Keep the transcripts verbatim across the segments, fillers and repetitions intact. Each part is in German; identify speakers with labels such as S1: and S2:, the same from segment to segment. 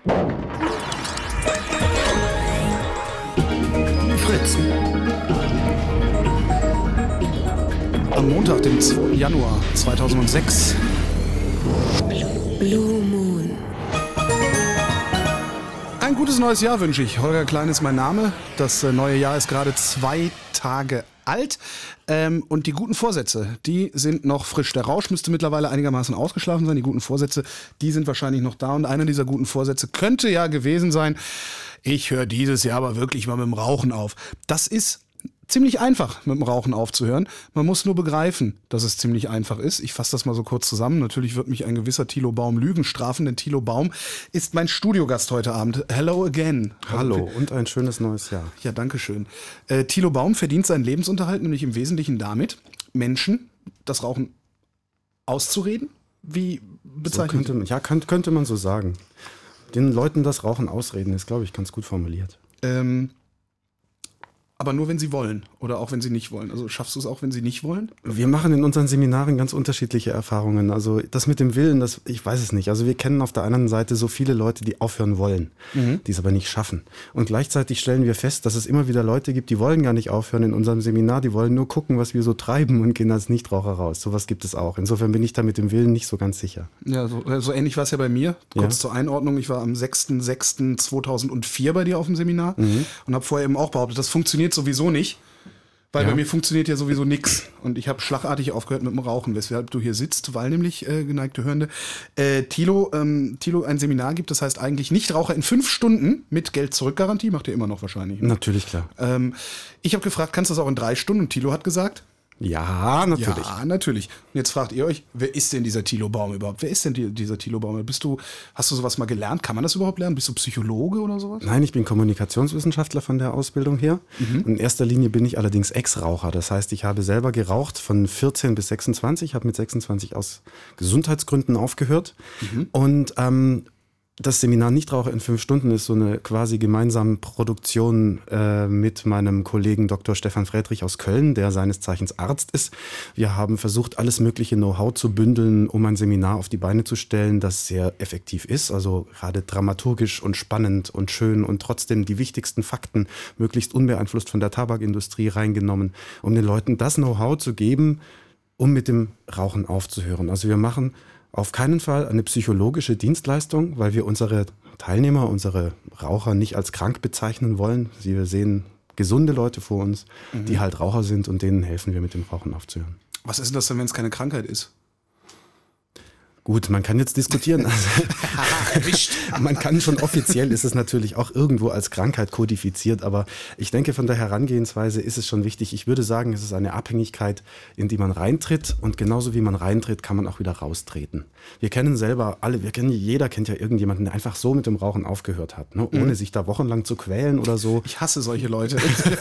S1: Fritz. Am Montag, dem zweiten Januar zweitausendsechs.
S2: Blue Moon.
S1: Ein gutes neues Jahr wünsche ich. Holger Klein ist mein Name. Das neue Jahr ist gerade zwei Tage alt. Ähm, und die guten Vorsätze, die sind noch frisch. Der Rausch müsste mittlerweile einigermaßen ausgeschlafen sein. Die guten Vorsätze, die sind wahrscheinlich noch da. Und einer dieser guten Vorsätze könnte ja gewesen sein: Ich höre dieses Jahr aber wirklich mal mit dem Rauchen auf. Das ist ziemlich einfach, mit dem Rauchen aufzuhören. Man muss nur begreifen, dass es ziemlich einfach ist. Ich fasse das mal so kurz zusammen. Natürlich wird mich ein gewisser Thilo Baum Lügen strafen, denn Thilo Baum ist mein Studiogast heute Abend. Hello again.
S3: Hallo und ein schönes neues Jahr.
S1: Ja, danke schön. Äh, Thilo Baum verdient seinen Lebensunterhalt nämlich im Wesentlichen damit, Menschen das Rauchen auszureden. Wie bezeichnet
S3: so könnte man, Ja, könnte, könnte man so sagen. Den Leuten das Rauchen ausreden ist, glaube ich, ganz gut formuliert.
S1: Ähm... Aber nur, wenn sie wollen oder auch wenn sie nicht wollen. Also schaffst du es auch, wenn sie nicht wollen?
S3: Wir machen in unseren Seminaren ganz unterschiedliche Erfahrungen. Also das mit dem Willen, das, ich weiß es nicht. Also wir kennen auf der anderen Seite so viele Leute, die aufhören wollen, mhm. die es aber nicht schaffen. Und gleichzeitig stellen wir fest, dass es immer wieder Leute gibt, die wollen gar nicht aufhören in unserem Seminar. Die wollen nur gucken, was wir so treiben und gehen als Nichtraucher raus. Sowas gibt es auch. Insofern bin ich da mit dem Willen nicht so ganz sicher.
S1: Ja, so, so ähnlich war es ja bei mir. Kurz ja. zur Einordnung. Ich war am sechster sechster zweitausendvier bei dir auf dem Seminar mhm. und habe vorher eben auch behauptet, das funktioniert sowieso nicht. Weil ja. bei mir funktioniert ja sowieso nichts. Und ich habe schlagartig aufgehört mit dem Rauchen, weshalb du hier sitzt, weil nämlich, äh, geneigte Hörende, äh, Thilo, ähm, Thilo ein Seminar gibt, das heißt eigentlich Nichtraucher in fünf Stunden mit Geld-Zurück-Garantie, macht ihr immer noch wahrscheinlich. Ne?
S3: Natürlich, klar.
S1: Ähm, ich habe gefragt, kannst du das auch in drei Stunden? Und Thilo hat gesagt...
S3: Ja, natürlich.
S1: Ja, natürlich. Und jetzt fragt ihr euch, wer ist denn dieser Thilo Baum überhaupt? Wer ist denn die, dieser Thilo Baum? Bist du, hast du sowas mal gelernt? Kann man das überhaupt lernen? Bist du Psychologe oder sowas?
S3: Nein, ich bin Kommunikationswissenschaftler von der Ausbildung her. Mhm. In erster Linie bin ich allerdings Ex-Raucher. Das heißt, ich habe selber geraucht von vierzehn bis sechsundzwanzig, habe mit sechsundzwanzig aus Gesundheitsgründen aufgehört. Mhm. Und ähm, das Seminar Nichtraucher in fünf Stunden ist so eine quasi gemeinsame Produktion äh, mit meinem Kollegen Doktor Stefan Friedrich aus Köln, der seines Zeichens Arzt ist. Wir haben versucht, alles mögliche Know-how zu bündeln, um ein Seminar auf die Beine zu stellen, das sehr effektiv ist, also gerade dramaturgisch und spannend und schön und trotzdem die wichtigsten Fakten möglichst unbeeinflusst von der Tabakindustrie reingenommen, um den Leuten das Know-how zu geben, um mit dem Rauchen aufzuhören. Also wir machen auf keinen Fall eine psychologische Dienstleistung, weil wir unsere Teilnehmer, unsere Raucher nicht als krank bezeichnen wollen. Wir sehen gesunde Leute vor uns, mhm. die halt Raucher sind, und denen helfen wir, mit dem Rauchen aufzuhören.
S1: Was ist denn das denn, wenn es keine Krankheit ist?
S3: Gut, man kann jetzt diskutieren.
S1: Erwischt.
S3: Man kann schon, offiziell ist es natürlich auch irgendwo als Krankheit kodifiziert, aber ich denke, von der Herangehensweise ist es schon wichtig. Ich würde sagen, es ist eine Abhängigkeit, in die man reintritt, und genauso wie man reintritt, kann man auch wieder raustreten. Wir kennen selber alle, wir kennen, jeder kennt ja irgendjemanden, der einfach so mit dem Rauchen aufgehört hat, ne? Ohne mhm. sich da wochenlang zu quälen oder so.
S1: Ich hasse solche Leute.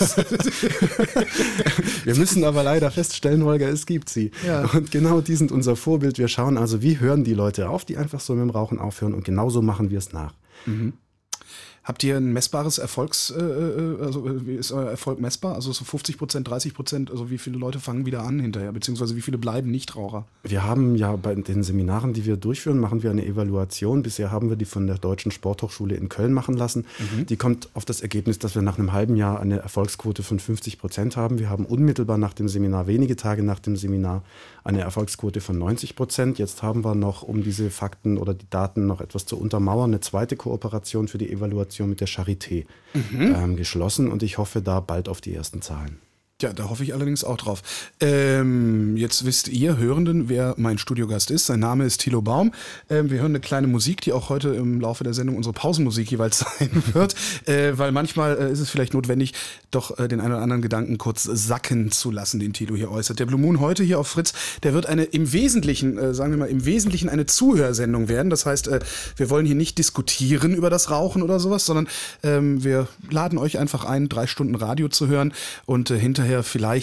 S3: Wir müssen aber leider feststellen, Holger, es gibt sie. Ja. Und genau die sind unser Vorbild. Wir schauen also, wie hören die Leute auf, die einfach so mit dem Rauchen aufhören, und genauso machen wir es nach.
S1: Mhm. Habt ihr ein messbares Erfolgs, äh, also wie ist euer Erfolg messbar? Also so fünfzig Prozent, dreißig Prozent, also wie viele Leute fangen wieder an hinterher, beziehungsweise wie viele bleiben Nichtraucher?
S3: Wir haben ja bei den Seminaren, die wir durchführen, machen wir eine Evaluation. Bisher haben wir die von der Deutschen Sporthochschule in Köln machen lassen. Mhm. Die kommt auf das Ergebnis, dass wir nach einem halben Jahr eine Erfolgsquote von fünfzig Prozent haben. Wir haben unmittelbar nach dem Seminar, wenige Tage nach dem Seminar, eine Erfolgsquote von neunzig Prozent. Jetzt haben wir noch, um diese Fakten oder die Daten noch etwas zu untermauern, eine zweite Kooperation für die Evaluation mit der Charité mhm. ähm, geschlossen, und ich hoffe da bald auf die ersten Zahlen.
S1: Ja, da hoffe ich allerdings auch drauf. Ähm, jetzt wisst ihr Hörenden, wer mein Studiogast ist. Sein Name ist Thilo Baum. Ähm, wir hören eine kleine Musik, die auch heute im Laufe der Sendung unsere Pausenmusik jeweils sein wird, äh, weil manchmal äh, ist es vielleicht notwendig, doch äh, den einen oder anderen Gedanken kurz sacken zu lassen, den Thilo hier äußert. Der Blue Moon heute hier auf Fritz, der wird eine im Wesentlichen, äh, sagen wir mal, im Wesentlichen eine Zuhörsendung werden. Das heißt, äh, wir wollen hier nicht diskutieren über das Rauchen oder sowas, sondern ähm, wir laden euch einfach ein, drei Stunden Radio zu hören und äh, hinterher vielleicht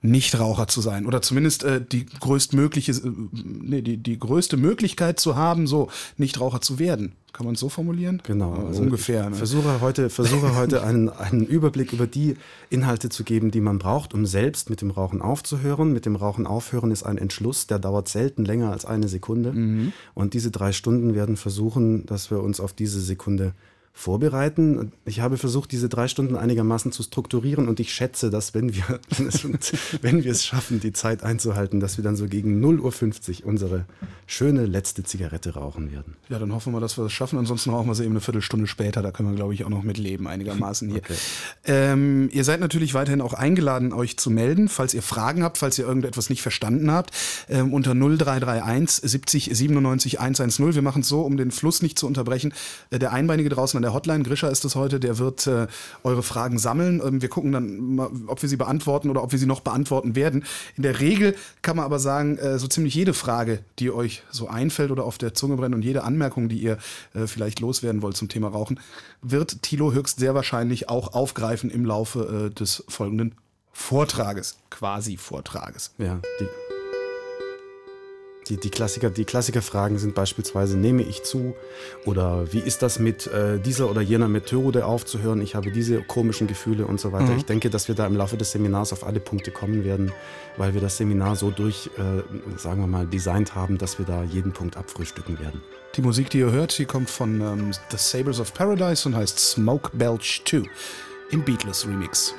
S1: Nichtraucher zu sein oder zumindest äh, die größtmögliche, äh, nee, die, die größte Möglichkeit zu haben, so Nichtraucher zu werden. Kann man es so formulieren?
S3: Genau,
S1: also ungefähr. Ne?
S3: Versuche heute, versuche heute einen, einen Überblick über die Inhalte zu geben, die man braucht, um selbst mit dem Rauchen aufzuhören. Mit dem Rauchen aufhören ist ein Entschluss, der dauert selten länger als eine Sekunde. Mhm. Und diese drei Stunden werden versuchen, dass wir uns auf diese Sekunde vorbereiten. Ich habe versucht, diese drei Stunden einigermaßen zu strukturieren und ich schätze, dass wenn wir, wenn wir es schaffen, die Zeit einzuhalten, dass wir dann so gegen null Uhr fünfzig unsere schöne letzte Zigarette rauchen werden.
S1: Ja, dann hoffen wir, dass wir das schaffen. Ansonsten rauchen wir sie eben eine Viertelstunde später. Da können wir, glaube ich, auch noch mit leben einigermaßen hier. Okay. Ähm, ihr seid natürlich weiterhin auch eingeladen, euch zu melden, falls ihr Fragen habt, falls ihr irgendetwas nicht verstanden habt, ähm, unter null drei drei eins siebzig siebenundneunzig hundertzehn. Wir machen es so, um den Fluss nicht zu unterbrechen. Äh, der Einbeinige draußen an der Hotline, Grisha ist es heute, der wird äh, eure Fragen sammeln. Ähm, wir gucken dann mal, ob wir sie beantworten oder ob wir sie noch beantworten werden. In der Regel kann man aber sagen, äh, so ziemlich jede Frage, die euch so einfällt oder auf der Zunge brennt und jede Anmerkung, die ihr äh, vielleicht loswerden wollt zum Thema Rauchen, wird Thilo höchst sehr wahrscheinlich auch aufgreifen im Laufe äh, des folgenden Vortrages, quasi Vortrages.
S3: Ja, die Die, die, Klassiker, die Klassikerfragen sind beispielsweise, nehme ich zu oder wie ist das mit äh, dieser oder jener Methode aufzuhören, ich habe diese komischen Gefühle und so weiter. Mhm. Ich denke, dass wir da im Laufe des Seminars auf alle Punkte kommen werden, weil wir das Seminar so durch, äh, sagen wir mal, designt haben, dass wir da jeden Punkt abfrühstücken werden.
S1: Die Musik, die ihr hört, die kommt von ähm, The Sabres of Paradise und heißt Smoke Belch zwei im Beatles Remix.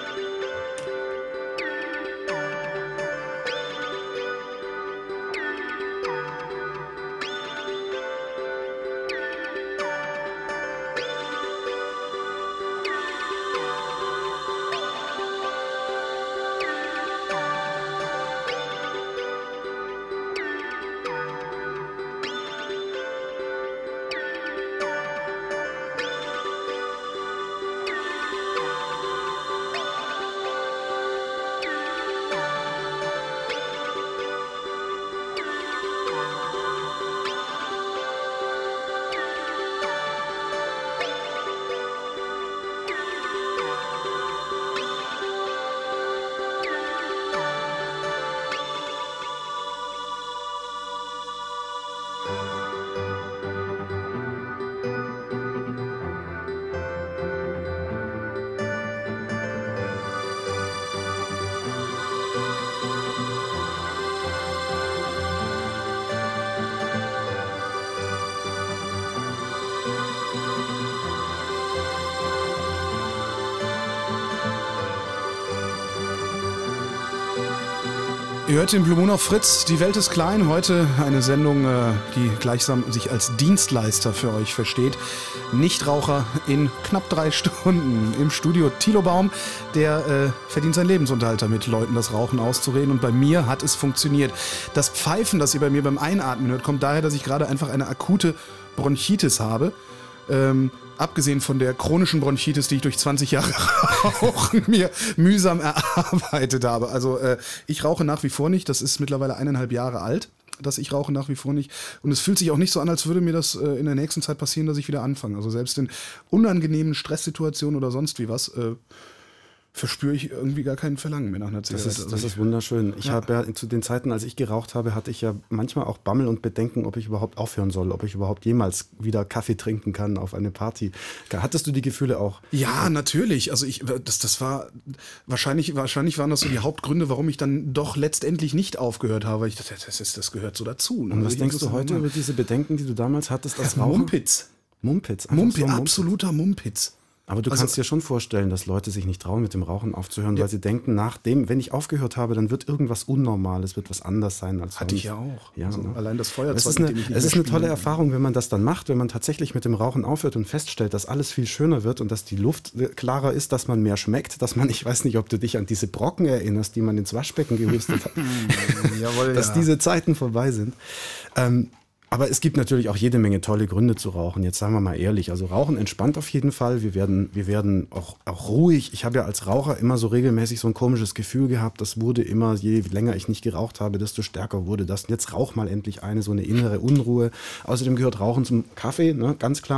S1: Ihr hört den Blue Moon auf Fritz, die Welt ist klein. Heute eine Sendung, die gleichsam sich als Dienstleister für euch versteht. Nichtraucher in knapp drei Stunden im Studio. Thilo Baum, der äh, verdient seinen Lebensunterhalt damit, Leuten das Rauchen auszureden. Und bei mir hat es funktioniert. Das Pfeifen, das ihr bei mir beim Einatmen hört, kommt daher, dass ich gerade einfach eine akute Bronchitis habe. Ähm, abgesehen von der chronischen Bronchitis, die ich durch zwanzig Jahre Rauchen mir mühsam erarbeitet habe. Also äh, ich rauche nach wie vor nicht. Das ist mittlerweile eineinhalb Jahre alt, dass ich rauche nach wie vor nicht. Und es fühlt sich auch nicht so an, als würde mir das äh, in der nächsten Zeit passieren, dass ich wieder anfange. Also selbst in unangenehmen Stresssituationen oder sonst wie was äh, verspüre ich irgendwie gar keinen Verlangen mehr nach einer Zigarette.
S3: Das ist, das ist wunderschön. Ich ja. habe ja zu den Zeiten, als ich geraucht habe, hatte ich ja manchmal auch Bammel und Bedenken, ob ich überhaupt aufhören soll, ob ich überhaupt jemals wieder Kaffee trinken kann auf eine Party. Hattest du die Gefühle auch?
S1: Ja, natürlich. Also ich, das, das war wahrscheinlich, wahrscheinlich waren das so die Hauptgründe, warum ich dann doch letztendlich nicht aufgehört habe. Ich dachte, das, ist, das gehört so dazu.
S3: Und was denkst du heute über diese Bedenken, die du damals hattest als Raucher?
S1: Mumpitz.
S3: Mumpitz.
S1: Mumpitz, so absoluter Mumpitz.
S3: Aber du also, kannst dir schon vorstellen, dass Leute sich nicht trauen, mit dem Rauchen aufzuhören, ja. weil sie denken, nach dem, wenn ich aufgehört habe, dann wird irgendwas Unnormales, wird was anders sein als sonst.
S1: Hatte ich ja auch.
S3: Ja,
S1: also
S3: ne?
S1: Allein das Feuerzeug.
S3: Es ist eine, es ist eine tolle Erfahrung, wenn man das dann macht, wenn man tatsächlich mit dem Rauchen aufhört und feststellt, dass alles viel schöner wird und dass die Luft klarer ist, dass man mehr schmeckt, dass man, ich weiß nicht, ob du dich an diese Brocken erinnerst, die man ins Waschbecken gehustet hat,
S1: Jawohl,
S3: dass
S1: ja.
S3: diese Zeiten vorbei sind. Ähm, Aber es gibt natürlich auch jede Menge tolle Gründe zu rauchen. Jetzt sagen wir mal ehrlich, also Rauchen entspannt auf jeden Fall. Wir werden, wir werden auch, auch ruhig. Ich habe ja als Raucher immer so regelmäßig so ein komisches Gefühl gehabt. Das wurde immer, je länger ich nicht geraucht habe, desto stärker wurde das. Jetzt rauch mal endlich eine, so eine innere Unruhe. Außerdem gehört Rauchen zum Kaffee, ne, ganz klar.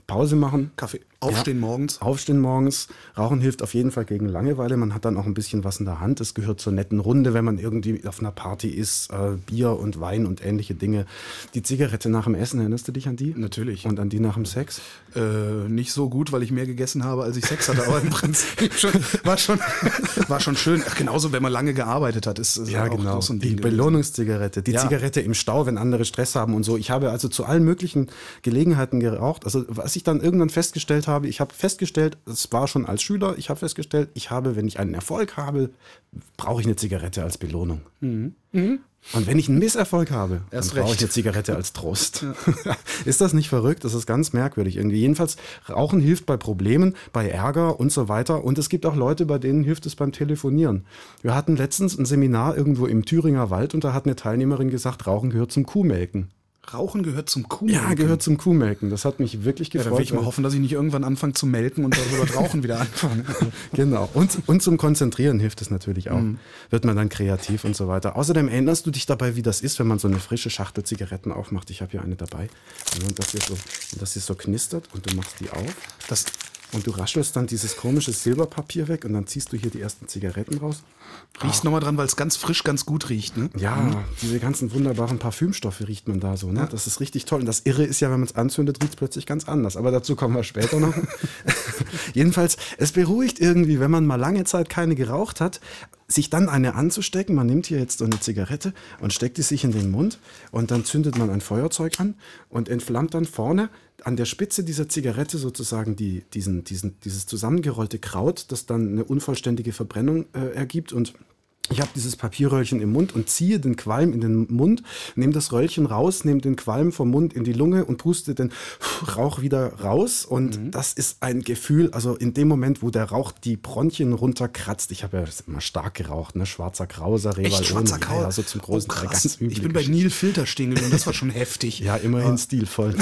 S3: Pause machen.
S1: Kaffee. Aufstehen
S3: ja,
S1: morgens.
S3: Aufstehen morgens. Rauchen hilft auf jeden Fall gegen Langeweile. Man hat dann auch ein bisschen was in der Hand. Es gehört zur netten Runde, wenn man irgendwie auf einer Party ist. Äh, Bier und Wein und ähnliche Dinge. Die Zigarette nach dem Essen, erinnerst du dich an die?
S1: Natürlich.
S3: Und an die nach dem Sex?
S1: Äh, nicht so gut, weil ich mehr gegessen habe, als ich Sex hatte. Aber im Prinzip schon, war, schon, war schon schön. Ach, genauso, wenn man lange gearbeitet hat. Ist, ist
S3: ja,
S1: auch
S3: genau.
S1: So ein
S3: die
S1: Ding
S3: Belohnungszigarette. Die
S1: ja.
S3: Zigarette im Stau, wenn andere Stress haben und so. Ich habe also zu allen möglichen Gelegenheiten geraucht. Also was ich dann irgendwann festgestellt habe, ich habe festgestellt, es war schon als Schüler, ich habe festgestellt, ich habe, wenn ich einen Erfolg habe, brauche ich eine Zigarette als Belohnung. Mhm. Mhm. Und wenn ich einen Misserfolg habe,
S1: Erst
S3: dann brauche ich
S1: recht.
S3: eine Zigarette als Trost. Ja. Ist das nicht verrückt? Das ist ganz merkwürdig irgendwie. Jedenfalls, Rauchen hilft bei Problemen, bei Ärger und so weiter. Und es gibt auch Leute, bei denen hilft es beim Telefonieren. Wir hatten letztens ein Seminar irgendwo im Thüringer Wald und da hat eine Teilnehmerin gesagt, Rauchen gehört zum Kuhmelken.
S1: Rauchen gehört zum Kuhmelken?
S3: Ja, gehört zum Kuhmelken. Das hat mich wirklich gefreut.
S1: Ja, dann will ich mal hoffen, dass ich nicht irgendwann anfange zu melken und darüber das Rauchen wieder anfange.
S3: Genau. Und, und zum Konzentrieren hilft es natürlich auch. Mhm. Wird man dann kreativ und so weiter. Außerdem erinnerst du dich dabei, wie das ist, wenn man so eine frische Schachtel Zigaretten aufmacht. Ich habe hier eine dabei. Und das hier so, und das hier so knistert und du machst die auf. Das, und du raschelst dann dieses komische Silberpapier weg und dann ziehst du hier die ersten Zigaretten raus.
S1: Riechst oh. nochmal dran, weil es ganz frisch, ganz gut riecht, ne?
S3: Ja, mhm. diese ganzen wunderbaren Parfümstoffe riecht man da so, ne? Ja. Das ist richtig toll. Und das Irre ist ja, wenn man es anzündet, riecht es plötzlich ganz anders. Aber dazu kommen wir später noch. Jedenfalls, es beruhigt irgendwie, wenn man mal lange Zeit keine geraucht hat, sich dann eine anzustecken. Man nimmt hier jetzt so eine Zigarette und steckt die sich in den Mund und dann zündet man ein Feuerzeug an und entflammt dann vorne an der Spitze dieser Zigarette sozusagen die, diesen, diesen, dieses zusammengerollte Kraut, das dann eine unvollständige Verbrennung äh, ergibt. Und ich habe dieses Papierröllchen im Mund und ziehe den Qualm in den Mund, nehme das Röllchen raus, nehme den Qualm vom Mund in die Lunge und puste den Rauch wieder raus. Und mhm. das ist ein Gefühl, also in dem Moment, wo der Rauch die Bronchien runterkratzt, ich habe ja immer stark geraucht, ne? Schwarzer Krauser, Reval
S1: Schwarzer Krauser?
S3: Ja, also zum großen
S1: oh,
S3: Teil ganz übel.
S1: Ich bin bei Neil Filterstengel und das war schon heftig.
S3: Ja, immerhin ja. stilvoll.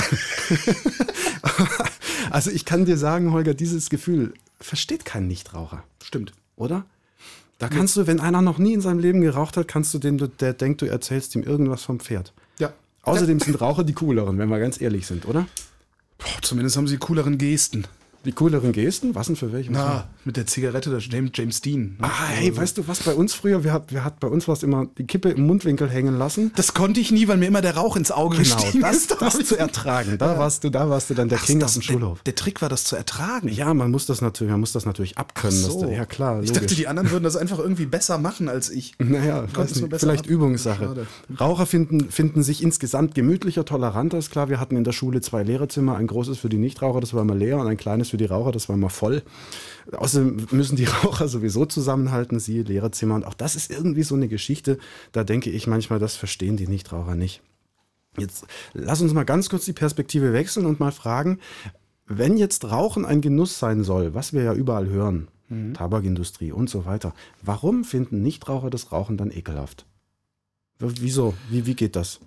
S3: Also ich kann dir sagen, Holger, dieses Gefühl versteht kein Nichtraucher.
S1: Stimmt.
S3: Oder? Da kannst du, wenn einer noch nie in seinem Leben geraucht hat, kannst du dem, der denkt, du erzählst ihm irgendwas vom Pferd.
S1: Ja.
S3: Außerdem
S1: ja.
S3: sind Raucher die cooleren, wenn wir ganz ehrlich sind, oder?
S1: Boah, zumindest haben sie cooleren Gesten.
S3: Die cooleren Gesten? Was denn für welche?
S1: Na, mit der Zigarette, das James, James Dean.
S3: Ne? Ah, hey, weißt du, was bei uns früher, wir hat, wir hat bei uns was immer die Kippe im Mundwinkel hängen lassen.
S1: Das konnte ich nie, weil mir immer der Rauch ins Auge
S3: genau,
S1: gestiegen
S3: das,
S1: ist.
S3: das zu ertragen. Da, ja. warst du, da warst du dann der
S1: Ach,
S3: King
S1: das,
S3: auf dem Schulhof.
S1: Der, der Trick war, das zu ertragen.
S3: Ja, man muss das natürlich, man muss das natürlich abkönnen.
S1: Ach so.
S3: Das, ja, klar, logisch.
S1: Ich dachte, die anderen würden das einfach irgendwie besser machen als ich.
S3: Naja, weiß nicht, vielleicht ab. Übungssache. Schade. Raucher finden, finden sich insgesamt gemütlicher, toleranter. Ist klar, wir hatten in der Schule zwei Lehrerzimmer. Ein großes für die Nichtraucher, das war immer leer, und ein kleines für die Raucher, das war immer voll. Außerdem müssen die Raucher sowieso zusammenhalten, siehe Lehrerzimmer. Und auch das ist irgendwie so eine Geschichte, da denke ich manchmal, das verstehen die Nichtraucher nicht. Jetzt lass uns mal ganz kurz die Perspektive wechseln und mal fragen, wenn jetzt Rauchen ein Genuss sein soll, was wir ja überall hören, mhm. Tabakindustrie und so weiter, warum finden Nichtraucher das Rauchen dann ekelhaft? Wieso? Wie, wie geht das?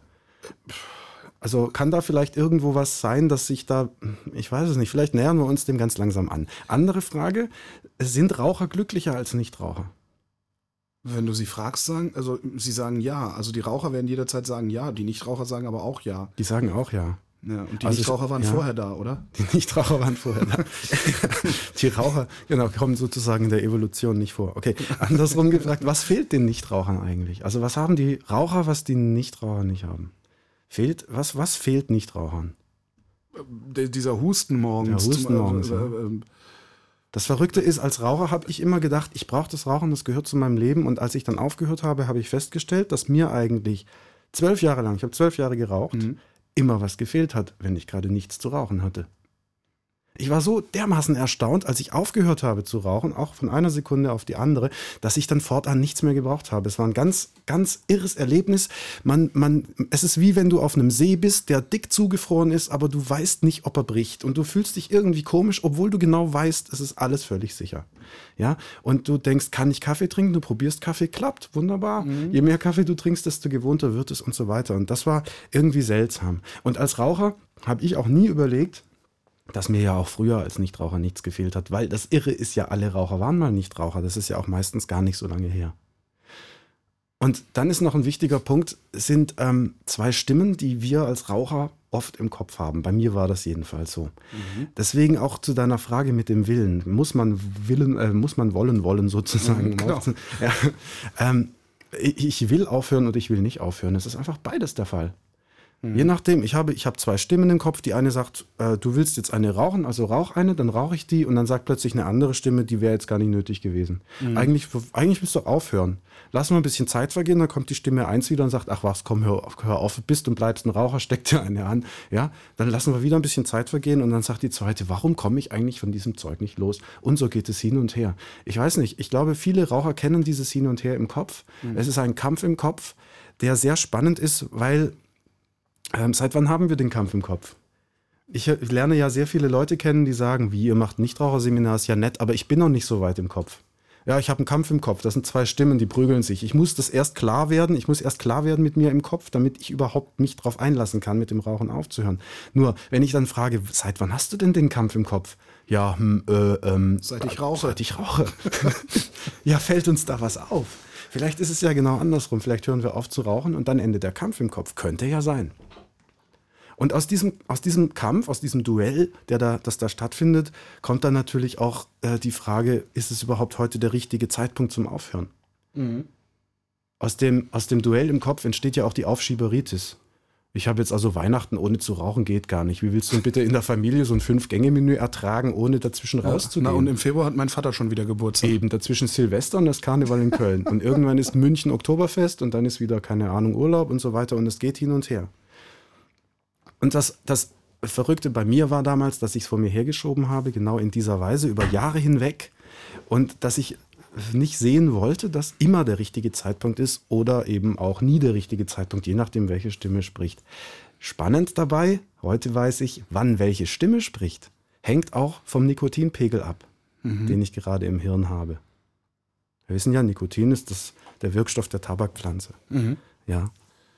S3: Also kann da vielleicht irgendwo was sein, dass sich da, ich weiß es nicht, vielleicht nähern wir uns dem ganz langsam an. Andere Frage, sind Raucher glücklicher als Nichtraucher?
S1: Wenn du sie fragst, sagen, also sie sagen ja. Also die Raucher werden jederzeit sagen ja, die Nichtraucher sagen aber auch ja.
S3: Die sagen auch ja.
S1: Ja, und die
S3: also
S1: Nichtraucher waren
S3: ja.
S1: vorher da, oder?
S3: Die Nichtraucher waren vorher da. Die Raucher, genau, kommen sozusagen in der Evolution nicht vor. Okay, andersrum gefragt, was fehlt den Nichtrauchern eigentlich? Also was haben die Raucher, was die Nichtraucher nicht haben? Fehlt, was, was fehlt Nichtrauchern?
S1: Der, dieser Husten morgens.
S3: Der Husten
S1: zum,
S3: morgens, äh, äh, äh, Das Verrückte ist, als Raucher habe ich immer gedacht, ich brauche das Rauchen, das gehört zu meinem Leben. Und als ich dann aufgehört habe, habe ich festgestellt, dass mir eigentlich zwölf Jahre lang, ich habe zwölf Jahre geraucht, mhm. immer was gefehlt hat, wenn ich gerade nichts zu rauchen hatte. Ich war so dermaßen erstaunt, als ich aufgehört habe zu rauchen, auch von einer Sekunde auf die andere, dass ich dann fortan nichts mehr gebraucht habe. Es war ein ganz, ganz irres Erlebnis. Man, man, es ist wie wenn du auf einem See bist, der dick zugefroren ist, aber du weißt nicht, ob er bricht. Und du fühlst dich irgendwie komisch, obwohl du genau weißt, es ist alles völlig sicher. Ja? Und du denkst, kann ich Kaffee trinken? Du probierst Kaffee, klappt, wunderbar. Mhm. Je mehr Kaffee du trinkst, desto gewohnter wird es und so weiter. Und das war irgendwie seltsam. Und als Raucher habe ich auch nie überlegt, dass mir ja auch früher als Nichtraucher nichts gefehlt hat, weil das Irre ist ja, alle Raucher waren mal Nichtraucher, das ist ja auch meistens gar nicht so lange her. Und dann ist noch ein wichtiger Punkt, sind ähm, zwei Stimmen, die wir als Raucher oft im Kopf haben. Bei mir war das jedenfalls so. Mhm. Deswegen auch zu deiner Frage mit dem Willen. Muss man willen, äh, muss man wollen wollen sozusagen. Mhm, genau. Ja, ähm, ich will aufhören und ich will nicht aufhören. Es ist einfach beides der Fall. Mhm. Je nachdem, ich habe, ich habe zwei Stimmen im Kopf. Die eine sagt, äh, du willst jetzt eine rauchen, also rauch eine, dann rauche ich die und dann sagt plötzlich eine andere Stimme, die wäre jetzt gar nicht nötig gewesen. Mhm. Eigentlich, eigentlich willst du aufhören. Lass mal ein bisschen Zeit vergehen, dann kommt die Stimme eins wieder und sagt, ach was, komm, hör auf, hör auf, bist und bleibst ein Raucher, steck dir eine an. Ja, dann lassen wir wieder ein bisschen Zeit vergehen und dann sagt die zweite, warum komme ich eigentlich von diesem Zeug nicht los? Und so geht es hin und her. Ich weiß nicht, ich glaube, viele Raucher kennen dieses Hin und Her im Kopf. Mhm. Es ist ein Kampf im Kopf, der sehr spannend ist, weil ähm, seit wann haben wir den Kampf im Kopf? Ich lerne ja sehr viele Leute kennen, die sagen, wie, ihr macht ein Nichtraucherseminar, ist ja nett, aber ich bin noch nicht so weit im Kopf. Ja, ich habe einen Kampf im Kopf, das sind zwei Stimmen, die prügeln sich. Ich muss das erst klar werden, ich muss erst klar werden mit mir im Kopf, damit ich überhaupt mich drauf einlassen kann, mit dem Rauchen aufzuhören. Nur, wenn ich dann frage, seit wann hast du denn den Kampf im Kopf? Ja, hm, äh, ähm,
S1: seit ich rauche.
S3: Seit ich rauche. Ja, fällt uns da was auf? Vielleicht ist es ja genau andersrum, vielleicht hören wir auf zu rauchen und dann endet der Kampf im Kopf. Könnte ja sein. Und aus diesem, aus diesem Kampf, aus diesem Duell, der da, das da stattfindet, kommt dann natürlich auch äh, die Frage, ist es überhaupt heute der richtige Zeitpunkt zum Aufhören? Mhm. Aus dem, aus dem Duell im Kopf entsteht ja auch die Aufschieberitis. Ich habe jetzt also Weihnachten ohne zu rauchen, geht gar nicht. Wie willst du denn bitte in der Familie so ein Fünf-Gänge-Menü ertragen, ohne dazwischen ja, rauszugehen?
S1: Na, und im Februar hat mein Vater schon wieder Geburtstag.
S3: Eben, dazwischen Silvester und das Karneval in Köln. Und irgendwann ist München Oktoberfest und dann ist wieder, keine Ahnung, Urlaub und so weiter und es geht hin und her. Und das, das Verrückte bei mir war damals, dass ich es vor mir hergeschoben habe, genau in dieser Weise, über Jahre hinweg. Und dass ich nicht sehen wollte, dass immer der richtige Zeitpunkt ist oder eben auch nie der richtige Zeitpunkt, je nachdem, welche Stimme spricht. Spannend dabei, heute weiß ich, wann welche Stimme spricht, hängt auch vom Nikotinpegel ab, mhm. den ich gerade im Hirn habe. Wir wissen ja, Nikotin ist das, der Wirkstoff der Tabakpflanze. Mhm. Ja.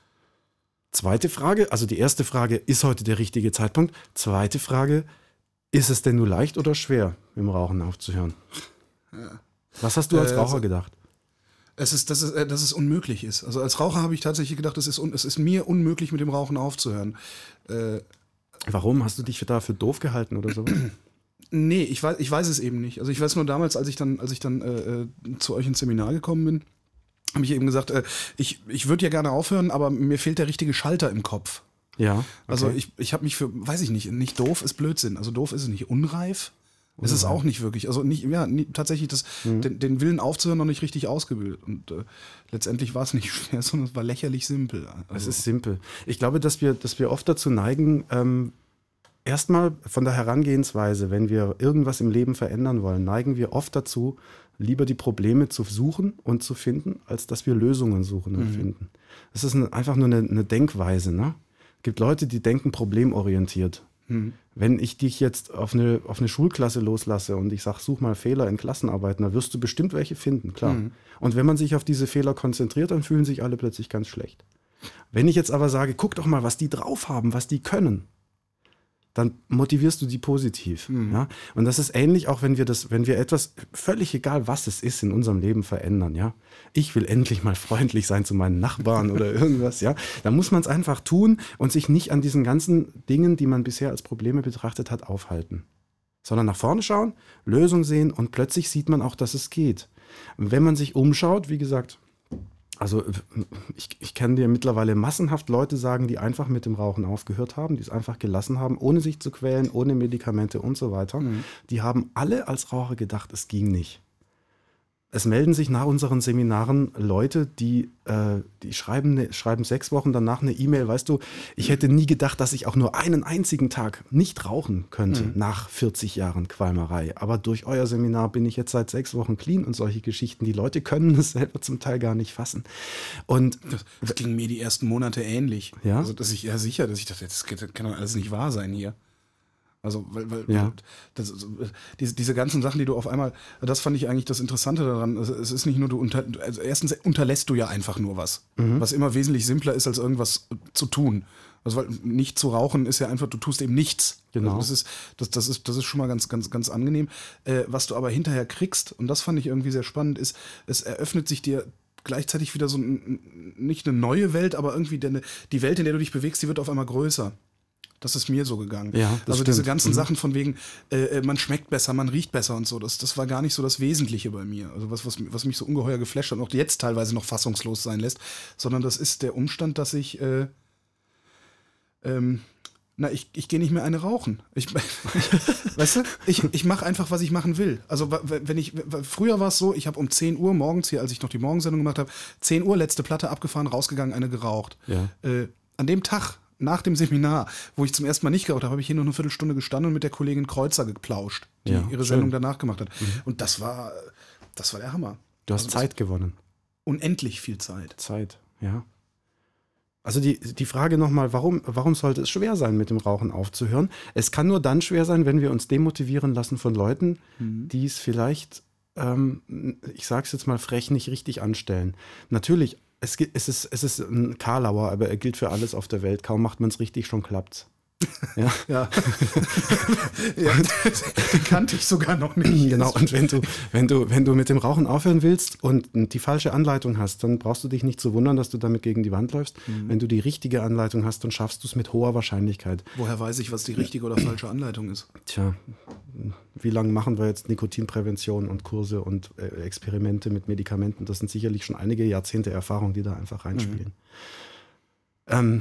S3: Zweite Frage, also die erste Frage, ist heute der richtige Zeitpunkt? Zweite Frage, ist es denn nur leicht oder schwer, mit dem Rauchen aufzuhören? Ja. Was hast du als äh, Raucher gedacht?
S1: Es ist, dass, es, dass es unmöglich ist. Also als Raucher habe ich tatsächlich gedacht, es ist, un, es ist mir unmöglich, mit dem Rauchen aufzuhören. Äh,
S3: Warum? Hast du dich da für doof gehalten oder so?
S1: Nee, ich weiß, ich weiß es eben nicht. Also ich weiß nur damals, als ich dann, als ich dann äh, zu euch ins Seminar gekommen bin, habe ich eben gesagt, äh, ich, ich würde ja gerne aufhören, aber mir fehlt der richtige Schalter im Kopf.
S3: Ja. Okay.
S1: Also ich, ich habe mich für, weiß ich nicht, nicht doof ist Blödsinn. Also doof ist es nicht, unreif ist es auch nicht wirklich. Also nicht, ja, nie, tatsächlich das, mhm. den, den Willen aufzuhören noch nicht richtig ausgebildet. Und äh, letztendlich war es nicht schwer, sondern es war lächerlich simpel.
S3: Es
S1: Also.
S3: ist simpel. Ich glaube, dass wir, dass wir oft dazu neigen, ähm, erstmal von der Herangehensweise, wenn wir irgendwas im Leben verändern wollen, neigen wir oft dazu, lieber die Probleme zu suchen und zu finden, als dass wir Lösungen suchen und mhm. finden. Das ist ein, einfach nur eine, eine Denkweise. Ne? Es gibt Leute, die denken problemorientiert. Mhm. Wenn ich dich jetzt auf eine, auf eine Schulklasse loslasse und ich sage, such mal Fehler in Klassenarbeiten, da wirst du bestimmt welche finden, klar. Mhm. Und wenn man sich auf diese Fehler konzentriert, dann fühlen sich alle plötzlich ganz schlecht. Wenn ich jetzt aber sage, guck doch mal, was die drauf haben, was die können, dann motivierst du die positiv. Mhm. Ja? Und das ist ähnlich auch, wenn wir das, wenn wir etwas, völlig egal was es ist, in unserem Leben verändern. Ja? Ich will endlich mal freundlich sein zu meinen Nachbarn oder irgendwas. Ja? Dann muss man es einfach tun und sich nicht an diesen ganzen Dingen, die man bisher als Probleme betrachtet hat, aufhalten. Sondern nach vorne schauen, Lösung sehen und plötzlich sieht man auch, dass es geht. Wenn man sich umschaut, wie gesagt, also ich, ich kenne dir mittlerweile massenhaft Leute sagen, die einfach mit dem Rauchen aufgehört haben, die es einfach gelassen haben, ohne sich zu quälen, ohne Medikamente und so weiter. Mhm. Die haben alle als Raucher gedacht, es ging nicht. Es melden sich nach unseren Seminaren Leute, die, äh, die schreiben, ne, schreiben sechs Wochen danach eine E-Mail, weißt du, ich hätte nie gedacht, dass ich auch nur einen einzigen Tag nicht rauchen könnte mhm. nach vierzig Jahren Qualmerei. Aber durch euer Seminar bin ich jetzt seit sechs Wochen clean und solche Geschichten. Die Leute können es selber zum Teil gar nicht fassen. Und
S1: das, das ging mir die ersten Monate ähnlich.
S3: Ja?
S1: Also dass ich ja sicher, dass ich dachte, das kann doch alles nicht wahr sein hier. Also, weil, weil
S3: ja.
S1: das, diese, diese ganzen Sachen, die du auf einmal, das fand ich eigentlich das Interessante daran. Also, es ist nicht nur, du unter, also erstens unterlässt du ja einfach nur was, mhm. was immer wesentlich simpler ist, als irgendwas zu tun. Also, weil nicht zu rauchen ist ja einfach, du tust eben nichts.
S3: Genau.
S1: Also das ist, das, das ist, das ist schon mal ganz, ganz, ganz angenehm. Äh, was du aber hinterher kriegst, und das fand ich irgendwie sehr spannend, ist, es eröffnet sich dir gleichzeitig wieder so ein, nicht eine neue Welt, aber irgendwie die, die Welt, in der du dich bewegst, die wird auf einmal größer. Das ist mir so gegangen.
S3: Ja, das
S1: also
S3: stimmt.
S1: diese ganzen
S3: mhm.
S1: Sachen von wegen, äh, man schmeckt besser, man riecht besser und so, das, das war gar nicht so das Wesentliche bei mir. Also was, was, was mich so ungeheuer geflasht hat und auch jetzt teilweise noch fassungslos sein lässt, sondern das ist der Umstand, dass ich, äh, ähm, na, ich, ich gehe nicht mehr eine rauchen. Ich, weißt du, ich, ich mache einfach, was ich machen will. Also wenn ich, früher war es so, ich habe um zehn Uhr morgens hier, als ich noch die Morgensendung gemacht habe, zehn Uhr letzte Platte abgefahren, rausgegangen, eine geraucht.
S3: Ja.
S1: Äh, an dem Tag, nach dem Seminar, wo ich zum ersten Mal nicht geraucht habe, habe ich hier noch eine Viertelstunde gestanden und mit der Kollegin Kreuzer geplauscht, die
S3: ja,
S1: ihre
S3: schön.
S1: Sendung danach gemacht hat.
S3: Mhm.
S1: Und das war, das war der Hammer.
S3: Du hast
S1: also
S3: Zeit gewonnen.
S1: Unendlich viel Zeit.
S3: Zeit, ja. Also die, die Frage nochmal, warum, warum sollte es schwer sein, mit dem Rauchen aufzuhören? Es kann nur dann schwer sein, wenn wir uns demotivieren lassen von Leuten, mhm. die es vielleicht, ähm, ich sage es jetzt mal frech, nicht richtig anstellen. Natürlich, es, es, ist, es ist ein Karlauer, aber er gilt für alles auf der Welt. Kaum macht man es richtig, schon klappt's. Ja,
S1: ja. ja den kannte ich sogar noch nicht.
S3: Genau, und wenn du, wenn du, wenn du mit dem Rauchen aufhören willst und die falsche Anleitung hast, dann brauchst du dich nicht zu wundern, dass du damit gegen die Wand läufst. Mhm. Wenn du die richtige Anleitung hast, dann schaffst du es mit hoher Wahrscheinlichkeit.
S1: Woher weiß ich, was die richtige oder falsche Anleitung ist?
S3: Tja, wie lange machen wir jetzt Nikotinprävention und Kurse und äh, Experimente mit Medikamenten? Das sind sicherlich schon einige Jahrzehnte Erfahrung, die da einfach reinspielen. Mhm. Ähm,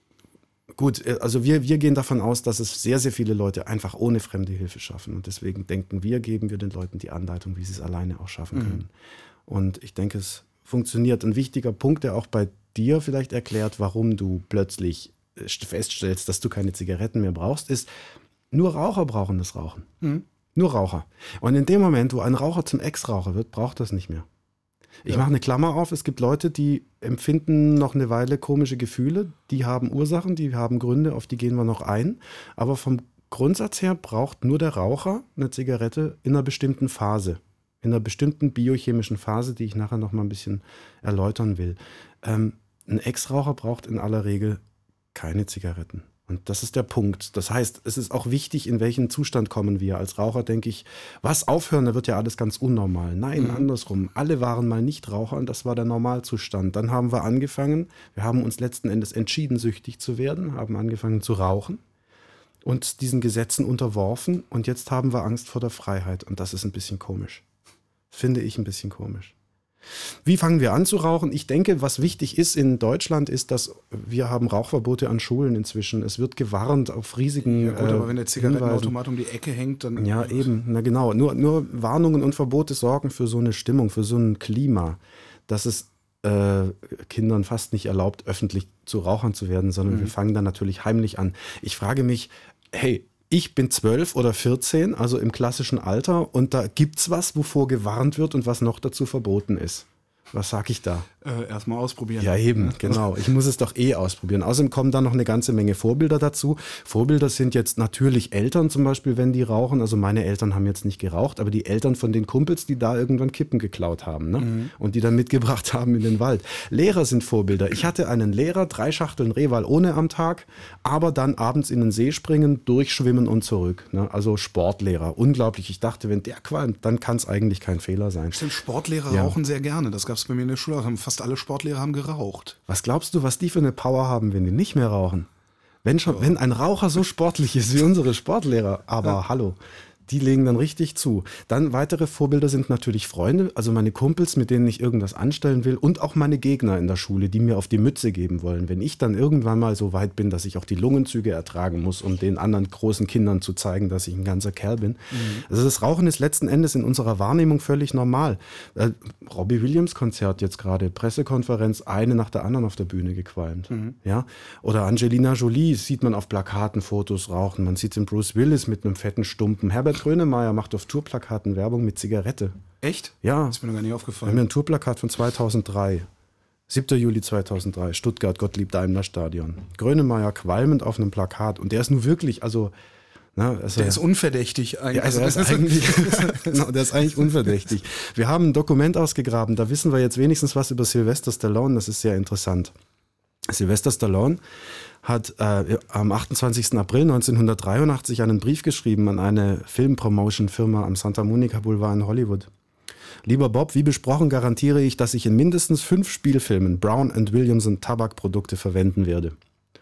S3: Gut, also wir, wir gehen davon aus, dass es sehr, sehr viele Leute einfach ohne fremde Hilfe schaffen. Und deswegen denken wir, geben wir den Leuten die Anleitung, wie sie es alleine auch schaffen können. Mhm. Und ich denke, es funktioniert. Ein wichtiger Punkt, der auch bei dir vielleicht erklärt, warum du plötzlich feststellst, dass du keine Zigaretten mehr brauchst, ist, nur Raucher brauchen das Rauchen. Mhm. Nur Raucher. Und in dem Moment, wo ein Raucher zum Ex-Raucher wird, braucht das nicht mehr. Ich ja. mache eine Klammer auf, es gibt Leute, die empfinden noch eine Weile komische Gefühle, die haben Ursachen, die haben Gründe, auf die gehen wir noch ein. Aber vom Grundsatz her braucht nur der Raucher eine Zigarette in einer bestimmten Phase, in einer bestimmten biochemischen Phase, die ich nachher noch mal ein bisschen erläutern will. Ähm, ein Ex-Raucher braucht in aller Regel keine Zigaretten. Und das ist der Punkt. Das heißt, es ist auch wichtig, in welchen Zustand kommen wir. Als Raucher denke ich, was aufhören, da wird ja alles ganz unnormal. Nein, mhm. andersrum. Alle waren mal nicht Raucher und das war der Normalzustand. Dann haben wir angefangen, wir haben uns letzten Endes entschieden, süchtig zu werden, haben angefangen zu rauchen und diesen Gesetzen unterworfen und jetzt haben wir Angst vor der Freiheit. Und das ist ein bisschen komisch. Finde ich ein bisschen komisch. Wie fangen wir an zu rauchen? Ich denke, was wichtig ist in Deutschland, ist, dass wir haben Rauchverbote an Schulen inzwischen. Es wird gewarnt auf riesigen
S1: Ja gut,
S3: äh,
S1: aber wenn der Zigarettenautomat um die Ecke hängt, dann...
S3: Ja, eben, na genau. Nur, nur Warnungen und Verbote sorgen für so eine Stimmung, für so ein Klima, dass es äh, Kindern fast nicht erlaubt, öffentlich zu Rauchern zu werden, sondern mhm. wir fangen dann natürlich heimlich an. Ich frage mich, hey, ich bin zwölf oder vierzehn, also im klassischen Alter, und da gibt's was, wovor gewarnt wird und was noch dazu verboten ist. Was sag ich da?
S1: Äh, erstmal ausprobieren.
S3: Ja, eben, genau. Ich muss es doch eh ausprobieren. Außerdem kommen da noch eine ganze Menge Vorbilder dazu. Vorbilder sind jetzt natürlich Eltern zum Beispiel, wenn die rauchen. Also meine Eltern haben jetzt nicht geraucht, aber die Eltern von den Kumpels, die da irgendwann Kippen geklaut haben, ne? Mhm. Und die dann mitgebracht haben in den Wald. Lehrer sind Vorbilder. Ich hatte einen Lehrer, drei Schachteln Rehwal ohne am Tag, aber dann abends in den See springen, durchschwimmen und zurück. Ne? Also Sportlehrer. Unglaublich. Ich dachte, wenn der qualmt, dann kann es eigentlich kein Fehler sein.
S1: Stimmt, Sportlehrer
S3: ja.
S1: rauchen sehr gerne. Das gab es bei mir in der Schule. Fast alle Sportlehrer haben geraucht.
S3: Was glaubst du, was die für eine Power haben, wenn die nicht mehr rauchen? Wenn schon, ja. wenn ein Raucher so sportlich ist wie unsere Sportlehrer, aber ja. hallo, die legen dann richtig zu. Dann weitere Vorbilder sind natürlich Freunde, also meine Kumpels, mit denen ich irgendwas anstellen will, und auch meine Gegner in der Schule, die mir auf die Mütze geben wollen. Wenn ich dann irgendwann mal so weit bin, dass ich auch die Lungenzüge ertragen muss, um den anderen großen Kindern zu zeigen, dass ich ein ganzer Kerl bin. Mhm. Also das Rauchen ist letzten Endes in unserer Wahrnehmung völlig normal. Äh, Robbie Williams Konzert jetzt gerade, Pressekonferenz, eine nach der anderen auf der Bühne gequalmt. Mhm. Ja? Oder Angelina Jolie sieht man auf Plakaten Fotos rauchen. Man sieht den Bruce Willis mit einem fetten Stumpen. Herbert Grönemeyer macht auf Tourplakaten Werbung mit Zigarette.
S1: Echt?
S3: Ja.
S1: Das ist mir noch gar nicht aufgefallen.
S3: Wir haben ein Tourplakat von zweitausenddrei. siebter Juli zweitausenddrei, Stuttgart, Gottlieb-Daimler-Stadion. Grönemeyer qualmend auf einem Plakat. Und der ist nun wirklich, also... Na, also
S1: der ist unverdächtig eigentlich.
S3: Ja, also der, ist eigentlich genau, der ist eigentlich unverdächtig. Wir haben ein Dokument ausgegraben, da wissen wir jetzt wenigstens was über Sylvester Stallone, das ist sehr interessant. Sylvester Stallone hat äh, am achtundzwanzigsten April neunzehnhundertdreiundachtzig einen Brief geschrieben an eine Filmpromotion-Firma am Santa Monica Boulevard in Hollywood. Lieber Bob, wie besprochen garantiere ich, dass ich in mindestens fünf Spielfilmen Brown and Williamson Tabakprodukte verwenden werde.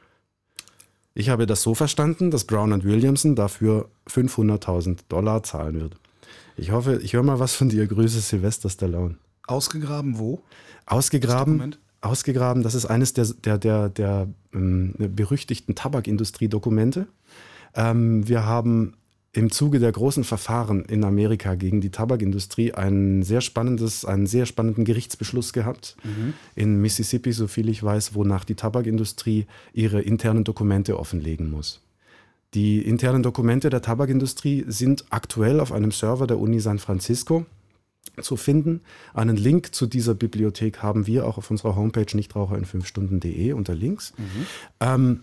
S3: Ich habe das so verstanden, dass Brown and Williamson dafür fünfhunderttausend Dollar zahlen wird. Ich hoffe, ich höre mal was von dir. Grüße, Sylvester Stallone.
S1: Ausgegraben wo?
S3: Ausgegraben,
S1: Das
S3: ausgegraben, das ist eines der, der, der, der ähm, berüchtigten Tabakindustrie-Dokumente. Ähm, wir haben im Zuge der großen Verfahren in Amerika gegen die Tabakindustrie ein sehr spannendes, einen sehr spannenden Gerichtsbeschluss gehabt. Mhm. In Mississippi, soviel ich weiß, wonach die Tabakindustrie ihre internen Dokumente offenlegen muss. Die internen Dokumente der Tabakindustrie sind aktuell auf einem Server der Uni San Francisco zu finden. Einen Link zu dieser Bibliothek haben wir auch auf unserer Homepage nichtraucher in fünf stunden punkt de unter Links. Mhm. Ähm,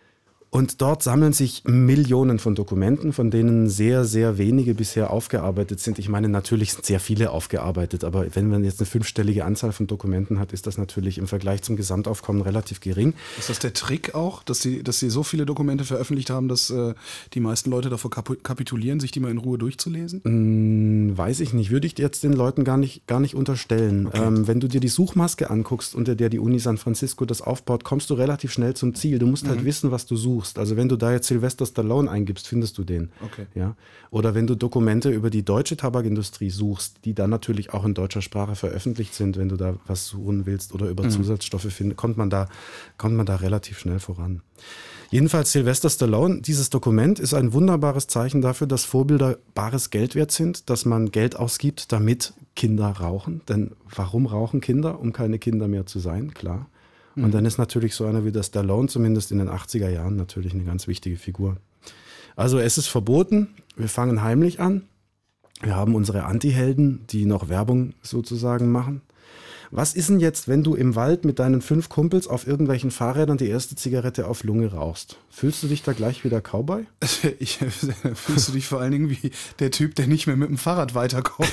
S3: Und dort sammeln sich Millionen von Dokumenten, von denen sehr, sehr wenige bisher aufgearbeitet sind. Ich meine, natürlich sind sehr viele aufgearbeitet, aber wenn man jetzt eine fünfstellige Anzahl von Dokumenten hat, ist das natürlich im Vergleich zum Gesamtaufkommen relativ gering.
S1: Ist das der Trick auch, dass sie, dass sie so viele Dokumente veröffentlicht haben, dass äh, die meisten Leute davor kap- kapitulieren, sich die mal in Ruhe durchzulesen?
S3: Hm, weiß ich nicht. Würde ich jetzt den Leuten gar nicht, gar nicht unterstellen. Okay. Ähm, wenn du dir die Suchmaske anguckst, unter der die Uni San Francisco das aufbaut, kommst du relativ schnell zum Ziel. Du musst mhm. halt wissen, was du suchst. Also wenn du da jetzt Sylvester Stallone eingibst, findest du den.
S1: Okay.
S3: Ja? Oder wenn du Dokumente über die deutsche Tabakindustrie suchst, die dann natürlich auch in deutscher Sprache veröffentlicht sind, wenn du da was suchen willst oder über mhm. Zusatzstoffe finden, kommt man da, kommt man da relativ schnell voran. Jedenfalls Sylvester Stallone, dieses Dokument ist ein wunderbares Zeichen dafür, dass Vorbilder bares Geld wert sind, dass man Geld ausgibt, damit Kinder rauchen. Denn warum rauchen Kinder? Um keine Kinder mehr zu sein, klar. Und dann ist natürlich so einer wie der Stallone, zumindest in den achtziger Jahren, natürlich eine ganz wichtige Figur. Also es ist verboten, wir fangen heimlich an. Wir haben unsere Anti-Helden, die noch Werbung sozusagen machen. Was ist denn jetzt, wenn du im Wald mit deinen fünf Kumpels auf irgendwelchen Fahrrädern die erste Zigarette auf Lunge rauchst? Fühlst du dich da gleich wie der Cowboy?
S1: Ich, fühlst du dich vor allen Dingen wie der Typ, der nicht mehr mit dem Fahrrad weiterkommt,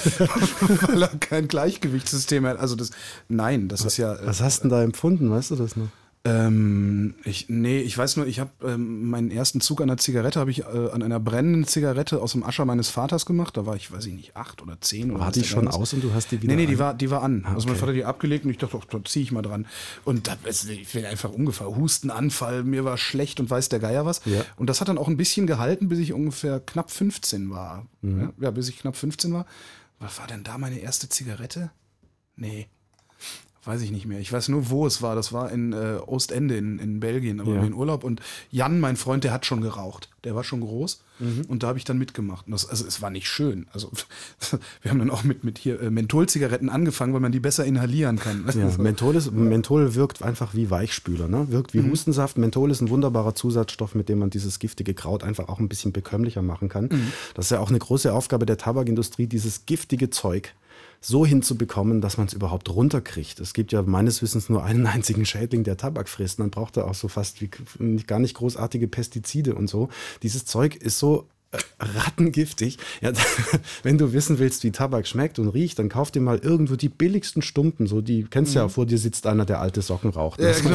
S1: weil er kein Gleichgewichtssystem hat. Also das, nein, das ist ja...
S3: Was hast du denn da empfunden, weißt du das noch?
S1: Ähm, ich, nee, ich weiß nur, ich habe ähm, meinen ersten Zug an der Zigarette habe ich äh, an einer brennenden Zigarette aus dem Ascher meines Vaters gemacht. Da war ich, weiß ich nicht, acht oder zehn. Oder
S3: war die schon aus und du hast die wieder
S1: Nee, nee,
S3: an?
S1: die war, die war an.
S3: Ah, okay.
S1: Also mein Vater hat die abgelegt und ich dachte, doch, da ziehe ich mal dran. Und da, ich bin einfach ungefähr Hustenanfall, mir war schlecht und weiß der Geier was.
S3: Ja.
S1: Und das hat dann auch ein bisschen gehalten, bis ich ungefähr knapp fünfzehn war. Mhm. Ja, ja, bis ich knapp fünfzehn war. Was war denn da meine erste Zigarette? Nee. Weiß ich nicht mehr. Ich weiß nur, wo es war. Das war in äh, Ostende in, in Belgien, aber ja. in Urlaub. Und Jan, mein Freund, der hat schon geraucht. Der war schon groß. Mhm. Und da habe ich dann mitgemacht. Und das, also es war nicht schön. Also wir haben dann auch mit, mit hier äh, Mentholzigaretten angefangen, weil man die besser inhalieren kann.
S3: Ja, also, Menthol, ist, Menthol wirkt einfach wie Weichspüler, ne? Wirkt wie mhm. Hustensaft. Menthol ist ein wunderbarer Zusatzstoff, mit dem man dieses giftige Kraut einfach auch ein bisschen bekömmlicher machen kann. Mhm. Das ist ja auch eine große Aufgabe der Tabakindustrie, dieses giftige Zeug so hinzubekommen, dass man es überhaupt runterkriegt. Es gibt ja meines Wissens nur einen einzigen Schädling, der Tabak frisst. Man braucht da auch so fast wie gar nicht großartige Pestizide und so. Dieses Zeug ist so äh, rattengiftig. Ja, wenn du wissen willst, wie Tabak schmeckt und riecht, dann kauf dir mal irgendwo die billigsten Stumpen. So, die kennst du mhm. ja, vor dir sitzt einer, der alte Socken raucht.
S1: Ja, genau.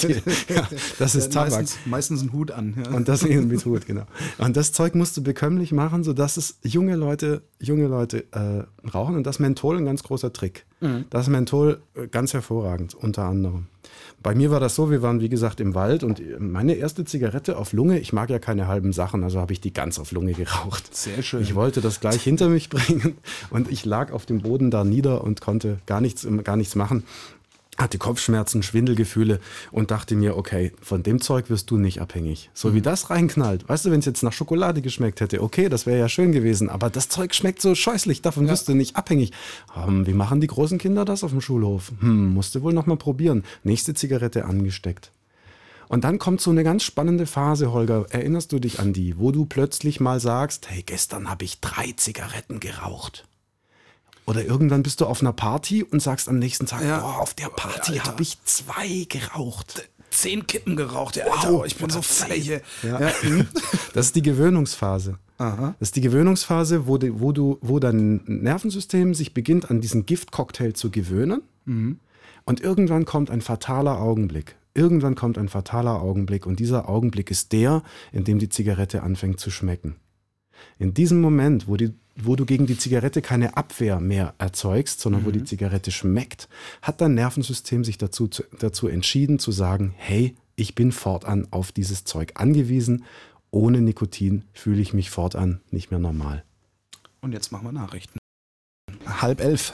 S3: Ja, das ist Tabak.
S1: Meistens, meistens ein Hut an. Ja.
S3: Und das mit Hut, genau. Und das Zeug musst du bekömmlich machen, sodass es junge Leute, junge Leute äh, rauchen. Und das Menthol ein ganz großer Trick. Mhm. Das Menthol äh, ganz hervorragend, unter anderem. Bei mir war das so, wir waren wie gesagt im Wald und meine erste Zigarette auf Lunge, ich mag ja keine halben Sachen, also habe ich die ganz auf Lunge geraucht.
S1: Sehr schön.
S3: Ich wollte das gleich hinter mich bringen und ich lag auf dem Boden da nieder und konnte gar nichts, gar nichts machen. Hatte Kopfschmerzen, Schwindelgefühle und dachte mir, okay, von dem Zeug wirst du nicht abhängig. So mhm. wie das reinknallt. Weißt du, wenn es jetzt nach Schokolade geschmeckt hätte, okay, das wäre ja schön gewesen, aber das Zeug schmeckt so scheußlich, davon ja. wirst du nicht abhängig. Ähm, wie machen die großen Kinder das auf dem Schulhof? Hm, musst du wohl noch mal probieren. Nächste Zigarette angesteckt. Und dann kommt so eine ganz spannende Phase, Holger. Erinnerst du dich an die, wo du plötzlich mal sagst, hey, gestern habe ich drei Zigaretten geraucht. Oder irgendwann bist du auf einer Party und sagst am nächsten Tag, ja. boah, auf der Party habe ich zwei geraucht.
S1: Zehn Kippen geraucht, der Alter, wow, ich bin so fertig.
S3: Ja. Ja. Das ist die Gewöhnungsphase. Aha. Das ist die Gewöhnungsphase, wo, die, wo, du, wo dein Nervensystem sich beginnt, an diesen Giftcocktail zu gewöhnen. Mhm. Und irgendwann kommt ein fataler Augenblick. Irgendwann kommt ein fataler Augenblick. Und dieser Augenblick ist der, in dem die Zigarette anfängt zu schmecken. In diesem Moment, wo die wo du gegen die Zigarette keine Abwehr mehr erzeugst, sondern mhm. wo die Zigarette schmeckt, hat dein Nervensystem sich dazu, dazu entschieden zu sagen, hey, ich bin fortan auf dieses Zeug angewiesen. Ohne Nikotin fühle ich mich fortan nicht mehr normal.
S1: Und jetzt machen wir Nachrichten. Halb elf.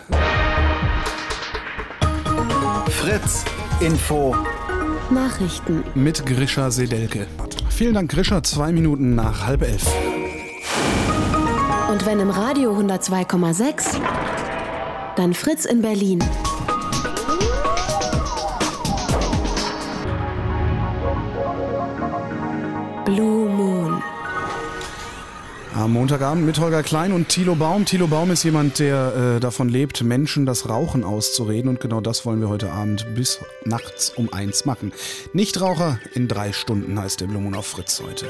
S2: Fritz Info.
S4: Nachrichten.
S1: Mit Grisha Sedelke. Vielen Dank, Grisha. Zwei Minuten nach halb elf.
S4: Und wenn im Radio hundertzwei Komma sechs, dann Fritz in Berlin. Blue Moon.
S1: Am Montagabend mit Holger Klein und Thilo Baum. Thilo Baum ist jemand, der äh, davon lebt, Menschen das Rauchen auszureden. Und genau das wollen wir heute Abend bis nachts um eins machen. Nichtraucher in drei Stunden heißt der Blue Moon auf Fritz heute.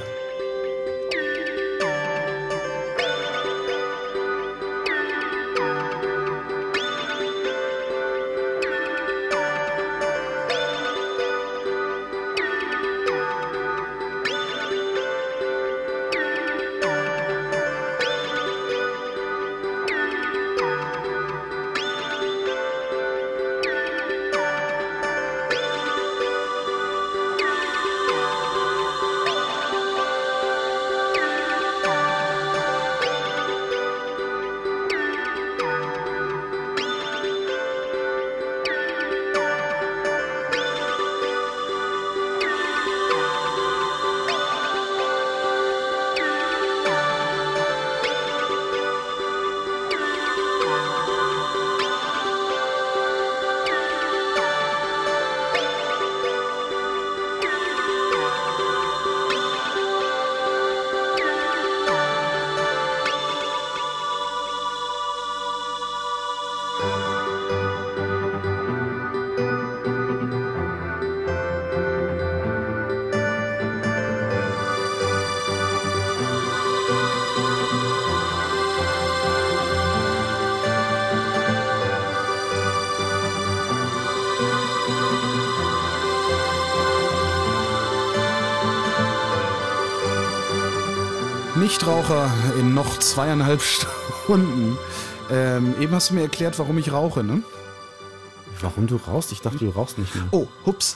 S1: Nichtraucher in noch zweieinhalb Stunden. Ähm, eben hast du mir erklärt, warum ich rauche, ne?
S3: Warum du rauchst? Ich dachte, du rauchst nicht mehr.
S1: Oh, hups.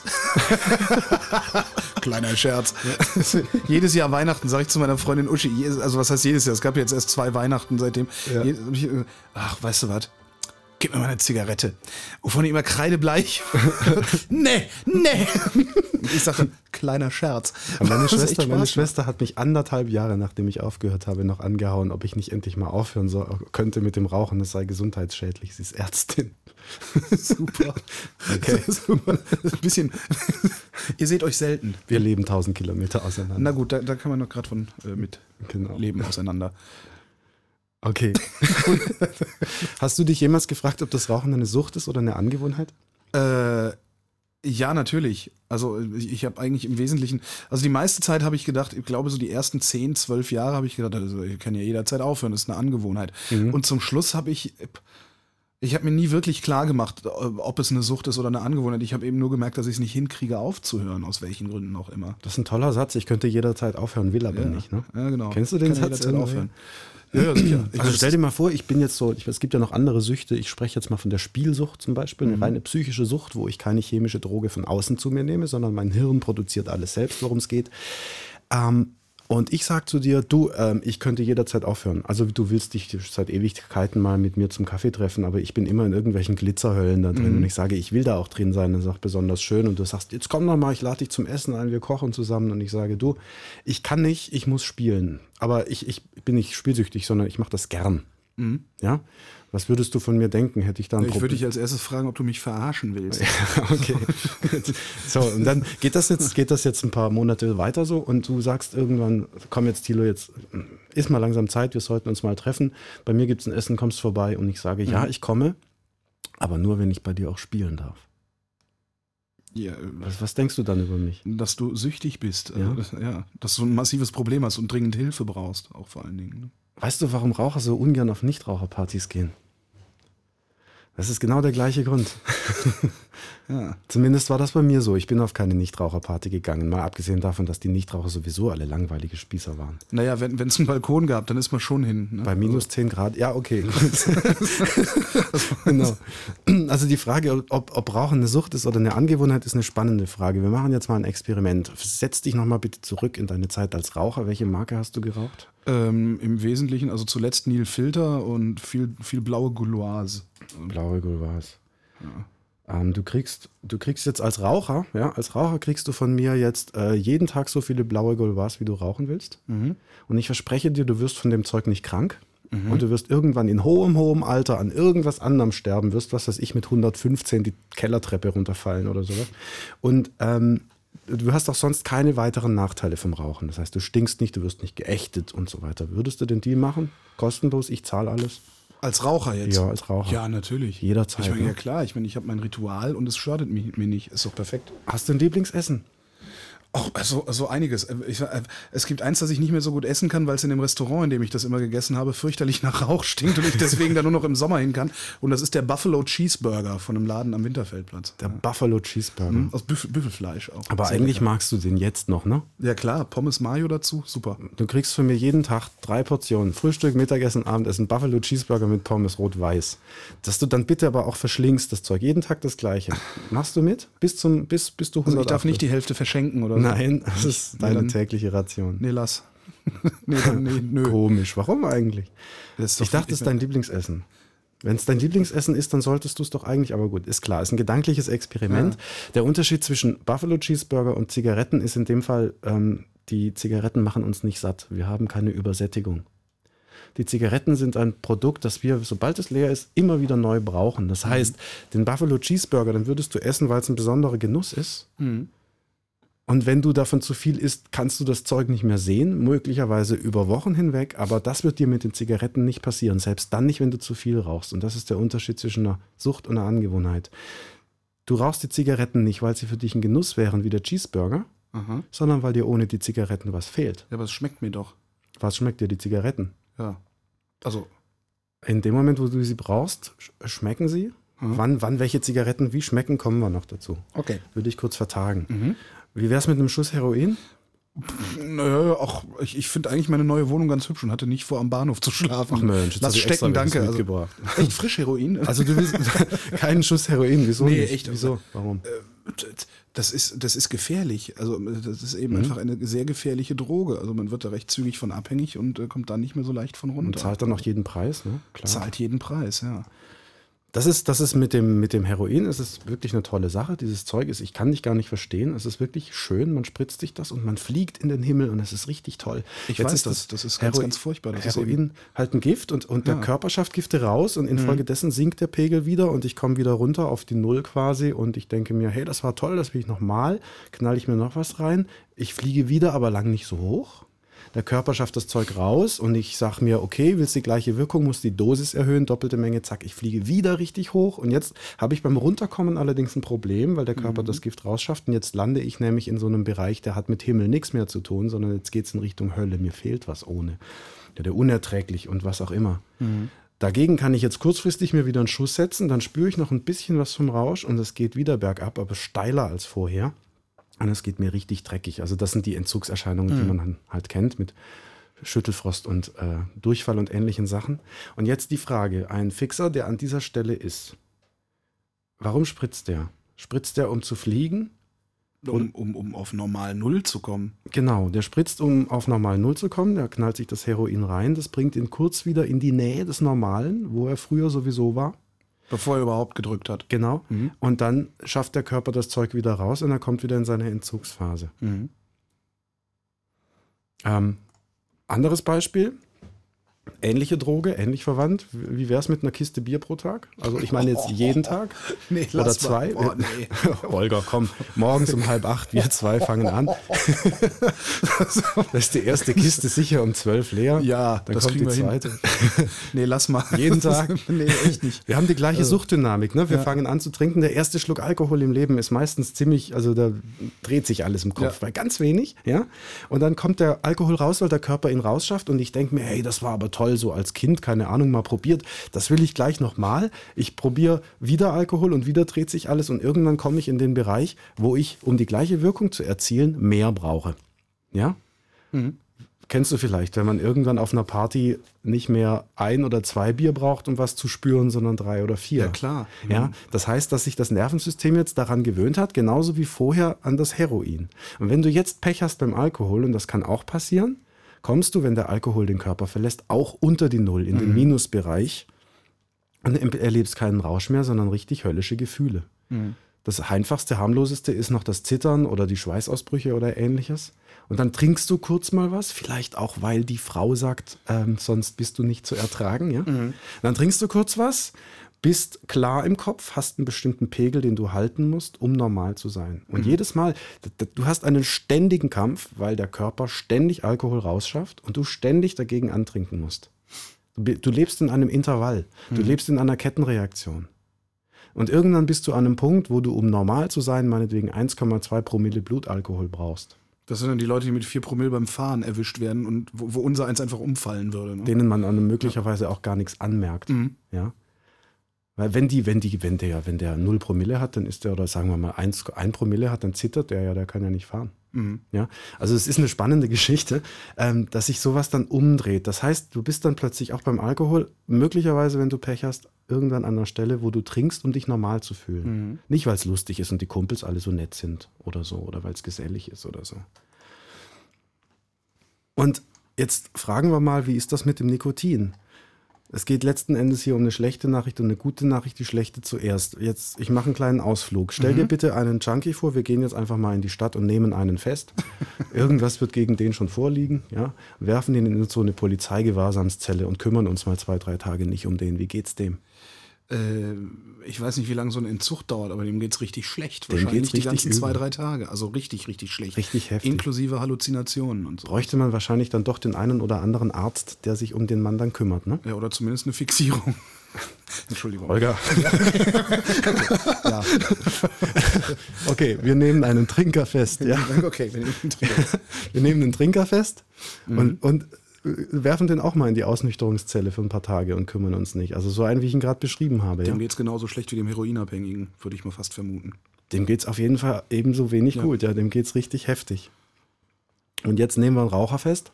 S1: Kleiner Scherz. Ja. Jedes Jahr Weihnachten sage ich zu meiner Freundin Uschi, also was heißt jedes Jahr? Es gab jetzt erst zwei Weihnachten seitdem. Ja. Ach, weißt du was? Gib mir mal eine Zigarette. Wovon ich immer kreidebleich. nee, nee. Ich sage, kleiner Scherz.
S3: Meine Schwester, meine Schwester hat mich anderthalb Jahre, nachdem ich aufgehört habe, noch angehauen, ob ich nicht endlich mal aufhören soll, könnte mit dem Rauchen. Das sei gesundheitsschädlich. Sie ist Ärztin.
S1: Super. Okay. Super. Ein bisschen. Ihr seht euch selten.
S3: Wir leben tausend Kilometer auseinander.
S1: Na gut, da, da kann man noch gerade von äh, mit genau. Leben auseinander.
S3: Okay. Hast du dich jemals gefragt, ob das Rauchen eine Sucht ist oder eine Angewohnheit?
S1: Äh, ja, natürlich. Also ich, ich habe eigentlich im Wesentlichen, also die meiste Zeit habe ich gedacht, ich glaube so die ersten zehn, zwölf Jahre habe ich gedacht, also ich kann ja jederzeit aufhören, das ist eine Angewohnheit. Mhm. Und zum Schluss habe ich, ich habe mir nie wirklich klar gemacht, ob es eine Sucht ist oder eine Angewohnheit. Ich habe eben nur gemerkt, dass ich es nicht hinkriege aufzuhören, aus welchen Gründen auch immer.
S3: Das ist ein toller Satz, ich könnte jederzeit aufhören, will aber
S1: ja.
S3: nicht. Ne?
S1: Ja, genau.
S3: Kennst du den
S1: kann
S3: Satz?
S1: Jederzeit aufhören. Ja, ja, sicher. Ich
S3: also stell dir mal vor, ich bin jetzt so, ich, es gibt ja noch andere Süchte, ich spreche jetzt mal von der Spielsucht zum Beispiel, eine mhm. reine psychische Sucht, wo ich keine chemische Droge von außen zu mir nehme, sondern mein Hirn produziert alles selbst, worum es geht. Ähm, und ich sage zu dir, du, ähm, ich könnte jederzeit aufhören. Also du willst dich seit Ewigkeiten mal mit mir zum Kaffee treffen, aber ich bin immer in irgendwelchen Glitzerhöllen da drin mhm. und ich sage, ich will da auch drin sein. Das ist auch besonders schön und du sagst, jetzt komm doch mal, ich lade dich zum Essen ein, wir kochen zusammen und ich sage, du, ich kann nicht, ich muss spielen. Aber ich, ich bin nicht spielsüchtig, sondern ich mache das gern. Mhm. Ja? Was würdest du von mir denken? Hätte ich da ein
S1: Ich
S3: Problem?
S1: würde dich als erstes fragen, ob du mich verarschen willst.
S3: Okay. So, und dann geht das jetzt, geht das jetzt ein paar Monate weiter so und du sagst irgendwann, komm jetzt Thilo, jetzt ist mal langsam Zeit, wir sollten uns mal treffen. Bei mir gibt es ein Essen, kommst vorbei und ich sage, mhm. ja, ich komme, aber nur, wenn ich bei dir auch spielen darf.
S1: Ja,
S3: was, was denkst du dann über mich?
S1: Dass du süchtig bist,
S3: ja?
S1: Also, ja, dass du ein massives Problem hast und dringend Hilfe brauchst, auch vor allen Dingen.
S3: Weißt du, warum Raucher so ungern auf Nichtraucherpartys gehen? Das ist genau der gleiche Grund.
S1: Ja.
S3: Zumindest war das bei mir so. Ich bin auf keine Nichtraucherparty gegangen. Mal abgesehen davon, dass die Nichtraucher sowieso alle langweilige Spießer waren.
S1: Naja, wenn es einen Balkon gab, dann ist man schon hin. Ne?
S3: Bei minus zehn Grad, ja, okay. Genau. Also die Frage, ob, ob Rauchen eine Sucht ist oder eine Angewohnheit, ist eine spannende Frage. Wir machen jetzt mal ein Experiment. Setz dich nochmal bitte zurück in deine Zeit als Raucher. Welche Marke hast du geraucht?
S1: Ähm, Im Wesentlichen, also zuletzt Neil Filter und viel, viel blaue Gauloise.
S3: Blaue Gauloise. Ja. Ähm, du kriegst, du kriegst jetzt als Raucher, ja, als Raucher kriegst du von mir jetzt äh, jeden Tag so viele blaue Gauloise, wie du rauchen willst. Mhm. Und ich verspreche dir, du wirst von dem Zeug nicht krank. Mhm. Und du wirst irgendwann in hohem, hohem Alter an irgendwas anderem sterben, wirst, was weiß ich, mit hundertfünfzehn die Kellertreppe runterfallen oder sowas. Und ähm, du hast auch sonst keine weiteren Nachteile vom Rauchen. Das heißt, du stinkst nicht, du wirst nicht geächtet und so weiter. Würdest du den Deal machen? Kostenlos, ich zahle alles.
S1: Als Raucher jetzt?
S3: Ja, als Raucher.
S1: Ja, natürlich.
S3: Jederzeit.
S1: Ich meine,
S3: ne?
S1: ja klar, ich meine, ich habe mein Ritual und es schadet mir, mir nicht. Ist doch perfekt.
S3: Hast du ein Lieblingsessen?
S1: Auch also, also einiges. Ich, es gibt eins, das ich nicht mehr so gut essen kann, weil es in dem Restaurant, in dem ich das immer gegessen habe, fürchterlich nach Rauch stinkt und ich deswegen da nur noch im Sommer hin kann. Und das ist der Buffalo Cheeseburger von einem Laden am Winterfeldplatz.
S3: Der ja. Buffalo Cheeseburger.
S1: Mhm, aus Büffel, Büffelfleisch auch.
S3: Aber
S1: Sehr
S3: eigentlich
S1: lecker.
S3: magst du den jetzt noch, ne?
S1: Ja klar, Pommes Mayo dazu, super.
S3: Du kriegst von mir jeden Tag drei Portionen. Frühstück, Mittagessen, Abendessen, Buffalo Cheeseburger mit Pommes rot-weiß. Dass du dann bitte aber auch verschlingst, das Zeug. Jeden Tag das Gleiche. Machst du mit? Bis, zum, bis, bis du hundert
S1: Also ich darf nicht die Hälfte verschenken oder so?
S3: Nein, das ist
S1: Nee,
S3: deine
S1: dann-
S3: tägliche Ration.
S1: Nee, lass. nee, dann, nee, nö.
S3: Komisch. Warum eigentlich?
S1: Das ist doch
S3: Ich dachte, es ist dein Lieblingsessen. Wenn es dein Lieblingsessen ist, dann solltest du es doch eigentlich, aber gut, ist klar, ist ein gedankliches Experiment.
S1: Ja.
S3: Der Unterschied zwischen Buffalo Cheeseburger und Zigaretten ist in dem Fall, ähm, die Zigaretten machen uns nicht satt. Wir haben keine Übersättigung. Die Zigaretten sind ein Produkt, das wir, sobald es leer ist, immer wieder neu brauchen. Das heißt, den Buffalo Cheeseburger, den würdest du essen, weil es ein besonderer Genuss ist.
S1: Mhm.
S3: Und wenn du davon zu viel isst, kannst du das Zeug nicht mehr sehen, möglicherweise über Wochen hinweg, aber das wird dir mit den Zigaretten nicht passieren, selbst dann nicht, wenn du zu viel rauchst. Und das ist der Unterschied zwischen einer Sucht und einer Angewohnheit. Du rauchst die Zigaretten nicht, weil sie für dich ein Genuss wären wie der Cheeseburger,
S1: Aha.
S3: sondern weil dir ohne die Zigaretten was fehlt.
S1: Ja, aber es schmeckt mir doch.
S3: Was schmeckt dir die Zigaretten?
S1: Ja. Also,
S3: In dem Moment, wo du sie brauchst, sch- schmecken sie.
S1: Mhm.
S3: Wann, wann welche Zigaretten wie schmecken, kommen wir noch dazu.
S1: okay.
S3: Würde ich kurz vertagen.
S1: Mhm.
S3: Wie wär's mit einem Schuss Heroin?
S1: Naja, auch, ich, ich finde eigentlich meine neue Wohnung ganz hübsch und hatte nicht vor, am Bahnhof zu schlafen.
S3: Ach Mensch, jetzt
S1: lass
S3: hab ich extra
S1: stecken,
S3: was
S1: danke. Also,
S3: mitgebracht.
S1: echt frisch Heroin?
S3: Also du willst keinen Schuss Heroin, wieso
S1: Nee,
S3: nicht?
S1: echt.
S3: Wieso? Warum?
S1: Das ist, das ist gefährlich. Also das ist eben
S3: Mhm.
S1: einfach eine sehr gefährliche Droge. Also man wird da recht zügig von abhängig und äh, kommt da nicht mehr so leicht von runter.
S3: Und zahlt dann auch jeden Preis, ne? Klar.
S1: Zahlt jeden Preis, ja.
S3: Das ist, das ist mit dem, mit dem Heroin, es ist wirklich eine tolle Sache. Dieses Zeug ist, ich kann dich gar nicht verstehen. Es ist wirklich schön, man spritzt sich das und man fliegt in den Himmel und es ist richtig toll.
S1: Ich
S3: Jetzt
S1: weiß
S3: ist
S1: das, das ist ganz, ganz furchtbar. Das ist
S3: Heroin
S1: eben-
S3: halt ein Gift und, und der
S1: Ja.
S3: Körper schafft Gifte raus und
S1: Mhm.
S3: infolgedessen sinkt der Pegel wieder und ich komme wieder runter auf die Null quasi und ich denke mir, hey, das war toll, das will ich nochmal, knall ich mir noch was rein. Ich fliege wieder, aber lang nicht so hoch. Der Körper schafft das Zeug raus und ich sage mir, okay, willst die gleiche Wirkung, muss die Dosis erhöhen, doppelte Menge, zack, ich fliege wieder richtig hoch. Und jetzt habe ich beim Runterkommen allerdings ein Problem, weil der Körper das Gift rausschafft. Und jetzt lande ich nämlich in so einem Bereich, der hat mit Himmel nichts mehr zu tun, sondern jetzt geht es in Richtung Hölle. Mir fehlt was ohne. Ja, der unerträglich und was auch immer. Dagegen kann ich jetzt kurzfristig mir wieder einen Schuss setzen, dann spüre ich noch ein bisschen was vom Rausch und es geht wieder bergab, aber steiler als vorher. Und es geht mir richtig dreckig. Also das sind die Entzugserscheinungen, die man dann halt kennt mit Schüttelfrost und äh, Durchfall und ähnlichen Sachen. Und jetzt die Frage, ein Fixer, der an dieser Stelle ist, warum spritzt der? Spritzt der, um zu fliegen?
S1: Um, um, um auf normal Null zu kommen.
S3: Genau, der spritzt, um auf normal Null zu kommen, der knallt sich das Heroin rein, das bringt ihn kurz wieder in die Nähe des Normalen, wo er früher sowieso war.
S1: Bevor er überhaupt gedrückt hat.
S3: Genau.
S1: Mhm.
S3: Und dann schafft der Körper das Zeug wieder raus und er kommt wieder in seine Entzugsphase.
S1: Mhm.
S3: Ähm, anderes Beispiel, ähnliche Droge, ähnlich verwandt. Wie wäre es mit einer Kiste Bier pro Tag? Also ich meine jetzt jeden Tag
S1: Nee,
S3: oder
S1: lass
S3: zwei.
S1: mal. Oh, nee.
S3: Holger, komm, morgens um halb acht, wir zwei fangen an. Da ist die erste Kiste sicher um zwölf leer.
S1: Ja,
S3: dann
S1: das
S3: kommt die
S1: kriegen wir hin.
S3: zweite.
S1: Nee, lass mal.
S3: Jeden Tag?
S1: Nee, echt nicht.
S3: Wir haben die gleiche
S1: Also,
S3: Suchtdynamik. Ne? Wir
S1: ja.
S3: fangen an zu trinken. Der erste Schluck Alkohol im Leben ist meistens ziemlich, also da dreht sich alles im Kopf,
S1: Ja.
S3: weil ganz wenig. Ja? Und dann kommt der Alkohol raus, weil der Körper ihn rausschafft. Und ich denke mir, hey, das war aber toll, so als Kind, keine Ahnung, mal probiert. Das will ich gleich nochmal. Ich probiere wieder Alkohol und wieder dreht sich alles und irgendwann komme ich in den Bereich, wo ich, um die gleiche Wirkung zu erzielen, mehr brauche. Ja? Mhm. Kennst du vielleicht, wenn man irgendwann auf einer Party nicht mehr ein oder zwei Bier braucht, um was zu spüren, sondern drei oder vier.
S1: Ja, klar. Mhm.
S3: Ja, das heißt, dass sich das Nervensystem jetzt daran gewöhnt hat, genauso wie vorher an das Heroin. Und wenn du jetzt Pech hast beim Alkohol, und das kann auch passieren, kommst du, wenn der Alkohol den Körper verlässt, auch unter die Null, in mhm. den Minusbereich und erlebst keinen Rausch mehr, sondern richtig höllische Gefühle. Mhm. Das einfachste, harmloseste ist noch das Zittern oder die Schweißausbrüche oder ähnliches. Und dann trinkst du kurz mal was, vielleicht auch, weil die Frau sagt, ähm, sonst bist du nicht zu ertragen. Ja? Mhm. Dann trinkst du kurz was, bist klar im Kopf, hast einen bestimmten Pegel, den du halten musst, um normal zu sein. Und mhm. jedes Mal, du hast einen ständigen Kampf, weil der Körper ständig Alkohol rausschafft und du ständig dagegen antrinken musst. Du, du lebst in einem Intervall, du mhm. lebst in einer Kettenreaktion. Und irgendwann bist du an einem Punkt, wo du, um normal zu sein, meinetwegen eins Komma zwei Promille Blutalkohol brauchst.
S1: Das sind dann die Leute, die mit vier Promille beim Fahren erwischt werden und wo, wo unser eins einfach umfallen würde. Ne?
S3: Denen man an möglicherweise ja. auch gar nichts anmerkt. Mhm. Ja? Weil wenn die, wenn die, wenn der, wenn der null Promille hat, dann ist der, oder sagen wir mal eins Promille hat, dann zittert der ja, der kann ja nicht fahren. Mhm. Ja? Also es ist eine spannende Geschichte, ähm, dass sich sowas dann umdreht. Das heißt, du bist dann plötzlich auch beim Alkohol, möglicherweise, wenn du Pech hast, irgendwann an einer Stelle, wo du trinkst, um dich normal zu fühlen. Mhm. Nicht, weil es lustig ist und die Kumpels alle so nett sind oder so, oder weil es gesellig ist oder so. Und jetzt fragen wir mal, wie ist das mit dem Nikotin? Es geht letzten Endes hier um eine schlechte Nachricht und eine gute Nachricht, die schlechte zuerst. Jetzt, ich mache einen kleinen Ausflug. Stell mhm. dir bitte einen Junkie vor, wir gehen jetzt einfach mal in die Stadt und nehmen einen fest. Irgendwas wird gegen den schon vorliegen, ja? Werfen den in so eine Polizeigewahrsamszelle und kümmern uns mal zwei, drei Tage nicht um den. Wie geht's dem?
S1: Äh, ich weiß nicht, wie lange so ein Entzug dauert, aber dem geht's richtig schlecht.
S3: Dem
S1: Wahrscheinlich
S3: geht's
S1: die
S3: richtig
S1: ganzen
S3: übel.
S1: zwei, drei Tage. Also richtig, richtig schlecht.
S3: Richtig heftig.
S1: Inklusive Halluzinationen und so.
S3: Bräuchte man wahrscheinlich dann doch den einen oder anderen Arzt, der sich um den Mann dann kümmert, ne?
S1: Ja, oder zumindest eine Fixierung. Entschuldigung.
S3: Holger. Ja. Okay, wir nehmen einen Trinker fest. Ja.
S1: Okay, wir nehmen einen Trinker.
S3: Wir nehmen einen Trinker fest mhm. und, und werfen den auch mal in die Ausnüchterungszelle für ein paar Tage und kümmern uns nicht. Also so einen, wie ich ihn gerade beschrieben habe.
S1: Dem
S3: ja?
S1: geht's genauso schlecht wie dem Heroinabhängigen, würde ich mal fast vermuten.
S3: Dem geht's auf jeden Fall ebenso wenig ja. gut. Ja, dem geht's richtig heftig. Und jetzt nehmen wir einen Raucher fest.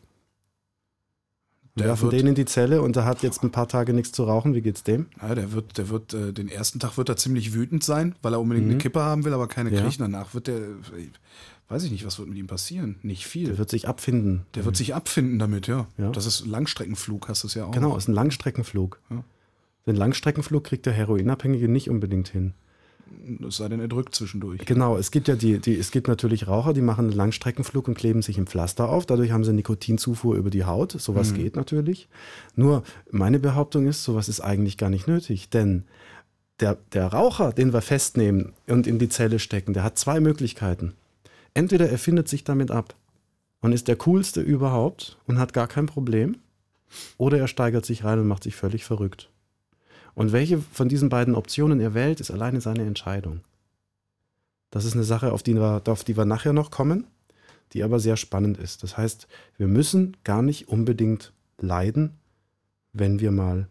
S3: Der werfen den in die Zelle und der hat jetzt ein paar Tage nichts zu rauchen. Wie geht's dem?
S1: Ja, der wird, der wird, äh, den ersten Tag wird er ziemlich wütend sein, weil er unbedingt mhm. eine Kippe haben will, aber keine
S3: ja.
S1: kriegt. Danach wird der, weiß ich nicht, was wird mit ihm passieren? Nicht viel.
S3: Der wird sich abfinden.
S1: Der wird sich abfinden damit, ja.
S3: ja.
S1: Das ist Langstreckenflug, hast du es ja auch.
S3: Genau, ist ein Langstreckenflug.
S1: Ja.
S3: Den Langstreckenflug kriegt der Heroinabhängige nicht unbedingt hin.
S1: Es sei denn, er drückt zwischendurch.
S3: Genau, es gibt ja die, die, es gibt natürlich Raucher, die machen einen Langstreckenflug und kleben sich im Pflaster auf. Dadurch haben sie Nikotinzufuhr über die Haut. Sowas mhm. geht natürlich. Nur meine Behauptung ist, sowas ist eigentlich gar nicht nötig. Denn der, der Raucher, den wir festnehmen und in die Zelle stecken, der hat zwei Möglichkeiten. Entweder er findet sich damit ab und ist der Coolste überhaupt und hat gar kein Problem. Oder er steigert sich rein und macht sich völlig verrückt. Und welche von diesen beiden Optionen er wählt, ist alleine seine Entscheidung. Das ist eine Sache, auf die wir, auf die wir nachher noch kommen, die aber sehr spannend ist. Das heißt, wir müssen gar nicht unbedingt leiden, wenn wir mal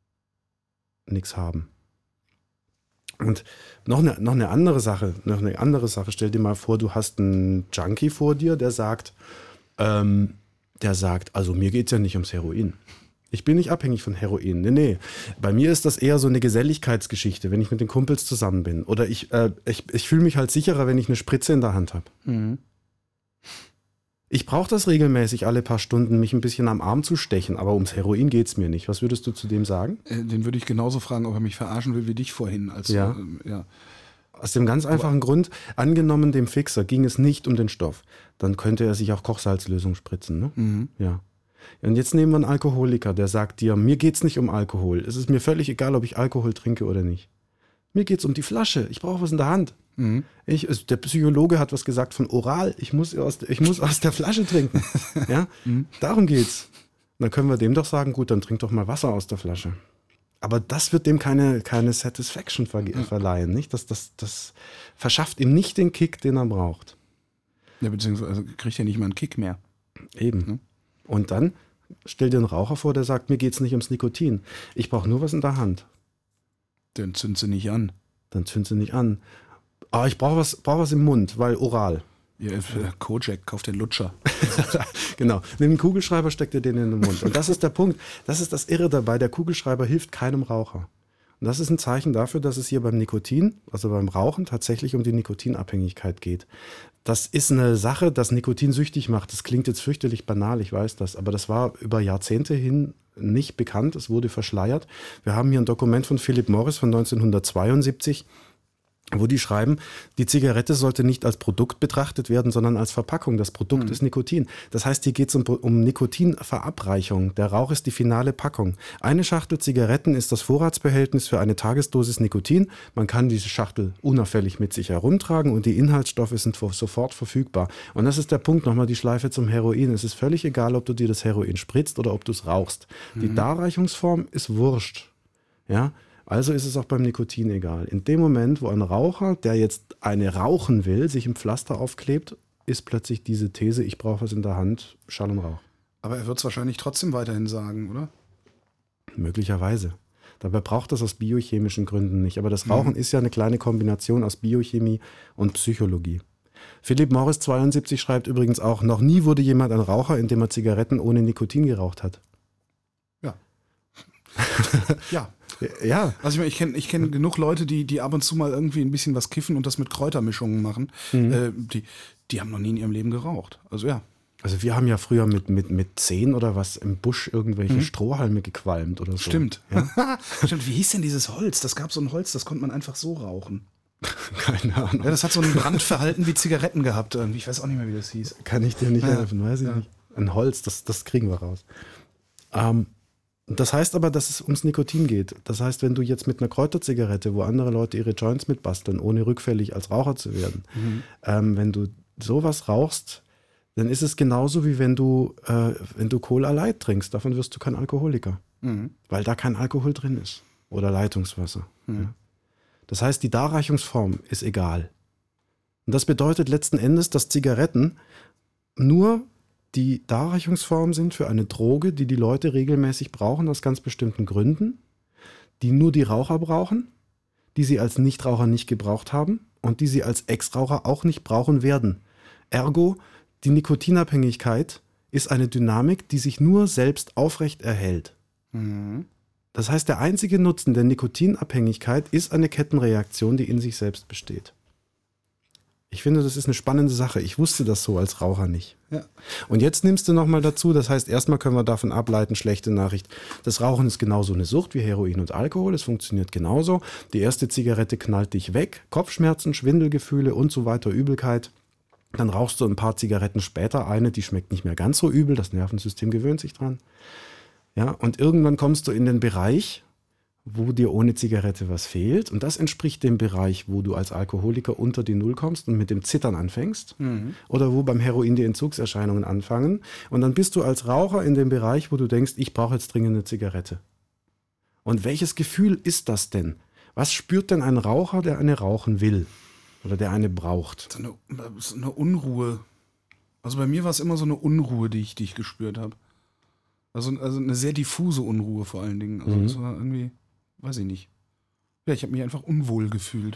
S3: nichts haben. Und noch eine, noch eine andere Sache, noch eine andere Sache, stell dir mal vor, du hast einen Junkie vor dir, der sagt, ähm, der sagt, also mir geht es ja nicht ums Heroin. Ich bin nicht abhängig von Heroin. Nee, nee. Bei mir ist das eher so eine Geselligkeitsgeschichte, wenn ich mit den Kumpels zusammen bin. Oder ich, äh, ich, ich fühle mich halt sicherer, wenn ich eine Spritze in der Hand habe. Mhm. Ich brauche das regelmäßig alle paar Stunden, mich ein bisschen am Arm zu stechen, aber ums Heroin geht es mir nicht. Was würdest du zu dem sagen?
S1: Den würde ich genauso fragen, ob er mich verarschen will wie dich vorhin. Als,
S3: ja.
S1: Äh, ja.
S3: Aus dem ganz einfachen aber Grund, angenommen dem Fixer ging es nicht um den Stoff, dann könnte er sich auch Kochsalzlösung spritzen. Ne? Mhm. Ja. Und jetzt nehmen wir einen Alkoholiker, der sagt dir, mir geht es nicht um Alkohol. Es ist mir völlig egal, ob ich Alkohol trinke oder nicht. Mir geht es um die Flasche. Ich brauche was in der Hand. Mhm. Ich, der Psychologe hat was gesagt von oral. Ich muss aus, ich muss aus der Flasche trinken. Ja? Mhm. Darum geht's. Dann können wir dem doch sagen, gut, dann trink doch mal Wasser aus der Flasche. Aber das wird dem keine, keine Satisfaction ver- ja. verleihen. Nicht? Das, das, das verschafft ihm nicht den Kick, den er braucht.
S1: Ja, beziehungsweise kriegt er nicht mal einen Kick mehr.
S3: Eben. Mhm. Und dann Stell dir einen Raucher vor, der sagt, mir geht es nicht ums Nikotin. Ich brauche nur was in der Hand.
S1: Dann zünd sie nicht an.
S3: Dann zünd sie nicht an. Aber ich brauche was, brauch was im Mund, weil oral.
S1: Ja, Kojak, kauft den Lutscher.
S3: Genau. Nimm einen Kugelschreiber, steck dir den in den Mund. Und das ist der Punkt. Das ist das Irre dabei. Der Kugelschreiber hilft keinem Raucher. Und das ist ein Zeichen dafür, dass es hier beim Nikotin, also beim Rauchen, tatsächlich um die Nikotinabhängigkeit geht. Das ist eine Sache, das Nikotin süchtig macht. Das klingt jetzt fürchterlich banal, ich weiß das. Aber das war über Jahrzehnte hin nicht bekannt. Es wurde verschleiert. Wir haben hier ein Dokument von Philip Morris von neunzehnhundertzweiundsiebzig, wo die schreiben, die Zigarette sollte nicht als Produkt betrachtet werden, sondern als Verpackung. Das Produkt mhm. ist Nikotin. Das heißt, hier geht es um, um Nikotinverabreichung. Der Rauch ist die finale Packung. Eine Schachtel Zigaretten ist das Vorratsbehältnis für eine Tagesdosis Nikotin. Man kann diese Schachtel unauffällig mit sich herumtragen und die Inhaltsstoffe sind sofort verfügbar. Und das ist der Punkt, nochmal die Schleife zum Heroin. Es ist völlig egal, ob du dir das Heroin spritzt oder ob du es rauchst. Mhm. Die Darreichungsform ist wurscht. Ja, also ist es auch beim Nikotin egal. In dem Moment, wo ein Raucher, der jetzt eine rauchen will, sich ein Pflaster aufklebt, ist plötzlich diese These, ich brauche was in der Hand, Schall und Rauch.
S1: Aber er wird es wahrscheinlich trotzdem weiterhin sagen, oder?
S3: Möglicherweise. Dabei braucht das aus biochemischen Gründen nicht. Aber das Rauchen mhm. ist ja eine kleine Kombination aus Biochemie und Psychologie. Philip Morris zweiundsiebzig schreibt übrigens auch, noch nie wurde jemand ein Raucher, indem er Zigaretten ohne Nikotin geraucht hat.
S1: Ja. Ja.
S3: Ja.
S1: Also ich meine, ich kenne ich kenn genug Leute, die, die ab und zu mal irgendwie ein bisschen was kiffen und das mit Kräutermischungen machen. Mhm. Äh, die, die haben noch nie in ihrem Leben geraucht. Also ja.
S3: Also wir haben ja früher mit, mit, mit zehn oder was im Busch irgendwelche mhm. Strohhalme gequalmt oder so.
S1: Stimmt. Ja? Stimmt. Wie hieß denn dieses Holz? Das gab so ein Holz, das konnte man einfach so rauchen.
S3: Keine Ahnung.
S1: Ja, das hat so ein Brandverhalten wie Zigaretten gehabt irgendwie. Ich weiß auch nicht mehr, wie das hieß.
S3: Kann ich dir nicht
S1: ja.
S3: helfen, weiß ich ja. nicht. Ein Holz, das, das kriegen wir raus. Ähm, Das heißt aber, dass es ums Nikotin geht. Das heißt, wenn du jetzt mit einer Kräuterzigarette, wo andere Leute ihre Joints mitbasteln, ohne rückfällig als Raucher zu werden, mhm. ähm, wenn du sowas rauchst, dann ist es genauso wie wenn du, äh, wenn du Cola Light trinkst. Davon wirst du kein Alkoholiker, mhm. weil da kein Alkohol drin ist oder Leitungswasser. Mhm. Ja. Das heißt, die Darreichungsform ist egal. Und das bedeutet letzten Endes, dass Zigaretten nur die Darreichungsform sind für eine Droge, die die Leute regelmäßig brauchen, aus ganz bestimmten Gründen, die nur die Raucher brauchen, die sie als Nichtraucher nicht gebraucht haben und die sie als Ex-Raucher auch nicht brauchen werden. Ergo, die Nikotinabhängigkeit ist eine Dynamik, die sich nur selbst aufrecht erhält. Mhm. Das heißt, der einzige Nutzen der Nikotinabhängigkeit ist eine Kettenreaktion, die in sich selbst besteht. Ich finde, das ist eine spannende Sache. Ich wusste das so als Raucher nicht.
S1: Ja.
S3: Und jetzt nimmst du nochmal dazu, das heißt, erstmal können wir davon ableiten, schlechte Nachricht, das Rauchen ist genauso eine Sucht wie Heroin und Alkohol. Es funktioniert genauso. Die erste Zigarette knallt dich weg. Kopfschmerzen, Schwindelgefühle und so weiter, Übelkeit. Dann rauchst du ein paar Zigaretten später eine, die schmeckt nicht mehr ganz so übel. Das Nervensystem gewöhnt sich dran. Ja, und irgendwann kommst du in den Bereich, wo dir ohne Zigarette was fehlt. Und das entspricht dem Bereich, wo du als Alkoholiker unter die Null kommst und mit dem Zittern anfängst. Mhm. Oder wo beim Heroin die Entzugserscheinungen anfangen. Und dann bist du als Raucher in dem Bereich, wo du denkst, ich brauche jetzt dringend eine Zigarette. Und welches Gefühl ist das denn? Was spürt denn ein Raucher, der eine rauchen will? Oder der eine braucht?
S1: So eine, so eine Unruhe. Also bei mir war es immer so eine Unruhe, die ich, die ich gespürt habe. Also, also eine sehr diffuse Unruhe vor allen Dingen. Also mhm. das war irgendwie... Weiß ich nicht. Ja, ich habe mich einfach unwohl gefühlt.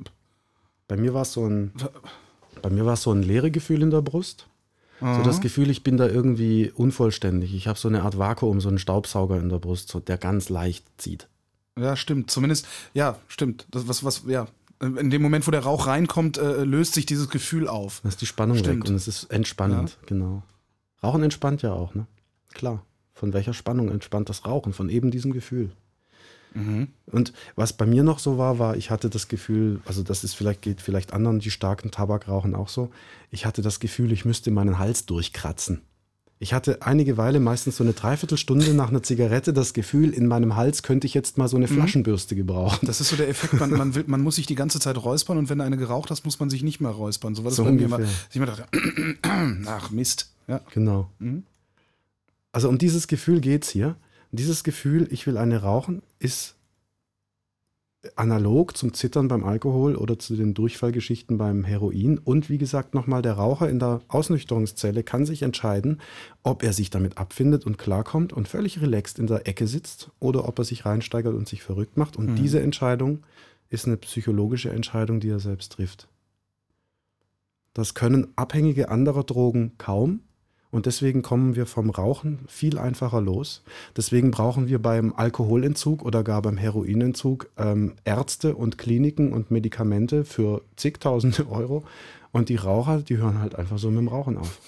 S3: Bei mir war es so ein, bei mir war es so ein leere Gefühl in der Brust. Aha. So das Gefühl, ich bin da irgendwie unvollständig. Ich habe so eine Art Vakuum, so einen Staubsauger in der Brust, so, der ganz leicht zieht.
S1: Ja, stimmt. Zumindest, ja, stimmt. Das, was, was, ja. In dem Moment, wo der Rauch reinkommt, äh, löst sich dieses Gefühl auf.
S3: Da ist die Spannung
S1: stimmt.
S3: weg und es ist entspannend, ja. Genau. Rauchen entspannt ja auch, ne? Klar. Von welcher Spannung entspannt das Rauchen? Von eben diesem Gefühl. Mhm. Und was bei mir noch so war, war, ich hatte das Gefühl, also das ist vielleicht, geht vielleicht anderen, die starken Tabak rauchen, auch so, ich hatte das Gefühl, ich müsste meinen Hals durchkratzen. Ich hatte einige Weile, meistens so eine Dreiviertelstunde nach einer Zigarette, das Gefühl, in meinem Hals könnte ich jetzt mal so eine mhm. Flaschenbürste gebrauchen.
S1: Das ist so der Effekt, man, man, will, man muss sich die ganze Zeit räuspern und wenn du eine geraucht hast, muss man sich nicht mehr räuspern. So war das
S3: so
S1: bei
S3: ungefähr.
S1: mir immer. Ich immer dachte, ach Mist. Ja.
S3: Genau. Mhm. Also um dieses Gefühl geht es hier. Dieses Gefühl, ich will eine rauchen, ist analog zum Zittern beim Alkohol oder zu den Durchfallgeschichten beim Heroin. Und wie gesagt, nochmal, der Raucher in der Ausnüchterungszelle kann sich entscheiden, ob er sich damit abfindet und klarkommt und völlig relaxed in der Ecke sitzt oder ob er sich reinsteigert und sich verrückt macht. Und mhm. diese Entscheidung ist eine psychologische Entscheidung, die er selbst trifft. Das können Abhängige anderer Drogen kaum. Und deswegen kommen wir vom Rauchen viel einfacher los. Deswegen brauchen wir beim Alkoholentzug oder gar beim Heroinentzug ähm, Ärzte und Kliniken und Medikamente für zigtausende Euro. Und die Raucher, die hören halt einfach so mit dem Rauchen auf.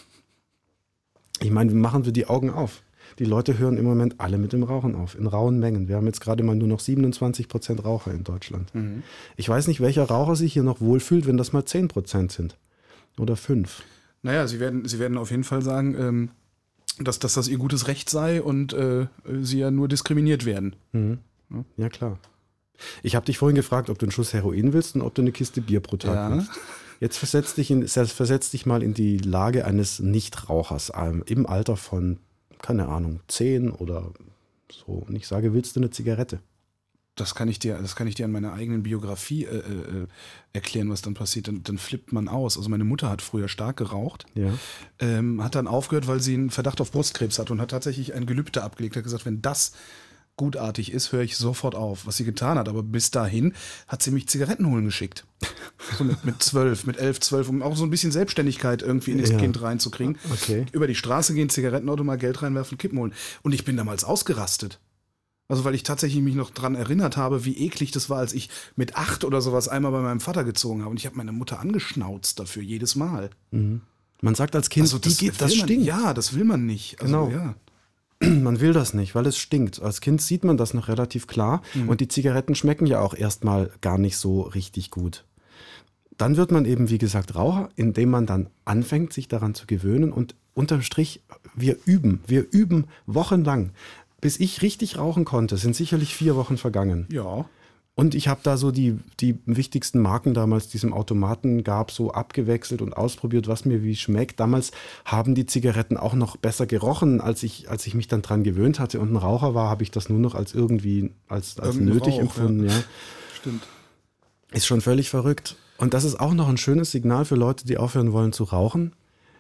S3: Ich meine, machen wir die Augen auf. Die Leute hören im Moment alle mit dem Rauchen auf, in rauen Mengen. Wir haben jetzt gerade mal nur noch siebenundzwanzig Prozent Raucher in Deutschland. Mhm. Ich weiß nicht, welcher Raucher sich hier noch wohlfühlt, wenn das mal zehn Prozent sind oder fünf.
S1: Naja, sie werden, sie werden auf jeden Fall sagen, ähm, dass, dass das ihr gutes Recht sei und äh, sie ja nur diskriminiert werden.
S3: Mhm. Ja. ja, klar. Ich habe dich vorhin gefragt, ob du einen Schuss Heroin willst und ob du eine Kiste Bier pro Tag
S1: ja.
S3: willst. Jetzt versetz dich, in, versetz dich mal in die Lage eines Nichtrauchers ähm, im Alter von, keine Ahnung, zehn oder so. Und ich sage, willst du eine Zigarette?
S1: Das kann ich dir, das kann ich dir an meiner eigenen Biografie äh, äh, erklären, was dann passiert. Dann, dann flippt man aus. Also meine Mutter hat früher stark geraucht,
S3: ja.
S1: ähm, hat dann aufgehört, weil sie einen Verdacht auf Brustkrebs hatte und hat tatsächlich ein Gelübde abgelegt. Hat gesagt, wenn das gutartig ist, höre ich sofort auf. Was sie getan hat. Aber bis dahin hat sie mich Zigaretten holen geschickt. So mit, mit zwölf, mit elf, zwölf, um auch so ein bisschen Selbstständigkeit irgendwie in das
S3: ja.
S1: Kind reinzukriegen.
S3: Okay.
S1: Über die Straße gehen, Zigarettenauto, mal Geld reinwerfen, Kippen holen. Und ich bin damals ausgerastet. Also weil ich tatsächlich mich noch dran erinnert habe, wie eklig das war, als ich mit acht oder sowas einmal bei meinem Vater gezogen habe. Und ich habe meine Mutter angeschnauzt dafür, jedes Mal.
S3: Mhm. Man sagt als Kind,
S1: also das,
S3: die geht, das
S1: man,
S3: stinkt.
S1: Ja, das will man nicht. Also,
S3: genau.
S1: Ja.
S3: Man will das nicht, weil es stinkt. Als Kind sieht man das noch relativ klar. Mhm. Und die Zigaretten schmecken ja auch erstmal gar nicht so richtig gut. Dann wird man eben, wie gesagt, Raucher, indem man dann anfängt, sich daran zu gewöhnen. Und unterm Strich, wir üben. Wir üben wochenlang. Bis ich richtig rauchen konnte, sind sicherlich vier Wochen vergangen.
S1: Ja.
S3: Und ich habe da so die, die wichtigsten Marken damals, die es im Automaten gab, so abgewechselt und ausprobiert, was mir wie schmeckt. Damals haben die Zigaretten auch noch besser gerochen, als ich, als ich mich dann dran gewöhnt hatte. Und ein Raucher war, habe ich das nur noch als irgendwie, als, als nötig
S1: Rauch,
S3: empfunden. Ja.
S1: Ja. Stimmt.
S3: Ist schon völlig verrückt. Und das ist auch noch ein schönes Signal für Leute, die aufhören wollen zu rauchen.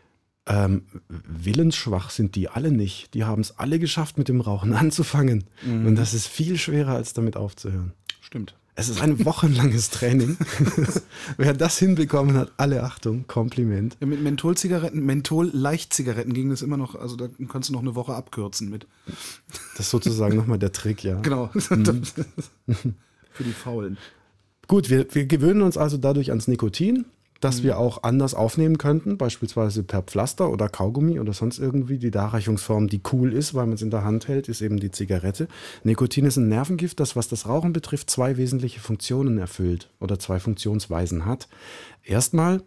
S3: Ähm, willensschwach sind die alle nicht. Die haben es alle geschafft, mit dem Rauchen anzufangen. Mhm. Und das ist viel schwerer, als damit aufzuhören.
S1: Stimmt.
S3: Es ist ein wochenlanges Training. Wer das hinbekommen hat, alle Achtung, Kompliment.
S1: Ja, mit Mentholzigaretten, Menthol-Leichtzigaretten ging das immer noch, also da kannst du noch eine Woche abkürzen mit.
S3: Das ist sozusagen nochmal der Trick, ja.
S1: Genau. Mhm. Für die Faulen.
S3: Gut, wir, wir gewöhnen uns also dadurch ans Nikotin, dass mhm. wir auch anders aufnehmen könnten, beispielsweise per Pflaster oder Kaugummi oder sonst irgendwie. Die Darreichungsform, die cool ist, weil man es in der Hand hält, ist eben die Zigarette. Nikotin ist ein Nervengift, das, was das Rauchen betrifft, zwei wesentliche Funktionen erfüllt oder zwei Funktionsweisen hat. Erstmal,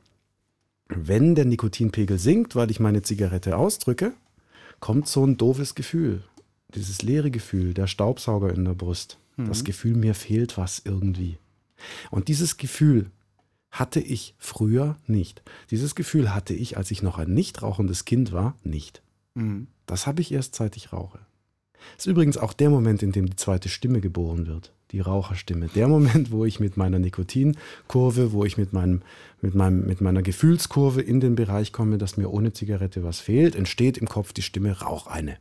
S3: wenn der Nikotinpegel sinkt, weil ich meine Zigarette ausdrücke, kommt so ein doofes Gefühl. Dieses leere Gefühl, der Staubsauger in der Brust. Mhm. Das Gefühl, mir fehlt was irgendwie. Und dieses Gefühl hatte ich früher nicht. Dieses Gefühl hatte ich, als ich noch ein nicht rauchendes Kind war, nicht. Mhm. Das habe ich erst, seit ich rauche. Das ist übrigens auch der Moment, in dem die zweite Stimme geboren wird. Die Raucherstimme. Der Moment, wo ich mit meiner Nikotinkurve, wo ich mit, meinem, mit, meinem, mit meiner Gefühlskurve in den Bereich komme, dass mir ohne Zigarette was fehlt, entsteht im Kopf die Stimme, rauch eine.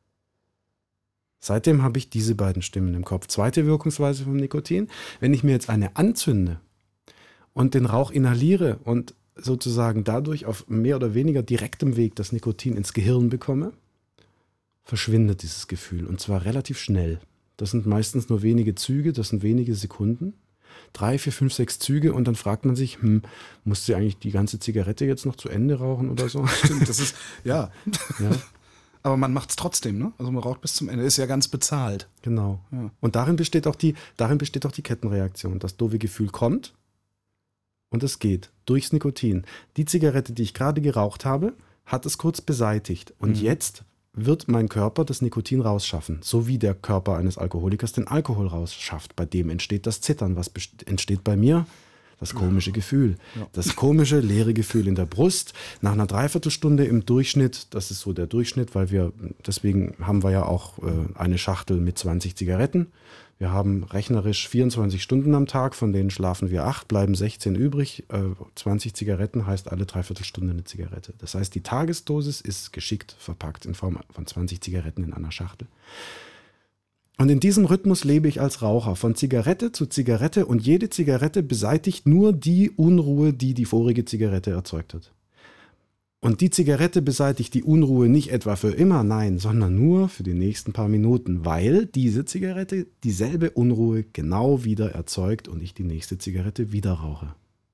S3: Seitdem habe ich diese beiden Stimmen im Kopf. Zweite Wirkungsweise vom Nikotin. Wenn ich mir jetzt eine anzünde und den Rauch inhaliere und sozusagen dadurch auf mehr oder weniger direktem Weg das Nikotin ins Gehirn bekomme, verschwindet dieses Gefühl und zwar relativ schnell. Das sind meistens nur wenige Züge, das sind wenige Sekunden. Drei, vier, fünf, sechs Züge und dann fragt man sich, hm, musst du eigentlich die ganze Zigarette jetzt noch zu Ende rauchen oder so?
S1: Stimmt, das ist, ja.
S3: ja.
S1: Aber man macht es trotzdem, ne? Also man raucht bis zum Ende, ist ja ganz bezahlt.
S3: Genau.
S1: Ja.
S3: Und darin besteht auch die, darin besteht auch die Kettenreaktion. Das doofe Gefühl kommt und es geht durchs Nikotin. Die Zigarette, die ich gerade geraucht habe, hat es kurz beseitigt. Und mhm. jetzt wird mein Körper das Nikotin rausschaffen. So wie der Körper eines Alkoholikers den Alkohol rausschafft. Bei dem entsteht das Zittern. Was best- entsteht bei mir? Das komische Gefühl.
S1: Ja.
S3: Das komische, leere Gefühl in der Brust. Nach einer Dreiviertelstunde im Durchschnitt, das ist so der Durchschnitt, weil wir, deswegen haben wir ja auch äh, eine Schachtel mit zwanzig Zigaretten. Wir haben rechnerisch vierundzwanzig Stunden am Tag, von denen schlafen wir acht, bleiben sechzehn übrig. Äh, zwanzig Zigaretten heißt alle Dreiviertelstunde eine Zigarette. Das heißt, die Tagesdosis ist geschickt verpackt in Form von zwanzig Zigaretten in einer Schachtel. Und in diesem Rhythmus lebe ich als Raucher, von Zigarette zu Zigarette, und jede Zigarette beseitigt nur die Unruhe, die die vorige Zigarette erzeugt hat. Und die Zigarette beseitigt die Unruhe nicht etwa für immer, nein, sondern nur für die nächsten paar Minuten, weil diese Zigarette dieselbe Unruhe genau wieder erzeugt und ich die nächste Zigarette wieder rauche.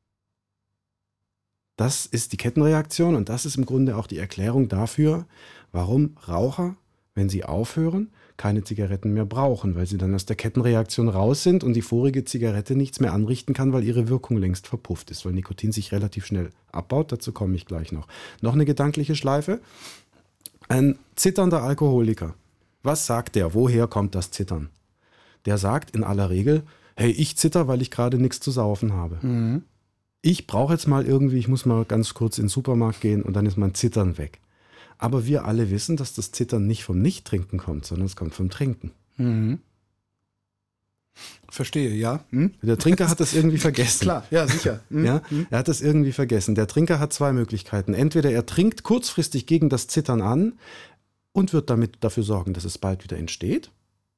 S3: Das ist die Kettenreaktion und das ist im Grunde auch die Erklärung dafür, warum Raucher, wenn sie aufhören, keine Zigaretten mehr brauchen, weil sie dann aus der Kettenreaktion raus sind und die vorige Zigarette nichts mehr anrichten kann, weil ihre Wirkung längst verpufft ist, weil Nikotin sich relativ schnell abbaut. Dazu komme ich gleich noch. Noch eine gedankliche Schleife. Ein zitternder Alkoholiker. Was sagt der? Woher kommt das Zittern? Der sagt in aller Regel, hey, ich zitter, weil ich gerade nichts zu saufen habe. Mhm. Ich brauche jetzt mal irgendwie, ich muss mal ganz kurz in den Supermarkt gehen und dann ist mein Zittern weg. Aber wir alle wissen, dass das Zittern nicht vom Nicht-Trinken kommt, sondern es kommt vom Trinken.
S1: Mhm. Verstehe, ja. Hm?
S3: Der Trinker hat das irgendwie vergessen.
S1: Klar, ja, sicher. Hm?
S3: Ja, er hat das irgendwie vergessen. Der Trinker hat zwei Möglichkeiten. Entweder er trinkt kurzfristig gegen das Zittern an und wird damit dafür sorgen, dass es bald wieder entsteht.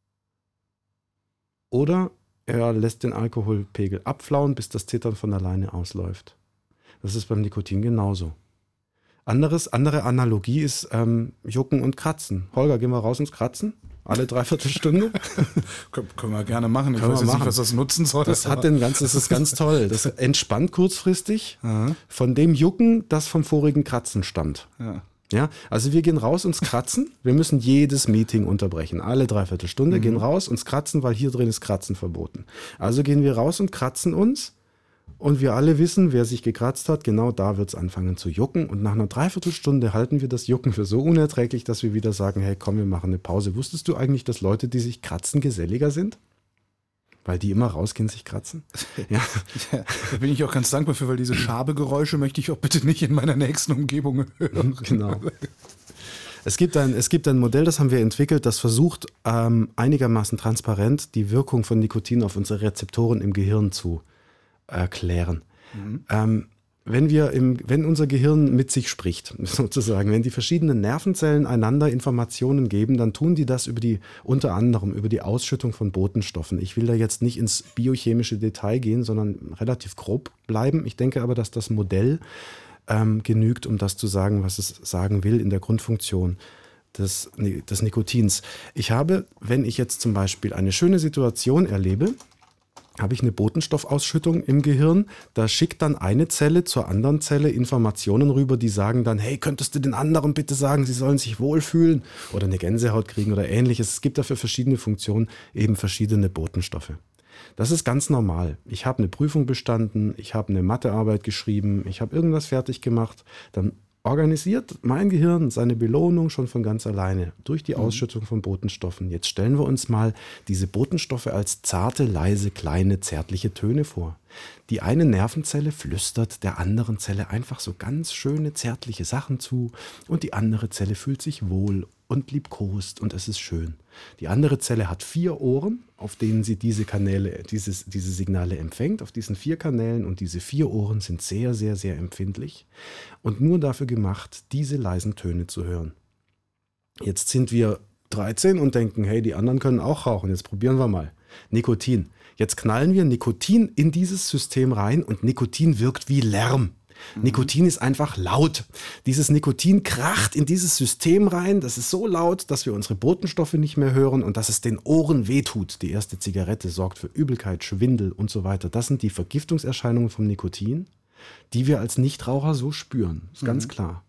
S3: Oder er lässt den Alkoholpegel abflauen, bis das Zittern von alleine ausläuft. Das ist beim Nikotin genauso. Anderes, andere Analogie ist ähm, Jucken und Kratzen. Holger, gehen wir raus ins Kratzen? Alle Dreiviertelstunde?
S1: Können wir gerne machen. Ich
S3: Können
S1: weiß
S3: wir
S1: jetzt
S3: machen.
S1: nicht, was das nutzen soll.
S3: Das hat den ganz, das ist ganz toll. Das entspannt kurzfristig
S1: Aha.
S3: von dem Jucken, das vom vorigen Kratzen stammt.
S1: Ja.
S3: Ja, also wir gehen raus uns kratzen. Wir müssen jedes Meeting unterbrechen. Alle Dreiviertelstunde
S1: Mhm.
S3: gehen raus uns kratzen, weil hier drin ist Kratzen verboten. Also gehen wir raus und kratzen uns. Und wir alle wissen, wer sich gekratzt hat, genau da wird es anfangen zu jucken. Und nach einer Dreiviertelstunde halten wir das Jucken für so unerträglich, dass wir wieder sagen, hey, komm, wir machen eine Pause. Wusstest du eigentlich, dass Leute, die sich kratzen, geselliger sind? Weil die immer rausgehen, sich kratzen? Ja.
S1: Ja, da bin ich auch ganz dankbar für, weil diese Schabegeräusche möchte ich auch bitte nicht in meiner nächsten Umgebung hören.
S3: Genau. Es gibt, ein, es gibt ein Modell, das haben wir entwickelt, das versucht, ähm, einigermaßen transparent die Wirkung von Nikotin auf unsere Rezeptoren im Gehirn zu erklären. Mhm. Ähm, wenn wir im, wenn unser Gehirn mit sich spricht, sozusagen, wenn die verschiedenen Nervenzellen einander Informationen geben, dann tun die das über die, unter anderem über die Ausschüttung von Botenstoffen. Ich will da jetzt nicht ins biochemische Detail gehen, sondern relativ grob bleiben. Ich denke aber, dass das Modell ähm, genügt, um das zu sagen, was es sagen will in der Grundfunktion des, des Nikotins. Ich habe, wenn ich jetzt zum Beispiel eine schöne Situation erlebe, habe ich eine Botenstoffausschüttung im Gehirn, da schickt dann eine Zelle zur anderen Zelle Informationen rüber, die sagen dann, hey, könntest du den anderen bitte sagen, sie sollen sich wohlfühlen oder eine Gänsehaut kriegen oder ähnliches. Es gibt dafür verschiedene Funktionen, eben verschiedene Botenstoffe. Das ist ganz normal. Ich habe eine Prüfung bestanden, ich habe eine Mathearbeit geschrieben, ich habe irgendwas fertig gemacht, dann organisiert mein Gehirn seine Belohnung schon von ganz alleine durch die Ausschüttung von Botenstoffen. Jetzt stellen wir uns mal diese Botenstoffe als zarte, leise, kleine, zärtliche Töne vor. Die eine Nervenzelle flüstert der anderen Zelle einfach so ganz schöne, zärtliche Sachen zu und die andere Zelle fühlt sich wohl und liebkost und es ist schön. Die andere Zelle hat vier Ohren, auf denen sie diese Kanäle, dieses, diese Signale empfängt, auf diesen vier Kanälen, und diese vier Ohren sind sehr, sehr, sehr empfindlich und nur dafür gemacht, diese leisen Töne zu hören. Jetzt sind wir dreizehn und denken, hey, die anderen können auch rauchen, jetzt probieren wir mal. Nikotin. Jetzt knallen wir Nikotin in dieses System rein und Nikotin wirkt wie Lärm. Mhm. Nikotin ist einfach laut. Dieses Nikotin kracht in dieses System rein. Das ist so laut, dass wir unsere Botenstoffe nicht mehr hören und dass es den Ohren wehtut. Die erste Zigarette sorgt für Übelkeit, Schwindel und so weiter. Das sind die Vergiftungserscheinungen vom Nikotin, die wir als Nichtraucher so spüren. Ist ganz mhm. klar.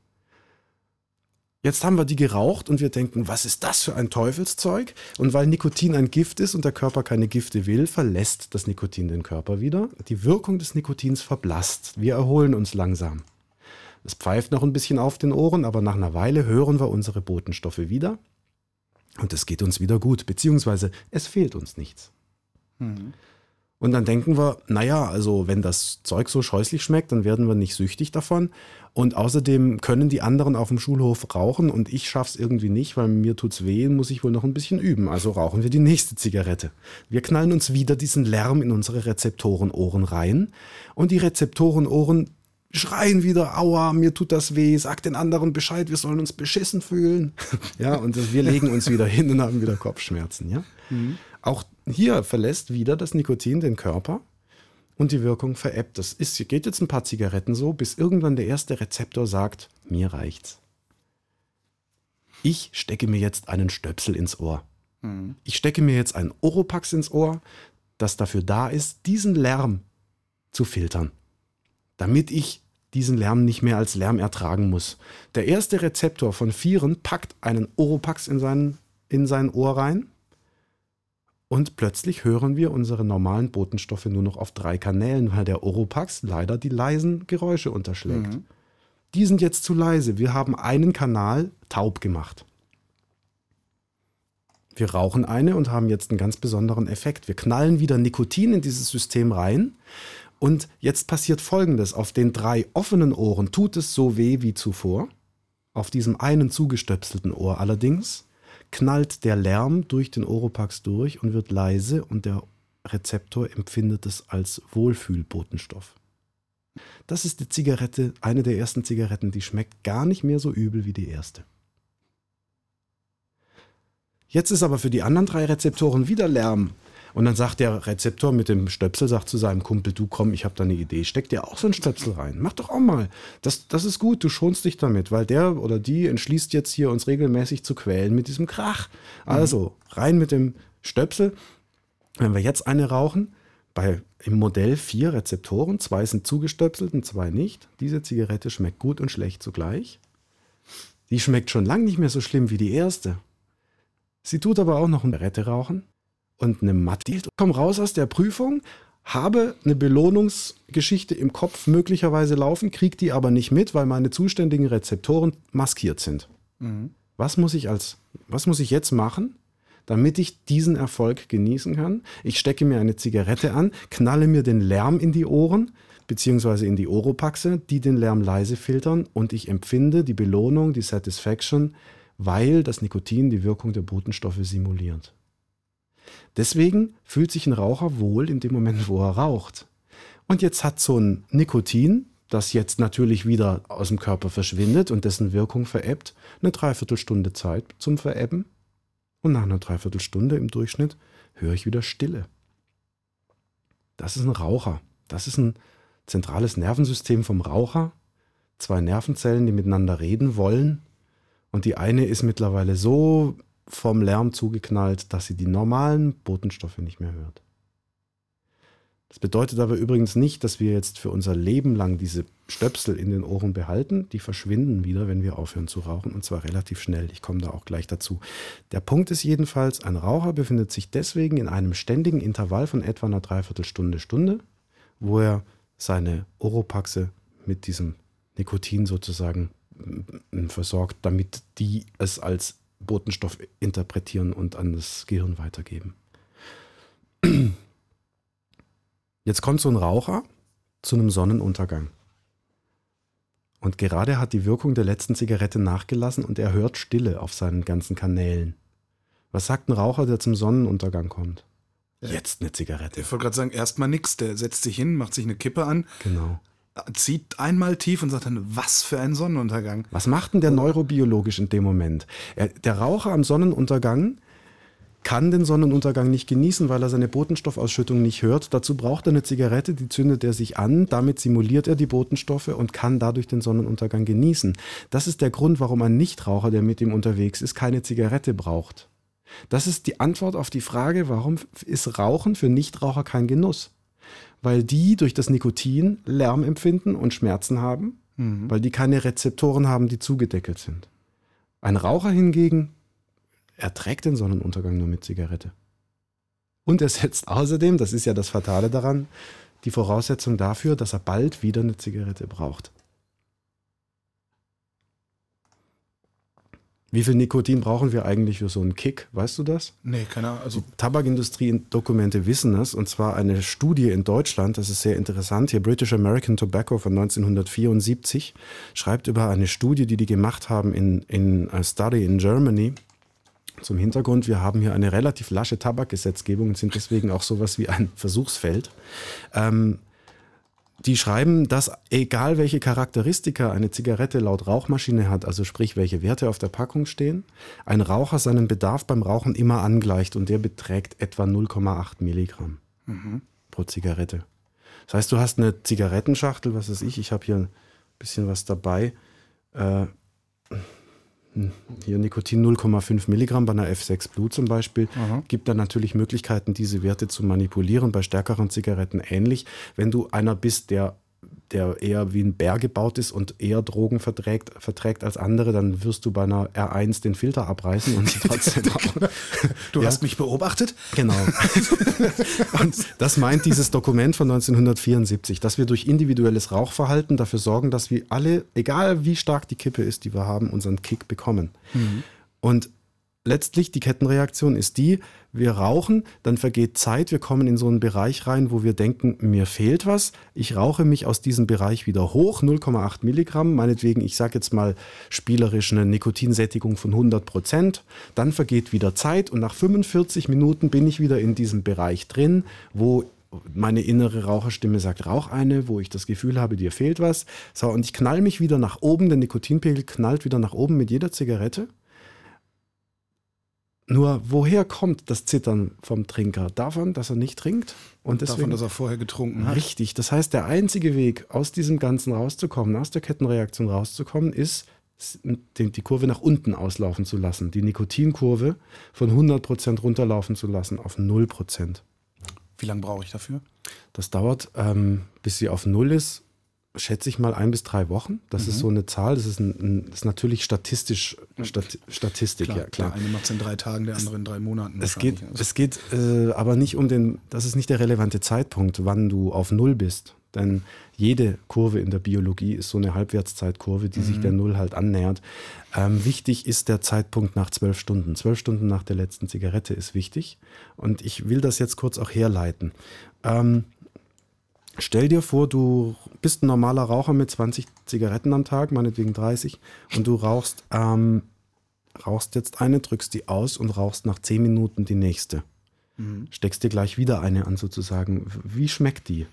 S3: Jetzt haben wir die geraucht und wir denken, was ist das für ein Teufelszeug? Und weil Nikotin ein Gift ist und der Körper keine Gifte will, verlässt das Nikotin den Körper wieder. Die Wirkung des Nikotins verblasst. Wir erholen uns langsam. Es pfeift noch ein bisschen auf den Ohren, aber nach einer Weile hören wir unsere Botenstoffe wieder. Und es geht uns wieder gut, beziehungsweise es fehlt uns nichts. Mhm. Und dann denken wir, naja, also wenn das Zeug so scheußlich schmeckt, dann werden wir nicht süchtig davon. Und außerdem können die anderen auf dem Schulhof rauchen und ich schaff's irgendwie nicht, weil mir tut's weh, muss ich wohl noch ein bisschen üben. Also rauchen wir die nächste Zigarette. Wir knallen uns wieder diesen Lärm in unsere Rezeptorenohren rein und die Rezeptorenohren schreien wieder, aua, mir tut das weh, sag den anderen Bescheid, wir sollen uns beschissen fühlen. Ja, und wir legen uns wieder hin und haben wieder Kopfschmerzen. Ja? Mhm. Auch hier verlässt wieder das Nikotin den Körper und die Wirkung verebbt. Das ist, geht jetzt ein paar Zigaretten so, bis irgendwann der erste Rezeptor sagt, mir reicht's. Ich stecke mir jetzt einen Stöpsel ins Ohr. Mhm. Ich stecke mir jetzt einen Oropax ins Ohr, das dafür da ist, diesen Lärm zu filtern, damit ich diesen Lärm nicht mehr als Lärm ertragen muss. Der erste Rezeptor von vieren packt einen Oropax in sein, in sein Ohr rein und plötzlich hören wir unsere normalen Botenstoffe nur noch auf drei Kanälen, weil der Oropax leider die leisen Geräusche unterschlägt. Mhm. Die sind jetzt zu leise. Wir haben einen Kanal taub gemacht. Wir rauchen eine und haben jetzt einen ganz besonderen Effekt. Wir knallen wieder Nikotin in dieses System rein. Und jetzt passiert Folgendes. Auf den drei offenen Ohren tut es so weh wie zuvor. Auf diesem einen zugestöpselten Ohr allerdings knallt der Lärm durch den Oropax durch und wird leise und der Rezeptor empfindet es als Wohlfühlbotenstoff. Das ist die Zigarette, eine der ersten Zigaretten, die schmeckt gar nicht mehr so übel wie die erste. Jetzt ist aber für die anderen drei Rezeptoren wieder Lärm. Und dann sagt der Rezeptor mit dem Stöpsel, sagt zu seinem Kumpel, du komm, ich habe da eine Idee, steck dir auch so einen Stöpsel rein. Mach doch auch mal. Das, das ist gut, du schonst dich damit, weil der oder die entschließt jetzt hier, uns regelmäßig zu quälen mit diesem Krach. Also rein mit dem Stöpsel. Wenn wir jetzt eine rauchen, bei im Modell vier Rezeptoren, zwei sind zugestöpselt und zwei nicht. Diese Zigarette schmeckt gut und schlecht zugleich. Die schmeckt schon lange nicht mehr so schlimm wie die erste. Sie tut aber auch noch eine Zigarette rauchen. Und eine Mathe. Ich komme raus aus der Prüfung, habe eine Belohnungsgeschichte im Kopf möglicherweise laufen, kriege die aber nicht mit, weil meine zuständigen Rezeptoren maskiert sind. Mhm. Was muss ich als, was muss ich jetzt machen, damit ich diesen Erfolg genießen kann? Ich stecke mir eine Zigarette an, knalle mir den Lärm in die Ohren, beziehungsweise in die Oropaxe, die den Lärm leise filtern und ich empfinde die Belohnung, die Satisfaction, weil das Nikotin die Wirkung der Botenstoffe simuliert. Deswegen fühlt sich ein Raucher wohl in dem Moment, wo er raucht. Und jetzt hat so ein Nikotin, das jetzt natürlich wieder aus dem Körper verschwindet und dessen Wirkung verebbt, eine Dreiviertelstunde Zeit zum Verebben. Und nach einer Dreiviertelstunde im Durchschnitt höre ich wieder Stille. Das ist ein Raucher. Das ist ein zentrales Nervensystem vom Raucher. Zwei Nervenzellen, die miteinander reden wollen. Und die eine ist mittlerweile so vom Lärm zugeknallt, dass sie die normalen Botenstoffe nicht mehr hört. Das bedeutet aber übrigens nicht, dass wir jetzt für unser Leben lang diese Stöpsel in den Ohren behalten. Die verschwinden wieder, wenn wir aufhören zu rauchen, und zwar relativ schnell. Ich komme da auch gleich dazu. Der Punkt ist jedenfalls, ein Raucher befindet sich deswegen in einem ständigen Intervall von etwa einer Dreiviertelstunde, Stunde, wo er seine Oropaxe mit diesem Nikotin sozusagen versorgt, damit die es als Botenstoff interpretieren und an das Gehirn weitergeben. Jetzt kommt so ein Raucher zu einem Sonnenuntergang. Und gerade hat die Wirkung der letzten Zigarette nachgelassen und er hört Stille auf seinen ganzen Kanälen. Was sagt ein Raucher, der zum Sonnenuntergang kommt? Jetzt eine Zigarette.
S1: Ich wollte gerade sagen, erstmal nix. Der setzt sich hin, macht sich eine Kippe an.
S3: Genau.
S1: Zieht einmal tief und sagt dann, was für ein Sonnenuntergang.
S3: Was macht denn der neurobiologisch in dem Moment? Er, der Raucher am Sonnenuntergang kann den Sonnenuntergang nicht genießen, weil er seine Botenstoffausschüttung nicht hört. Dazu braucht er eine Zigarette, die zündet er sich an. Damit simuliert er die Botenstoffe und kann dadurch den Sonnenuntergang genießen. Das ist der Grund, warum ein Nichtraucher, der mit ihm unterwegs ist, keine Zigarette braucht. Das ist die Antwort auf die Frage, warum ist Rauchen für Nichtraucher kein Genuss? Weil die durch das Nikotin Lärm empfinden und Schmerzen haben, mhm. weil die keine Rezeptoren haben, die zugedeckelt sind. Ein Raucher hingegen erträgt den Sonnenuntergang nur mit Zigarette. Und er setzt außerdem, das ist ja das Fatale daran, die Voraussetzung dafür, dass er bald wieder eine Zigarette braucht. Wie viel Nikotin brauchen wir eigentlich für so einen Kick? Weißt du das?
S1: Nee, keine Ahnung. Also
S3: Tabakindustrie-Dokumente wissen das. Und zwar eine Studie in Deutschland, das ist sehr interessant. Hier British American Tobacco von neunzehnhundertvierundsiebzig schreibt über eine Studie, die die gemacht haben in, in a Study in Germany. Zum Hintergrund, wir haben hier eine relativ lasche Tabakgesetzgebung und sind deswegen auch sowas wie ein Versuchsfeld. Ähm, Die schreiben, dass egal welche Charakteristika eine Zigarette laut Rauchmaschine hat, also sprich welche Werte auf der Packung stehen, ein Raucher seinen Bedarf beim Rauchen immer angleicht und der beträgt etwa null Komma acht Milligramm mhm. pro Zigarette. Das heißt, du hast eine Zigarettenschachtel, was weiß ich, ich habe hier ein bisschen was dabei, äh, hier Nikotin null Komma fünf Milligramm bei einer F sechs Blue zum Beispiel. Aha. Gibt dann natürlich Möglichkeiten, diese Werte zu manipulieren, bei stärkeren Zigaretten ähnlich. Wenn du einer bist, der, der eher wie ein Bär gebaut ist und eher Drogen verträgt, verträgt als andere, dann wirst du bei einer R eins den Filter abreißen und trotzdem auch.
S1: Du
S3: ja?
S1: hast mich beobachtet?
S3: Genau. Und das meint dieses Dokument von neunzehnhundertvierundsiebzig, dass wir durch individuelles Rauchverhalten dafür sorgen, dass wir alle, egal wie stark die Kippe ist, die wir haben, unseren Kick bekommen. Mhm. Und letztlich die Kettenreaktion ist die, wir rauchen, dann vergeht Zeit, wir kommen in so einen Bereich rein, wo wir denken, mir fehlt was, ich rauche mich aus diesem Bereich wieder hoch, null Komma acht Milligramm, meinetwegen, ich sage jetzt mal spielerisch eine Nikotinsättigung von hundert Prozent, dann vergeht wieder Zeit und nach fünfundvierzig Minuten bin ich wieder in diesem Bereich drin, wo meine innere Raucherstimme sagt, rauch eine, wo ich das Gefühl habe, dir fehlt was. So, und ich knall mich wieder nach oben, der Nikotinpegel knallt wieder nach oben mit jeder Zigarette. Nur woher kommt das Zittern vom Trinker? Davon, dass er nicht trinkt? Und deswegen,
S1: davon, dass er vorher getrunken hat?
S3: Richtig. Das heißt, der einzige Weg, aus diesem Ganzen rauszukommen, aus der Kettenreaktion rauszukommen, ist, die Kurve nach unten auslaufen zu lassen. Die Nikotinkurve von hundert Prozent runterlaufen zu lassen auf null Prozent.
S1: Wie lange brauche ich dafür?
S3: Das dauert, ähm, bis sie auf Null ist, schätze ich mal ein bis drei Wochen. Das mhm. ist so eine Zahl, das ist, ein, ein, das ist natürlich statistisch, Stat, Statistik,
S1: klar,
S3: ja klar.
S1: Der eine macht es in drei Tagen, der andere in drei Monaten.
S3: Es geht, also. es geht äh, aber nicht um den, das ist nicht der relevante Zeitpunkt, wann du auf Null bist. Denn jede Kurve in der Biologie ist so eine Halbwertszeitkurve, die mhm. sich der Null halt annähert. Ähm, wichtig ist der Zeitpunkt nach zwölf Stunden. Zwölf Stunden nach der letzten Zigarette ist wichtig. Und ich will das jetzt kurz auch herleiten. Ähm, Stell dir vor, du bist ein normaler Raucher mit zwanzig Zigaretten am Tag, meinetwegen dreißig, und du rauchst, ähm, rauchst jetzt eine, drückst die aus und rauchst nach zehn Minuten die nächste. Mhm. Steckst dir gleich wieder eine an sozusagen. Wie schmeckt die?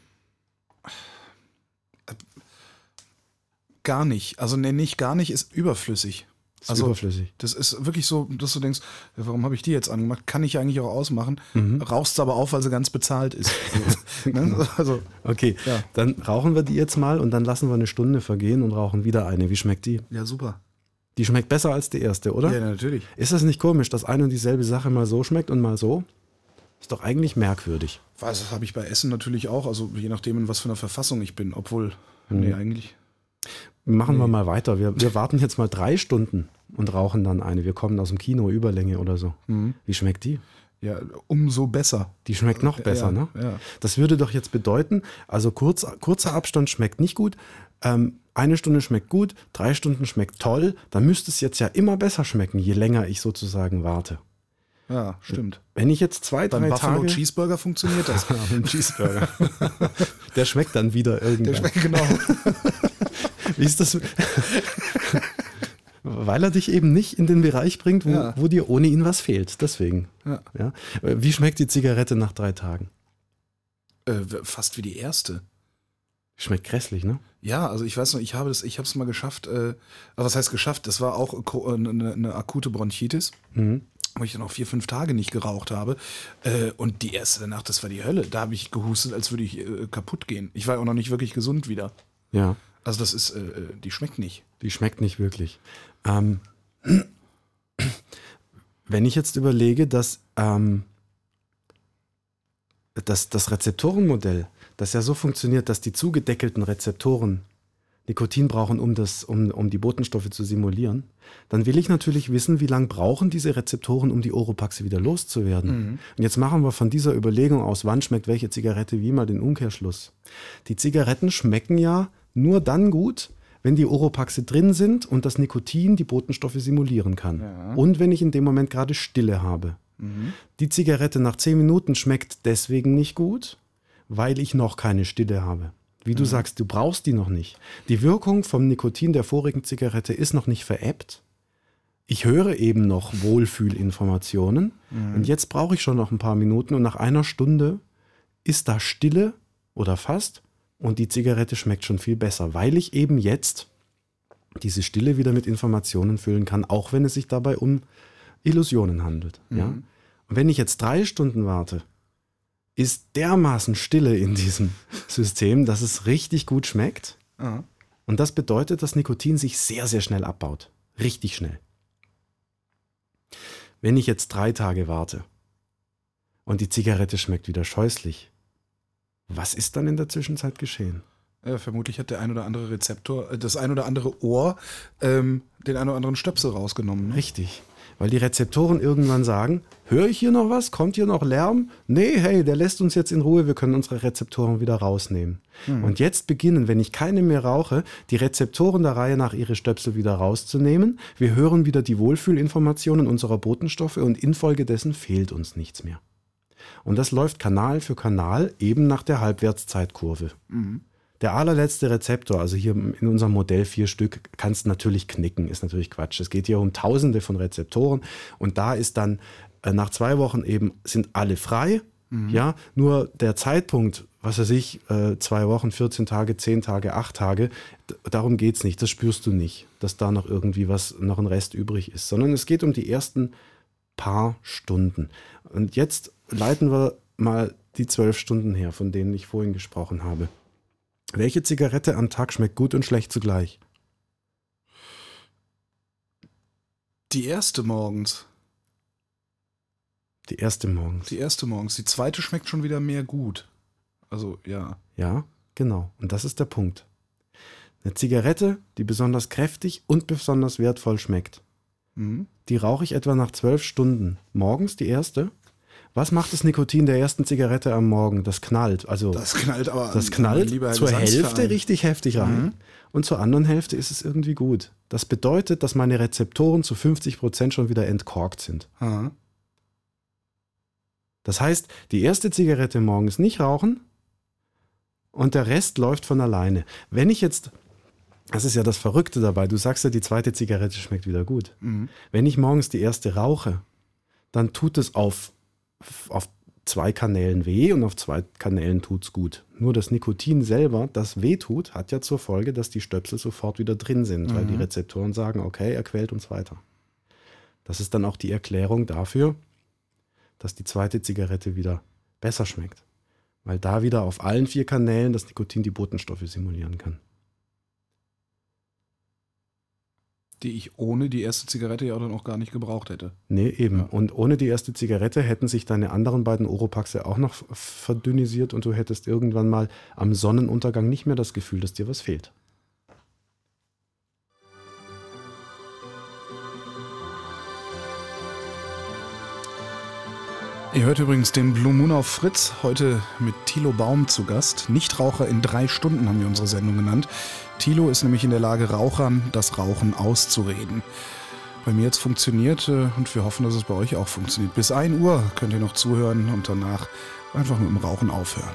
S1: Gar nicht. Also ne, nicht gar nicht, ist überflüssig.
S3: Ist
S1: also,
S3: überflüssig.
S1: Das ist wirklich so, dass du denkst, warum habe ich die jetzt angemacht? Kann ich eigentlich auch ausmachen.
S3: Mhm.
S1: Rauchst aber auf, weil sie ganz bezahlt ist. Ne? Also,
S3: okay,
S1: ja.
S3: Dann rauchen wir die jetzt mal und dann lassen wir eine Stunde vergehen und rauchen wieder eine. Wie schmeckt die?
S1: Ja, super.
S3: Die schmeckt besser als die erste, oder?
S1: Ja, natürlich.
S3: Ist das nicht komisch, dass eine und dieselbe Sache mal so schmeckt und mal so? Ist doch eigentlich merkwürdig.
S1: Was, das habe ich bei Essen natürlich auch, also je nachdem, in was für einer Verfassung ich bin. Obwohl,
S3: mhm.
S1: nee, eigentlich...
S3: Machen
S1: nee.
S3: wir mal weiter. Wir, wir warten jetzt mal drei Stunden und rauchen dann eine. Wir kommen aus dem Kino, Überlänge oder so. Mhm. Wie schmeckt die?
S1: Ja, umso besser.
S3: Die schmeckt noch besser,
S1: ja,
S3: ne?
S1: Ja.
S3: Das würde doch jetzt bedeuten, also kurz, kurzer Abstand schmeckt nicht gut, ähm, eine Stunde schmeckt gut, drei Stunden schmeckt toll, dann müsste es jetzt ja immer besser schmecken, je länger ich sozusagen warte.
S1: Ja, stimmt.
S3: Wenn ich jetzt zwei,
S1: Beim
S3: drei
S1: Buffalo
S3: Tage...
S1: Cheeseburger funktioniert das.
S3: Ja, beim Cheeseburger. Der schmeckt dann wieder irgendwann.
S1: Der schmeckt genau.
S3: Wie ist das? Weil er dich eben nicht in den Bereich bringt, wo,
S1: ja.
S3: wo dir ohne ihn was fehlt. Deswegen.
S1: Ja.
S3: Ja. Wie schmeckt die Zigarette nach drei Tagen?
S1: Äh, fast wie die erste.
S3: Schmeckt grässlich, ne?
S1: Ja, also ich weiß noch, ich habe das, ich habe es mal geschafft. Äh, aber was heißt geschafft? Das war auch eine, eine akute Bronchitis, mhm. wo ich dann auch vier, fünf Tage nicht geraucht habe. Äh, und die erste danach, das war die Hölle. Da habe ich gehustet, als würde ich äh, kaputt gehen. Ich war auch noch nicht wirklich gesund wieder.
S3: Ja.
S1: Also das ist, äh, die schmeckt nicht.
S3: Die schmeckt nicht wirklich. Ähm, wenn ich jetzt überlege, dass, ähm, dass das Rezeptorenmodell, das ja so funktioniert, dass die zugedeckelten Rezeptoren Nikotin brauchen, um, das, um, um die Botenstoffe zu simulieren, dann will ich natürlich wissen, wie lange brauchen diese Rezeptoren, um die Oropaxe wieder loszuwerden. Mhm. Und jetzt machen wir von dieser Überlegung aus, wann schmeckt welche Zigarette wie, mal den Umkehrschluss. Die Zigaretten schmecken ja nur dann gut, wenn die Oropaxe drin sind und das Nikotin die Botenstoffe simulieren kann.
S1: Ja.
S3: Und wenn ich in dem Moment gerade Stille habe.
S1: Mhm.
S3: Die Zigarette nach zehn Minuten schmeckt deswegen nicht gut, weil ich noch keine Stille habe. Wie du sagst, du brauchst die noch nicht. Die Wirkung vom Nikotin der vorigen Zigarette ist noch nicht verebbt. Ich höre eben noch Wohlfühlinformationen
S1: Mhm.
S3: und jetzt brauche ich schon noch ein paar Minuten und nach einer Stunde ist da Stille oder fast und die Zigarette schmeckt schon viel besser, weil ich eben jetzt diese Stille wieder mit Informationen füllen kann, auch wenn es sich dabei um Illusionen handelt.
S1: Mhm.
S3: Ja? Und wenn ich jetzt drei Stunden warte, ist dermaßen Stille in diesem System, dass es richtig gut schmeckt.
S1: Ah.
S3: Und das bedeutet, dass Nikotin sich sehr, sehr schnell abbaut. Richtig schnell. Wenn ich jetzt drei Tage warte und die Zigarette schmeckt wieder scheußlich, was ist dann in der Zwischenzeit geschehen?
S1: Ja, vermutlich hat der ein oder andere Rezeptor, äh, das ein oder andere Ohr, ähm, den ein oder anderen Stöpsel rausgenommen. Ne?
S3: Richtig. Weil die Rezeptoren irgendwann sagen, höre ich hier noch was? Kommt hier noch Lärm? Nee, hey, der lässt uns jetzt in Ruhe, wir können unsere Rezeptoren wieder rausnehmen.
S1: Mhm.
S3: Und jetzt beginnen, wenn ich keine mehr rauche, die Rezeptoren der Reihe nach ihre Stöpsel wieder rauszunehmen. Wir hören wieder die Wohlfühlinformationen unserer Botenstoffe und infolgedessen fehlt uns nichts mehr. Und das läuft Kanal für Kanal eben nach der Halbwertszeitkurve.
S1: Mhm.
S3: Der allerletzte Rezeptor, also hier in unserem Modell vier Stück, kannst natürlich knicken, ist natürlich Quatsch. Es geht hier um Tausende von Rezeptoren und da ist dann äh, nach zwei Wochen eben, sind alle frei. Mhm. Ja, nur der Zeitpunkt, was weiß ich, äh, zwei Wochen, vierzehn Tage, zehn Tage, acht Tage, d- darum geht es nicht, das spürst du nicht, dass da noch irgendwie was, noch ein Rest übrig ist, sondern es geht um die ersten paar Stunden. Und jetzt leiten wir mal die zwölf Stunden her, von denen ich vorhin gesprochen habe. Welche Zigarette am Tag schmeckt gut und schlecht zugleich?
S1: Die erste morgens.
S3: Die erste morgens.
S1: Die erste morgens. Die zweite schmeckt schon wieder mehr gut. Also, ja.
S3: Ja, genau. Und das ist der Punkt. Eine Zigarette, die besonders kräftig und besonders wertvoll schmeckt,
S1: Mhm.
S3: die rauche ich etwa nach zwölf Stunden. Morgens die erste. Was macht das Nikotin der ersten Zigarette am Morgen? Das knallt. Also
S1: Das knallt aber.
S3: das
S1: an-
S3: knallt
S1: mein lieber
S3: zur
S1: Gesangsverein.
S3: Hälfte richtig heftig rein.
S1: Mhm.
S3: Und zur anderen Hälfte ist es irgendwie gut. Das bedeutet, dass meine Rezeptoren zu fünfzig Prozent schon wieder entkorkt sind.
S1: Aha.
S3: Das heißt, die erste Zigarette morgens nicht rauchen und der Rest läuft von alleine. Wenn ich jetzt, das ist ja das Verrückte dabei, du sagst ja, die zweite Zigarette schmeckt wieder gut.
S1: Mhm.
S3: Wenn ich morgens die erste rauche, dann tut es auf, auf zwei Kanälen weh und auf zwei Kanälen tut es gut. Nur das Nikotin selber, das weh tut, hat ja zur Folge, dass die Stöpsel sofort wieder drin sind, weil die Rezeptoren sagen, okay, er quält uns weiter. Das ist dann auch die Erklärung dafür, dass die zweite Zigarette wieder besser schmeckt. Weil da wieder auf allen vier Kanälen das Nikotin die Botenstoffe simulieren kann.
S1: Die ich ohne die erste Zigarette ja dann auch gar nicht gebraucht hätte.
S3: Nee, eben.
S1: Ja.
S3: Und ohne die erste Zigarette hätten sich deine anderen beiden Oropaxe auch noch verdünnisiert und du hättest irgendwann mal am Sonnenuntergang nicht mehr das Gefühl, dass dir was fehlt.
S1: Ihr hört übrigens den Blue Moon auf Fritz, heute mit Thilo Baum zu Gast. Nichtraucher in drei Stunden haben wir unsere Sendung genannt. Thilo ist nämlich in der Lage, Rauchern das Rauchen auszureden. Bei mir jetzt funktioniert äh, und wir hoffen, dass es bei euch auch funktioniert. Bis ein Uhr könnt ihr noch zuhören und danach einfach mit dem Rauchen aufhören.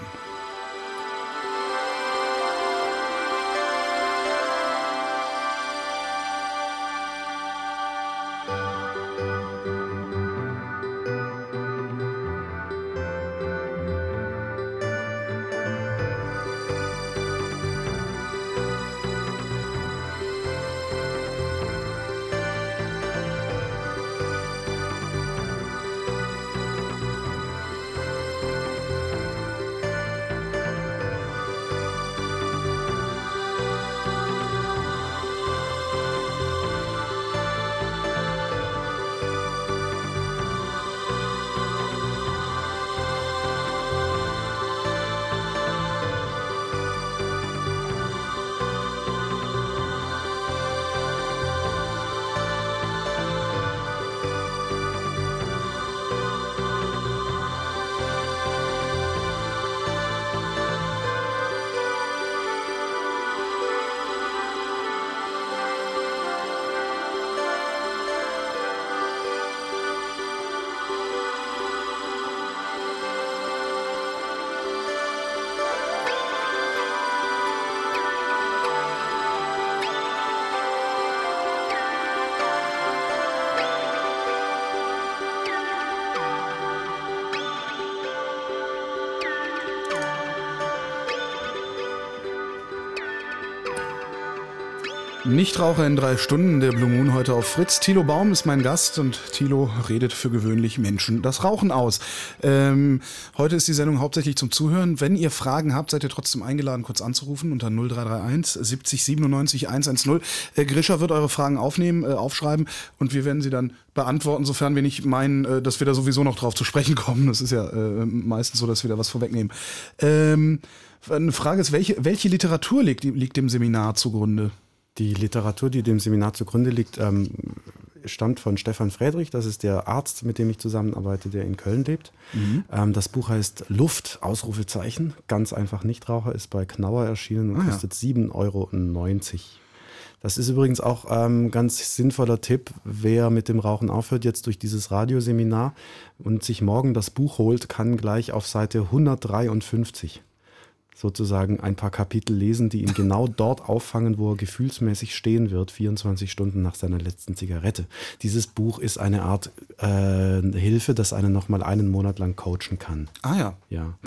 S1: Nichtraucher in drei Stunden, der Blue Moon heute auf Fritz. Thilo Baum ist mein Gast und Thilo redet für gewöhnlich Menschen das Rauchen aus. Ähm, heute ist die Sendung hauptsächlich zum Zuhören. Wenn ihr Fragen habt, seid ihr trotzdem eingeladen, kurz anzurufen unter null drei drei eins siebzig siebenundneunzig hundertzehn. Äh, Grisha wird eure Fragen aufnehmen, äh, aufschreiben und wir werden sie dann beantworten, sofern wir nicht meinen, äh, dass wir da sowieso noch drauf zu sprechen kommen. Das ist ja äh, meistens so, dass wir da was vorwegnehmen. Ähm, eine Frage ist, welche, welche Literatur liegt, liegt dem Seminar zugrunde?
S3: Die Literatur, die dem Seminar zugrunde liegt, ähm, stammt von Stefan Friedrich. Das ist der Arzt, mit dem ich zusammenarbeite, der in Köln lebt. Mhm. Ähm, das Buch heißt Luft, Ausrufezeichen. Ganz einfach Nichtraucher, ist bei Knauer erschienen und ah, kostet ja. sieben Euro neunzig. Das ist übrigens auch ein ähm, ganz sinnvoller Tipp, wer mit dem Rauchen aufhört, jetzt durch dieses Radioseminar und sich morgen das Buch holt, kann gleich auf Seite hundertdreiundfünfzig sozusagen ein paar Kapitel lesen, die ihn genau dort auffangen, wo er gefühlsmäßig stehen wird, vierundzwanzig Stunden nach seiner letzten Zigarette. Dieses Buch ist eine Art äh, Hilfe, das einen nochmal einen Monat lang coachen kann.
S1: Ah ja.
S3: Ja.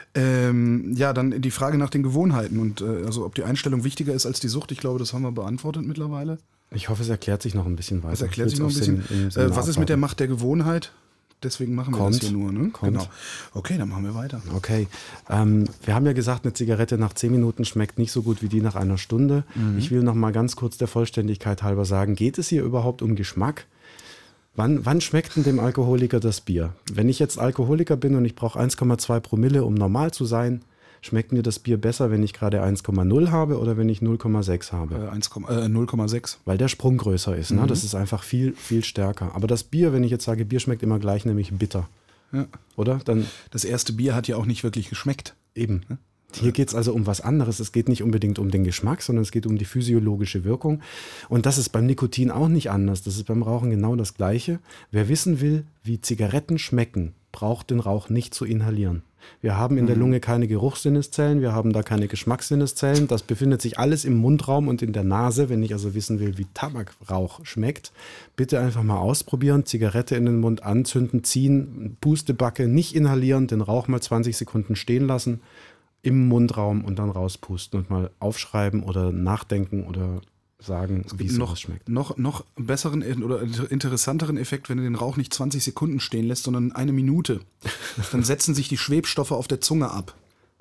S1: Ähm, ja, dann die Frage nach den Gewohnheiten und äh, also ob die Einstellung wichtiger ist als die Sucht. Ich glaube, das haben wir beantwortet mittlerweile.
S3: Ich hoffe, es erklärt sich noch ein bisschen weiter.
S1: Es erklärt sich noch ein bisschen. Äh, was ist mit der Macht der Gewohnheit? Deswegen machen wir
S3: Kommt,
S1: das hier nur, ne?
S3: Kommt.
S1: Genau. Okay, dann machen wir weiter.
S3: Okay. Ähm, wir haben ja gesagt, eine Zigarette nach zehn Minuten schmeckt nicht so gut wie die nach einer Stunde. Mhm. Ich will noch mal ganz kurz der Vollständigkeit halber sagen, geht es hier überhaupt um Geschmack? Wann, wann schmeckt denn dem Alkoholiker das Bier? Wenn ich jetzt Alkoholiker bin und ich brauche eins Komma zwei Promille, um normal zu sein, schmeckt mir das Bier besser, wenn ich gerade eins Komma null habe oder wenn ich null Komma sechs habe?
S1: Äh, null Komma sechs.
S3: Weil der Sprung größer ist. Mhm. Ne? Das ist einfach viel, viel stärker. Aber das Bier, wenn ich jetzt sage, Bier schmeckt immer gleich, nämlich bitter.
S1: Ja.
S3: Oder? Dann
S1: das erste Bier hat ja auch nicht wirklich geschmeckt.
S3: Eben. Ne? Hier geht es also um was anderes. Es geht nicht unbedingt um den Geschmack, sondern es geht um die physiologische Wirkung. Und das ist beim Nikotin auch nicht anders. Das ist beim Rauchen genau das Gleiche. Wer wissen will, wie Zigaretten schmecken, braucht den Rauch nicht zu inhalieren. Wir haben in der Lunge keine Geruchssinneszellen, wir haben da keine Geschmackssinneszellen. Das befindet sich alles im Mundraum und in der Nase. Wenn ich also wissen will, wie Tabakrauch schmeckt, bitte einfach mal ausprobieren. Zigarette in den Mund anzünden, ziehen, Pustebacke, nicht inhalieren, den Rauch mal zwanzig Sekunden stehen lassen im Mundraum und dann rauspusten und mal aufschreiben oder nachdenken oder sagen, wie es noch schmeckt.
S1: Noch, noch besseren oder interessanteren Effekt, wenn du den Rauch nicht zwanzig Sekunden stehen lässt, sondern eine Minute. Dann setzen sich die Schwebstoffe auf der Zunge ab.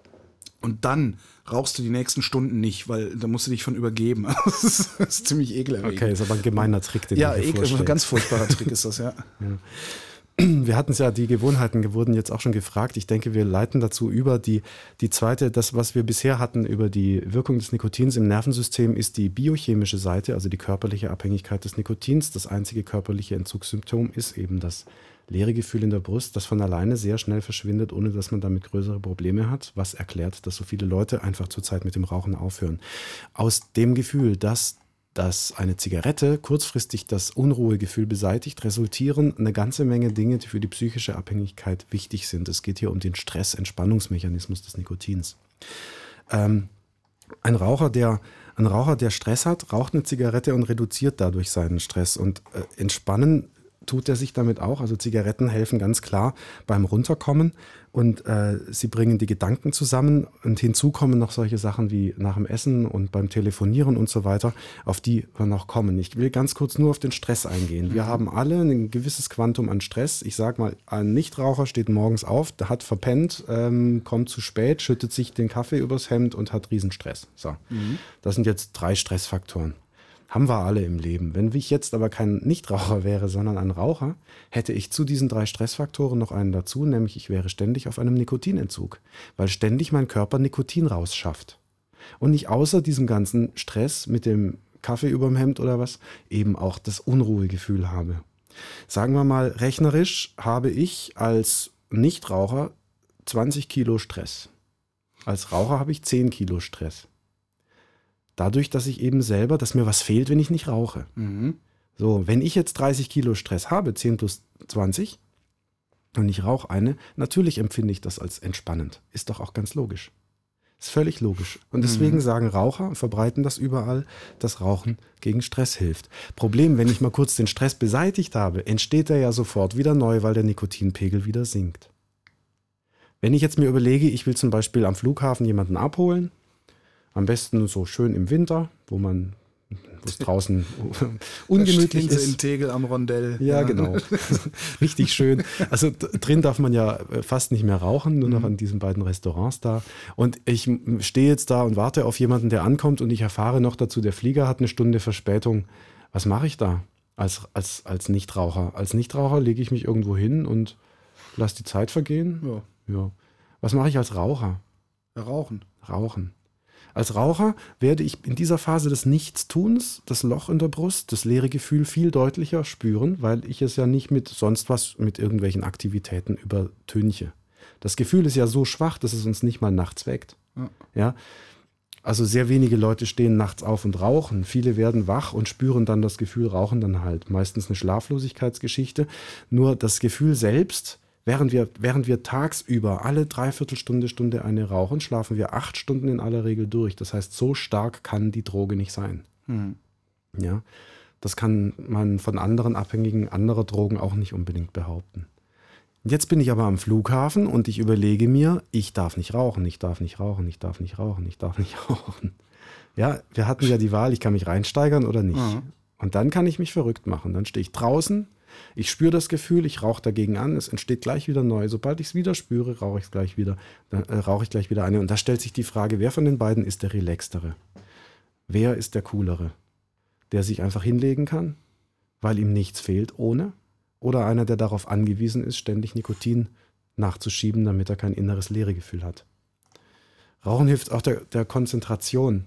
S1: Und dann rauchst du die nächsten Stunden nicht, weil da musst du dich von übergeben. Das ist, das ist ziemlich ekelerregend.
S3: Okay, ist aber ein gemeiner Trick, den
S1: ja,
S3: du hier
S1: vorstellst. Ja, ein ganz furchtbarer Trick ist das, ja.
S3: ja. Wir hatten es ja, die Gewohnheiten wurden jetzt auch schon gefragt. Ich denke, wir leiten dazu über. Die, die zweite, das, was wir bisher hatten über die Wirkung des Nikotins im Nervensystem, ist die biochemische Seite, also die körperliche Abhängigkeit des Nikotins. Das einzige körperliche Entzugssymptom ist eben das leere Gefühl in der Brust, das von alleine sehr schnell verschwindet, ohne dass man damit größere Probleme hat, was erklärt, dass so viele Leute einfach zurzeit mit dem Rauchen aufhören. Aus dem Gefühl, dass dass eine Zigarette kurzfristig das Unruhegefühl beseitigt, resultieren eine ganze Menge Dinge, die für die psychische Abhängigkeit wichtig sind. Es geht hier um den Stress-Entspannungsmechanismus des Nikotins. Ähm, ein Raucher, der, ein Raucher, der Stress hat, raucht eine Zigarette und reduziert dadurch seinen Stress. Und äh, entspannen tut er sich damit auch. Also Zigaretten helfen ganz klar beim Runterkommen und äh, sie bringen die Gedanken zusammen und hinzu kommen noch solche Sachen wie nach dem Essen und beim Telefonieren und so weiter, auf die wir noch kommen. Ich will ganz kurz nur auf den Stress eingehen. Wir haben alle ein gewisses Quantum an Stress. Ich sage mal, ein Nichtraucher steht morgens auf, der hat verpennt, ähm, kommt zu spät, schüttet sich den Kaffee übers Hemd und hat Riesenstress. So. Mhm. Das sind jetzt drei Stressfaktoren. Haben wir alle im Leben. Wenn ich jetzt aber kein Nichtraucher wäre, sondern ein Raucher, hätte ich zu diesen drei Stressfaktoren noch einen dazu, nämlich ich wäre ständig auf einem Nikotinentzug, weil ständig mein Körper Nikotin rausschafft. Und ich außer diesem ganzen Stress mit dem Kaffee überm Hemd oder was, eben auch das Unruhegefühl habe. Sagen wir mal, rechnerisch habe ich als Nichtraucher zwanzig Kilo Stress. Als Raucher habe ich zehn Kilo Stress. Dadurch, dass ich eben selber, dass mir was fehlt, wenn ich nicht rauche. Mhm. So, wenn ich jetzt dreißig Kilo Stress habe, zehn plus zwanzig, und ich rauche eine, natürlich empfinde ich das als entspannend. Ist doch auch ganz logisch. Ist völlig logisch. Und deswegen mhm. sagen Raucher, verbreiten das überall, dass Rauchen gegen Stress hilft. Problem, wenn ich mal kurz den Stress beseitigt habe, entsteht er ja sofort wieder neu, weil der Nikotinpegel wieder sinkt. Wenn ich jetzt mir überlege, ich will zum Beispiel am Flughafen jemanden abholen, am besten so schön im Winter, wo man wo es draußen ungemütlich ist.
S1: In Tegel am Rondell.
S3: Ja, ja. Genau. Richtig schön. Also drin darf man ja fast nicht mehr rauchen, nur noch mhm. an diesen beiden Restaurants da. Und ich stehe jetzt da und warte auf jemanden, der ankommt und ich erfahre noch dazu, der Flieger hat eine Stunde Verspätung. Was mache ich da als, als, als Nichtraucher? Als Nichtraucher lege ich mich irgendwo hin und lasse die Zeit vergehen.
S1: Ja.
S3: Ja. Was mache ich als Raucher?
S1: Ja, rauchen.
S3: Rauchen. Als Raucher werde ich in dieser Phase des Nichtstuns, das Loch in der Brust, das leere Gefühl viel deutlicher spüren, weil ich es ja nicht mit sonst was, mit irgendwelchen Aktivitäten übertünche. Das Gefühl ist ja so schwach, dass es uns nicht mal nachts weckt. Ja. Ja? Also sehr wenige Leute stehen nachts auf und rauchen. Viele werden wach und spüren dann das Gefühl, rauchen dann halt. Meistens eine Schlaflosigkeitsgeschichte. Nur das Gefühl selbst, während wir, während wir tagsüber alle Dreiviertelstunde, Stunde eine rauchen, schlafen wir acht Stunden in aller Regel durch. Das heißt, so stark kann die Droge nicht sein. Mhm. Ja, das kann man von anderen Abhängigen anderer Drogen auch nicht unbedingt behaupten. Jetzt bin ich aber am Flughafen und ich überlege mir, ich darf nicht rauchen, ich darf nicht rauchen, ich darf nicht rauchen, ich darf nicht rauchen. Ja, wir hatten ja die Wahl, ich kann mich reinsteigern oder nicht. Mhm. Und dann kann ich mich verrückt machen. Dann stehe ich draußen, ich spüre das Gefühl, ich rauche dagegen an, es entsteht gleich wieder neu. Sobald ich es wieder spüre, rauche ich es gleich wieder, dann äh, rauche ich gleich wieder eine. Und da stellt sich die Frage, wer von den beiden ist der relaxtere? Wer ist der coolere? Der sich einfach hinlegen kann, weil ihm nichts fehlt ohne? Oder einer, der darauf angewiesen ist, ständig Nikotin nachzuschieben, damit er kein inneres Leeregefühl hat. Rauchen hilft auch der, der Konzentration.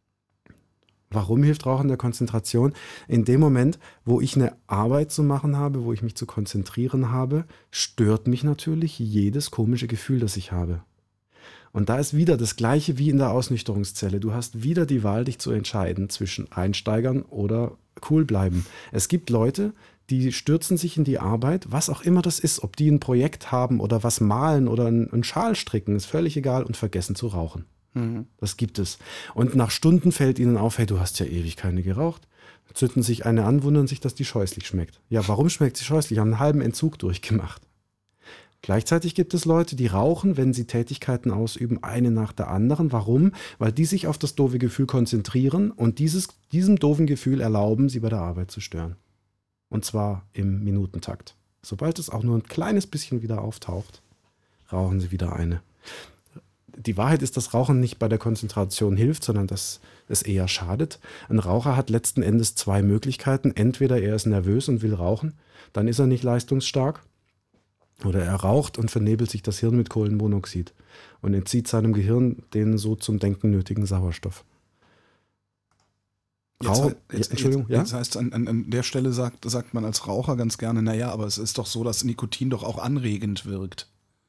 S3: Warum hilft Rauchen der Konzentration? In dem Moment, wo ich eine Arbeit zu machen habe, wo ich mich zu konzentrieren habe, stört mich natürlich jedes komische Gefühl, das ich habe. Und da ist wieder das Gleiche wie in der Ausnüchterungszelle. Du hast wieder die Wahl, dich zu entscheiden zwischen einsteigern oder cool bleiben. Es gibt Leute, die stürzen sich in die Arbeit, was auch immer das ist, ob die ein Projekt haben oder was malen oder einen Schal stricken, ist völlig egal, und vergessen zu rauchen. Mhm. Das gibt es. Und nach Stunden fällt ihnen auf, hey, du hast ja ewig keine geraucht. Zünden sich eine an, wundern sich, dass die scheußlich schmeckt. Ja, warum schmeckt sie scheußlich? Haben einen halben Entzug durchgemacht. Gleichzeitig gibt es Leute, die rauchen, wenn sie Tätigkeiten ausüben, eine nach der anderen. Warum? Weil die sich auf das doofe Gefühl konzentrieren und dieses, diesem doofen Gefühl erlauben, sie bei der Arbeit zu stören. Und zwar im Minutentakt. Sobald es auch nur ein kleines bisschen wieder auftaucht, rauchen sie wieder eine. Die Wahrheit ist, dass Rauchen nicht bei der Konzentration hilft, sondern dass es eher schadet. Ein Raucher hat letzten Endes zwei Möglichkeiten. Entweder er ist nervös und will rauchen, dann ist er nicht leistungsstark. Oder er raucht und vernebelt sich das Hirn mit Kohlenmonoxid und entzieht seinem Gehirn den so zum Denken nötigen Sauerstoff.
S1: Rauch, jetzt, jetzt, Entschuldigung, jetzt, ja? Das heißt, an, an der Stelle sagt, sagt man als Raucher ganz gerne, naja, aber es ist doch so, dass Nikotin doch auch anregend wirkt.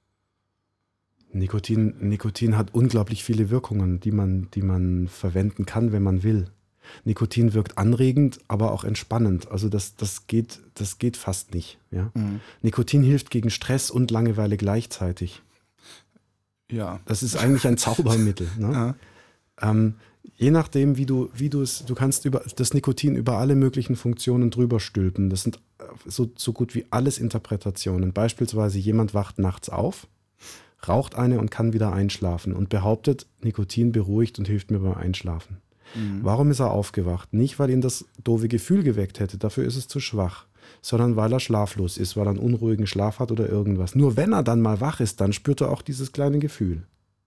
S3: Nikotin, Nikotin hat unglaublich viele Wirkungen, die man, die man verwenden kann, wenn man will. Nikotin wirkt anregend, aber auch entspannend. Also das, das, geht, das geht fast nicht. Ja? Mhm. Nikotin hilft gegen Stress und Langeweile gleichzeitig.
S1: Ja.
S3: Das ist eigentlich ein Zaubermittel. Ne? Ja. Ähm, je nachdem, wie du, wie du es, du kannst über das Nikotin über alle möglichen Funktionen drüber stülpen. Das sind so, so gut wie alles Interpretationen. Beispielsweise jemand wacht nachts auf, raucht eine und kann wieder einschlafen und behauptet, Nikotin beruhigt und hilft mir beim Einschlafen. Mhm. Warum ist er aufgewacht? Nicht, weil ihn das doofe Gefühl geweckt hätte, dafür ist es zu schwach, sondern weil er schlaflos ist, weil er einen unruhigen Schlaf hat oder irgendwas. Nur wenn er dann mal wach ist, dann spürt er auch dieses kleine Gefühl.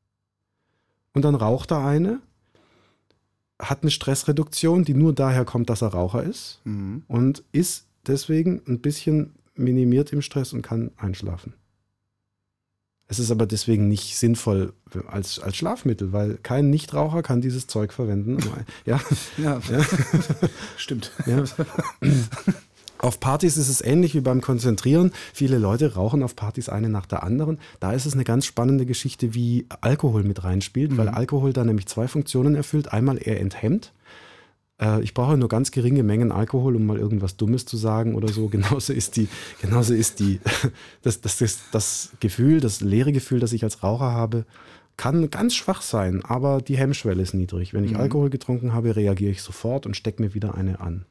S3: Und dann raucht er eine, hat eine Stressreduktion, die nur daher kommt, dass er Raucher ist, mhm. und ist deswegen ein bisschen minimiert im Stress und kann einschlafen. Es ist aber deswegen nicht sinnvoll als, als Schlafmittel, weil kein Nichtraucher kann dieses Zeug verwenden. Ja,
S1: ja. ja. Stimmt.
S3: Ja. Auf Partys ist es ähnlich wie beim Konzentrieren. Viele Leute rauchen auf Partys eine nach der anderen. Da ist es eine ganz spannende Geschichte, wie Alkohol mit reinspielt, mhm. weil Alkohol da nämlich zwei Funktionen erfüllt. Einmal, er enthemmt. Ich brauche nur ganz geringe Mengen Alkohol, um mal irgendwas Dummes zu sagen oder so. Genauso ist die, genauso ist die, das, das, das, das Gefühl, das leere Gefühl, das ich als Raucher habe, kann ganz schwach sein, aber die Hemmschwelle ist niedrig. Wenn ich mhm. Alkohol getrunken habe, reagiere ich sofort und stecke mir wieder eine an.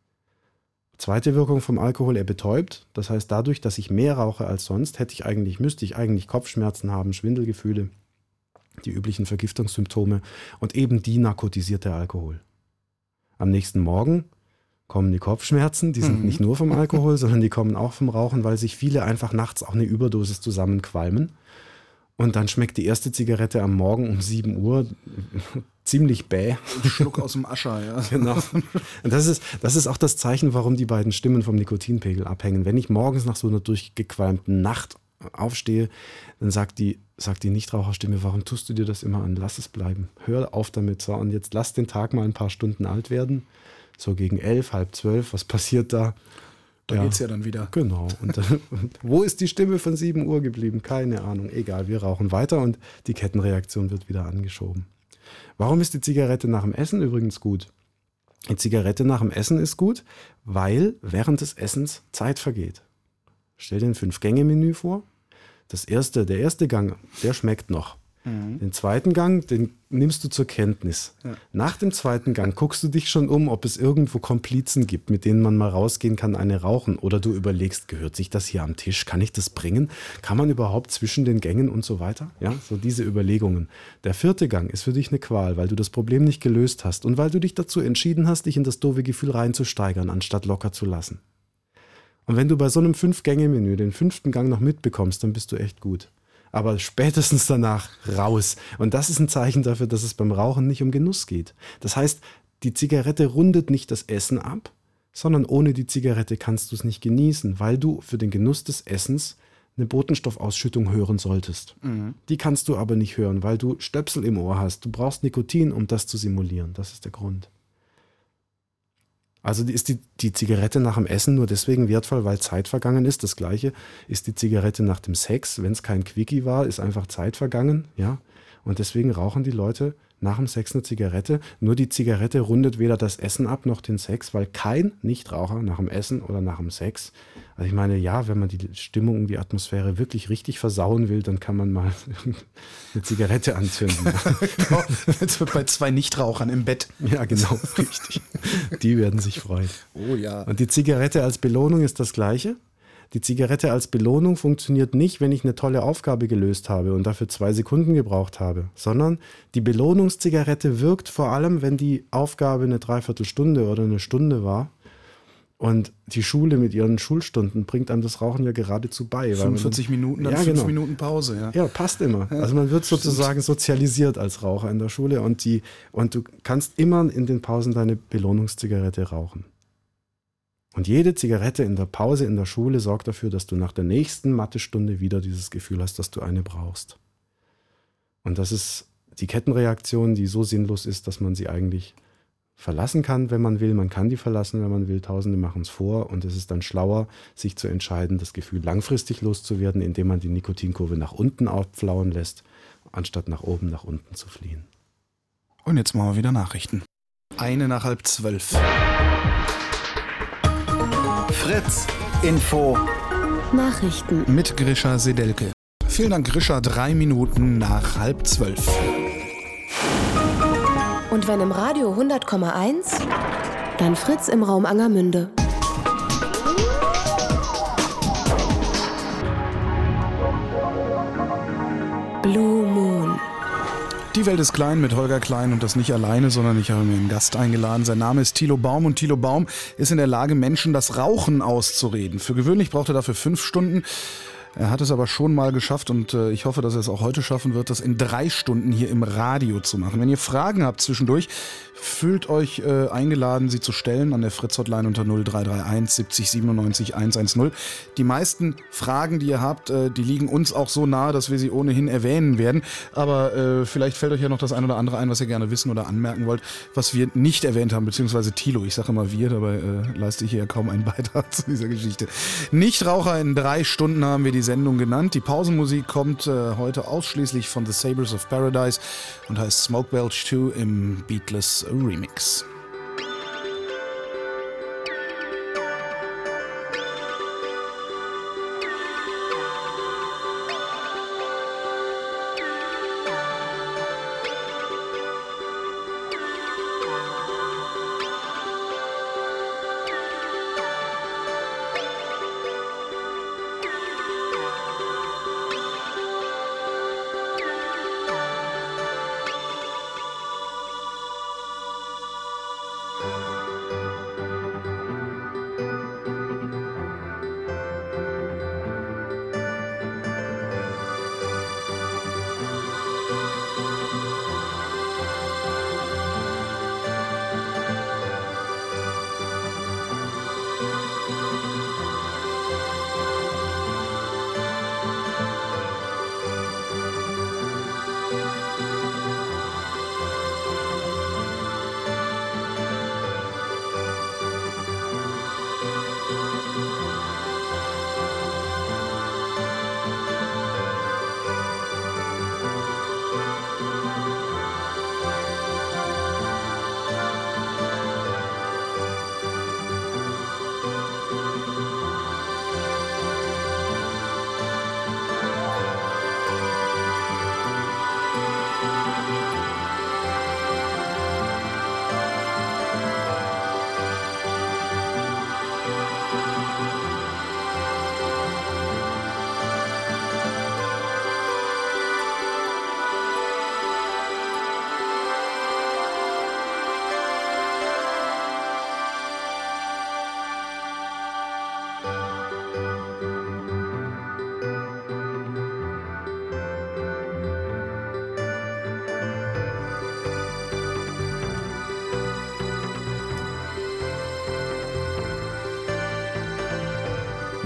S3: Zweite Wirkung vom Alkohol, er betäubt. Das heißt, dadurch, dass ich mehr rauche als sonst, hätte ich eigentlich, müsste ich eigentlich Kopfschmerzen haben, Schwindelgefühle, die üblichen Vergiftungssymptome, und eben die narkotisiert der Alkohol. Am nächsten Morgen kommen die Kopfschmerzen, die sind mhm. nicht nur vom Alkohol, sondern die kommen auch vom Rauchen, weil sich viele einfach nachts auch eine Überdosis zusammenqualmen. Und dann schmeckt die erste Zigarette am Morgen um sieben Uhr ziemlich bäh.
S1: Ein Schluck aus dem Ascher, ja.
S3: Genau. Und das ist, das ist auch das Zeichen, warum die beiden Stimmen vom Nikotinpegel abhängen. Wenn ich morgens nach so einer durchgequalmten Nacht aufstehe, dann sagt die, sagt die Nichtraucherstimme, warum tust du dir das immer an? Lass es bleiben. Hör auf damit. So, und jetzt lass den Tag mal ein paar Stunden alt werden. So gegen elf, halb zwölf. Was passiert da?
S1: Da
S3: ja,
S1: geht's ja dann wieder.
S3: Genau. Und, und wo ist die Stimme von sieben Uhr geblieben? Keine Ahnung. Egal, wir rauchen weiter und die Kettenreaktion wird wieder angeschoben. Warum ist die Zigarette nach dem Essen übrigens gut? Die Zigarette nach dem Essen ist gut, weil während des Essens Zeit vergeht. Stell dir ein Fünf-Gänge-Menü vor. Das erste, der erste Gang, der schmeckt noch. Mhm. Den zweiten Gang, den nimmst du zur Kenntnis. Ja. Nach dem zweiten Gang guckst du dich schon um, ob es irgendwo Komplizen gibt, mit denen man mal rausgehen kann, eine rauchen. Oder du überlegst, gehört sich das hier am Tisch? Kann ich das bringen? Kann man überhaupt zwischen den Gängen und so weiter? Ja, so diese Überlegungen. Der vierte Gang ist für dich eine Qual, weil du das Problem nicht gelöst hast und weil du dich dazu entschieden hast, dich in das doofe Gefühl reinzusteigern, anstatt locker zu lassen. Und wenn du bei so einem Fünf-Gänge-Menü den fünften Gang noch mitbekommst, dann bist du echt gut. Aber spätestens danach raus. Und das ist ein Zeichen dafür, dass es beim Rauchen nicht um Genuss geht. Das heißt, die Zigarette rundet nicht das Essen ab, sondern ohne die Zigarette kannst du es nicht genießen, weil du für den Genuss des Essens eine Botenstoffausschüttung hören solltest. Mhm. Die kannst du aber nicht hören, weil du Stöpsel im Ohr hast. Du brauchst Nikotin, um das zu simulieren. Das ist der Grund. Also ist die, die Zigarette nach dem Essen nur deswegen wertvoll, weil Zeit vergangen ist. Das Gleiche ist die Zigarette nach dem Sex. Wenn es kein Quickie war, ist einfach Zeit vergangen. Ja? Und deswegen rauchen die Leute nach dem Sex eine Zigarette. Nur die Zigarette rundet weder das Essen ab noch den Sex, weil kein Nichtraucher nach dem Essen oder nach dem Sex, also ich meine, ja, wenn man die Stimmung, die Atmosphäre wirklich richtig versauen will, dann kann man mal eine Zigarette anzünden.
S1: Genau, jetzt wird bei zwei Nichtrauchern im Bett.
S3: Ja, genau, richtig. Die werden sich freuen.
S1: Oh ja.
S3: Und die Zigarette als Belohnung ist das Gleiche. Die Zigarette als Belohnung funktioniert nicht, wenn ich eine tolle Aufgabe gelöst habe und dafür zwei Sekunden gebraucht habe, sondern die Belohnungszigarette wirkt vor allem, wenn die Aufgabe eine Dreiviertelstunde oder eine Stunde war. Und die Schule mit ihren Schulstunden bringt einem das Rauchen ja geradezu bei.
S1: fünfundvierzig
S3: man,
S1: Minuten, dann
S3: ja,
S1: fünf
S3: genau.
S1: Minuten Pause. Ja,
S3: ja passt immer. Ja, also man wird sozusagen stimmt. sozialisiert als Raucher in der Schule und, die, und du kannst immer in den Pausen deine Belohnungszigarette rauchen. Und jede Zigarette in der Pause in der Schule sorgt dafür, dass du nach der nächsten Mathestunde wieder dieses Gefühl hast, dass du eine brauchst. Und das ist die Kettenreaktion, die so sinnlos ist, dass man sie eigentlich verlassen kann, wenn man will. Man kann die verlassen, wenn man will. Tausende machen es vor. Und es ist dann schlauer, sich zu entscheiden, das Gefühl langfristig loszuwerden, indem man die Nikotinkurve nach unten abflauen lässt, anstatt nach oben, nach unten zu fliehen.
S1: Und jetzt machen wir wieder Nachrichten. Eine nach halb zwölf.
S2: Fritz Info
S4: Nachrichten
S1: mit Grisha Sedelke. Vielen Dank, Grisha. Drei Minuten nach halb zwölf.
S4: Und wenn im Radio hundert Komma eins, dann Fritz im Raum Angermünde. Blue Moon.
S1: Die Welt ist klein mit Holger Klein und das nicht alleine, sondern ich habe mir einen Gast eingeladen. Sein Name ist Thilo Baum und Thilo Baum ist in der Lage, Menschen das Rauchen auszureden. Für gewöhnlich braucht er dafür fünf Stunden. Er hat es aber schon mal geschafft und äh, ich hoffe, dass er es auch heute schaffen wird, das in drei Stunden hier im Radio zu machen. Wenn ihr Fragen habt zwischendurch, fühlt euch äh, eingeladen, sie zu stellen an der Fritz-Hotline unter null drei drei eins siebzig siebenundneunzig hundertzehn. Die meisten Fragen, die ihr habt, äh, die liegen uns auch so nahe, dass wir sie ohnehin erwähnen werden. Aber äh, vielleicht fällt euch ja noch das ein oder andere ein, was ihr gerne wissen oder anmerken wollt, was wir nicht erwähnt haben, beziehungsweise Thilo. Ich sage immer wir, dabei äh, leiste ich hier kaum einen Beitrag zu dieser Geschichte. Nichtraucher in drei Stunden haben wir die Sendung genannt. Die Pausenmusik kommt äh, heute ausschließlich von The Sabres of Paradise und heißt Smoke Belch zwei im Beatless Remix.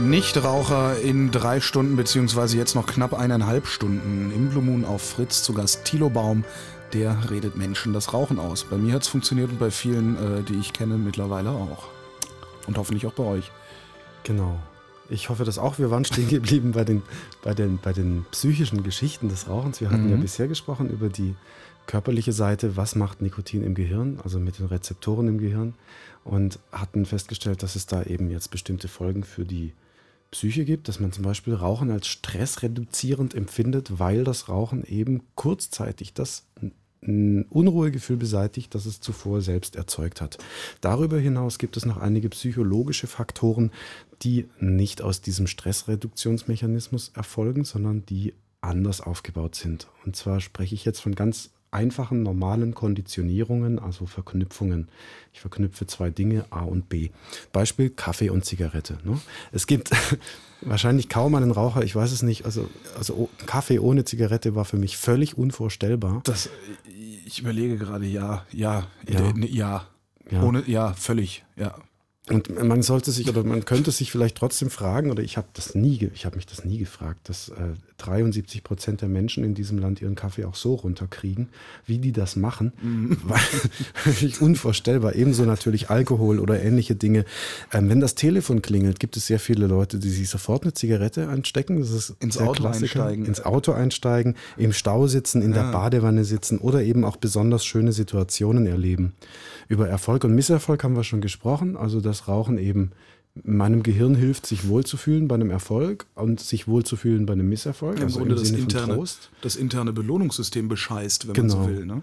S1: Nichtraucher in drei Stunden, beziehungsweise jetzt noch knapp eineinhalb Stunden. Im Blue Moon auf Fritz zu Gast Thilo Baum. Der redet Menschen das Rauchen aus. Bei mir hat es funktioniert und bei vielen, äh, die ich kenne, mittlerweile auch. Und hoffentlich auch bei euch.
S3: Genau. Ich hoffe das auch. Wir waren stehen geblieben bei den, bei den, bei den psychischen Geschichten des Rauchens. Wir hatten mhm. ja bisher gesprochen über die körperliche Seite, was macht Nikotin im Gehirn, also mit den Rezeptoren im Gehirn, und hatten festgestellt, dass es da eben jetzt bestimmte Folgen für die Psyche gibt, dass man zum Beispiel Rauchen als stressreduzierend empfindet, weil das Rauchen eben kurzzeitig das ein Unruhegefühl beseitigt, das es zuvor selbst erzeugt hat. Darüber hinaus gibt es noch einige psychologische Faktoren, die nicht aus diesem Stressreduktionsmechanismus erfolgen, sondern die anders aufgebaut sind. Und zwar spreche ich jetzt von ganz einfachen, normalen Konditionierungen, also Verknüpfungen. Ich verknüpfe zwei Dinge, A und B. Beispiel Kaffee und Zigarette. Ne? Es gibt wahrscheinlich kaum einen Raucher, ich weiß es nicht, also, also Kaffee ohne Zigarette war für mich völlig unvorstellbar.
S1: Das, ich überlege gerade, ja, ja,
S3: ja,
S1: ja, ja,
S3: ja.
S1: Ohne, ja, völlig, ja.
S3: Und man sollte sich oder man könnte sich vielleicht trotzdem fragen, oder ich habe das nie, ich habe mich das nie gefragt, dass äh, dreiundsiebzig Prozent der Menschen in diesem Land ihren Kaffee auch so runterkriegen, wie die das machen. Mhm. Weil wirklich unvorstellbar. Ebenso natürlich Alkohol oder ähnliche Dinge. Ähm, wenn das Telefon klingelt, gibt es sehr viele Leute, die sich sofort eine Zigarette anstecken. Das ist
S1: ins Auto
S3: Klassiker.
S1: einsteigen.
S3: Ins Auto einsteigen, im Stau sitzen, in ja. der Badewanne sitzen oder eben auch besonders schöne Situationen erleben. Über Erfolg und Misserfolg haben wir schon gesprochen. Also das Rauchen eben meinem Gehirn hilft, sich wohlzufühlen bei einem Erfolg und sich wohlzufühlen bei einem Misserfolg.
S1: Im
S3: also
S1: Grunde
S3: im
S1: das
S3: Sinne von
S1: interne,
S3: Trost.
S1: das interne Belohnungssystem bescheißt, wenn
S3: genau.
S1: man so will. Ne?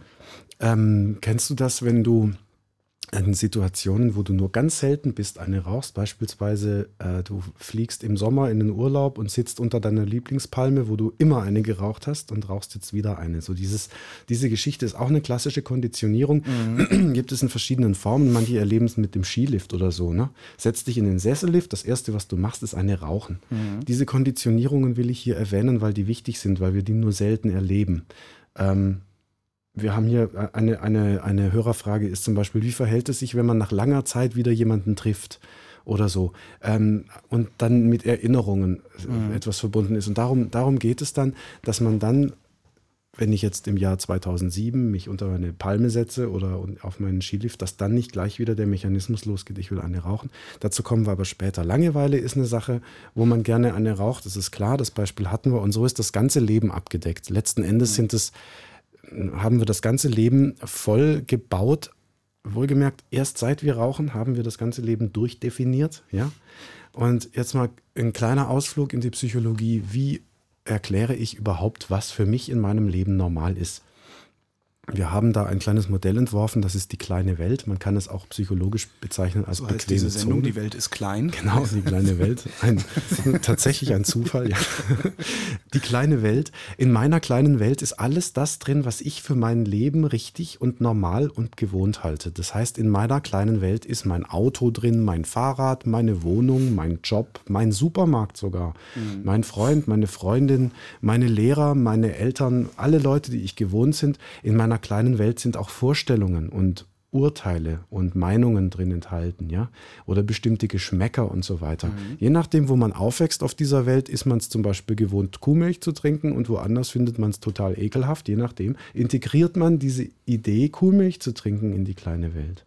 S3: Ähm, kennst du das, wenn du in Situationen, wo du nur ganz selten bist, eine rauchst, beispielsweise äh, du fliegst im Sommer in den Urlaub und sitzt unter deiner Lieblingspalme, wo du immer eine geraucht hast und rauchst jetzt wieder eine. So dieses, diese Geschichte ist auch eine klassische Konditionierung. Mhm. Gibt es in verschiedenen Formen. Manche erleben es mit dem Skilift oder so. Ne? Setz dich in den Sessellift, das Erste, was du machst, ist eine Rauchen. Mhm. Diese Konditionierungen will ich hier erwähnen, weil die wichtig sind, weil wir die nur selten erleben. Ähm, Wir haben hier eine, eine, eine Hörerfrage, ist zum Beispiel, wie verhält es sich, wenn man nach langer Zeit wieder jemanden trifft oder so ähm, und dann mit Erinnerungen mhm. etwas verbunden ist. Und darum, darum geht es dann, dass man dann, wenn ich jetzt im Jahr zweitausendsieben mich unter eine Palme setze oder auf meinen Skilift, dass dann nicht gleich wieder der Mechanismus losgeht, ich will eine rauchen. Dazu kommen wir aber später. Langeweile ist eine Sache, wo man gerne eine raucht, das ist klar, das Beispiel hatten wir und so ist das ganze Leben abgedeckt. Letzten Endes mhm. sind es haben wir das ganze Leben voll gebaut. Wohlgemerkt, erst seit wir rauchen, haben wir das ganze Leben durchdefiniert. Ja? Und jetzt mal ein kleiner Ausflug in die Psychologie. Wie erkläre ich überhaupt, was für mich in meinem Leben normal ist? Wir haben da ein kleines Modell entworfen, das ist die kleine Welt. Man kann es auch psychologisch bezeichnen als
S1: so heißt
S3: bequeme
S1: diese Sendung,
S3: Zone.
S1: Die Welt ist klein.
S3: Genau, die kleine Welt. Ein, tatsächlich ein Zufall, ja. Die kleine Welt. In meiner kleinen Welt ist alles das drin, was ich für mein Leben richtig und normal und gewohnt halte. Das heißt, in meiner kleinen Welt ist mein Auto drin, mein Fahrrad, meine Wohnung, mein Job, mein Supermarkt sogar, mhm. mein Freund, meine Freundin, meine Lehrer, meine Eltern, alle Leute, die ich gewohnt sind. In meiner kleinen Welt sind auch Vorstellungen und Urteile und Meinungen drin enthalten, ja, oder bestimmte Geschmäcker und so weiter. Mhm. Je nachdem, wo man aufwächst auf dieser Welt, ist man es zum Beispiel gewohnt, Kuhmilch zu trinken und woanders findet man es total ekelhaft. Je nachdem integriert man diese Idee, Kuhmilch zu trinken, in die kleine Welt.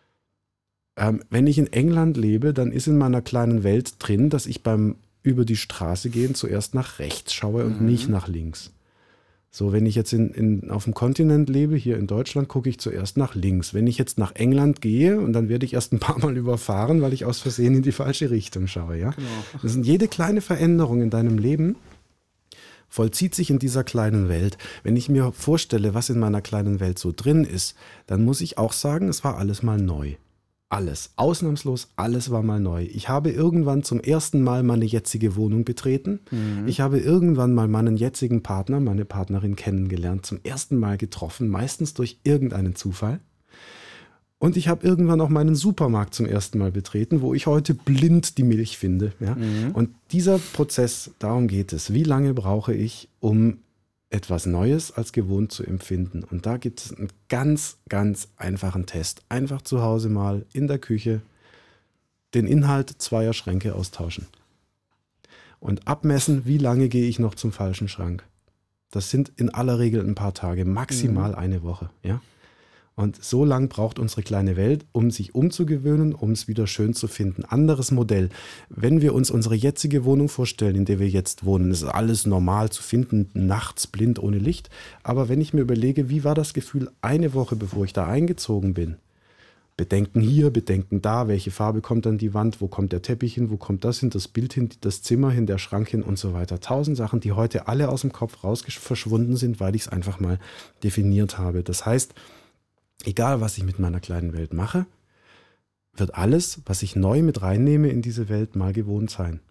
S3: Ähm, wenn ich in England lebe, dann ist in meiner kleinen Welt drin, dass ich beim über die Straße gehen zuerst nach rechts schaue und mhm. nicht nach links. So, wenn ich jetzt in, in, auf dem Kontinent lebe, hier in Deutschland, gucke ich zuerst nach links. Wenn ich jetzt nach England gehe, und dann werde ich erst ein paar Mal überfahren, weil ich aus Versehen in die falsche Richtung schaue. Ja? Genau. Das sind jede kleine Veränderung in deinem Leben, vollzieht sich in dieser kleinen Welt. Wenn ich mir vorstelle, was in meiner kleinen Welt so drin ist, dann muss ich auch sagen, es war alles mal neu. Alles, ausnahmslos alles war mal neu. Ich habe irgendwann zum ersten Mal meine jetzige Wohnung betreten. Mhm. Ich habe irgendwann mal meinen jetzigen Partner, meine Partnerin kennengelernt, zum ersten Mal getroffen, meistens durch irgendeinen Zufall. Und ich habe irgendwann auch meinen Supermarkt zum ersten Mal betreten, wo ich heute blind die Milch finde. Ja? Mhm. Und dieser Prozess, darum geht es. Wie lange brauche ich, um etwas Neues als gewohnt zu empfinden? Und da gibt es einen ganz, ganz einfachen Test. Einfach zu Hause mal in der Küche den Inhalt zweier Schränke austauschen. und abmessen, wie lange gehe ich noch zum falschen Schrank. Das sind in aller Regel ein paar Tage, maximal mhm. eine Woche. Ja? Und so lang braucht unsere kleine Welt, um sich umzugewöhnen, um es wieder schön zu finden. Anderes Modell. Wenn wir uns unsere jetzige Wohnung vorstellen, in der wir jetzt wohnen, ist alles normal zu finden, nachts blind ohne Licht. Aber wenn ich mir überlege, wie war das Gefühl eine Woche, bevor ich da eingezogen bin? Bedenken hier, Bedenken da, welche Farbe kommt an die Wand, wo kommt der Teppich hin, wo kommt das hin, das Bild hin, das Zimmer hin, der Schrank hin und so weiter. Tausend Sachen, die heute alle aus dem Kopf raus verschwunden sind, weil ich es einfach mal definiert habe. Das heißt, egal, was ich mit meiner kleinen Welt mache, wird alles, was ich neu mit reinnehme in diese Welt, mal gewohnt sein.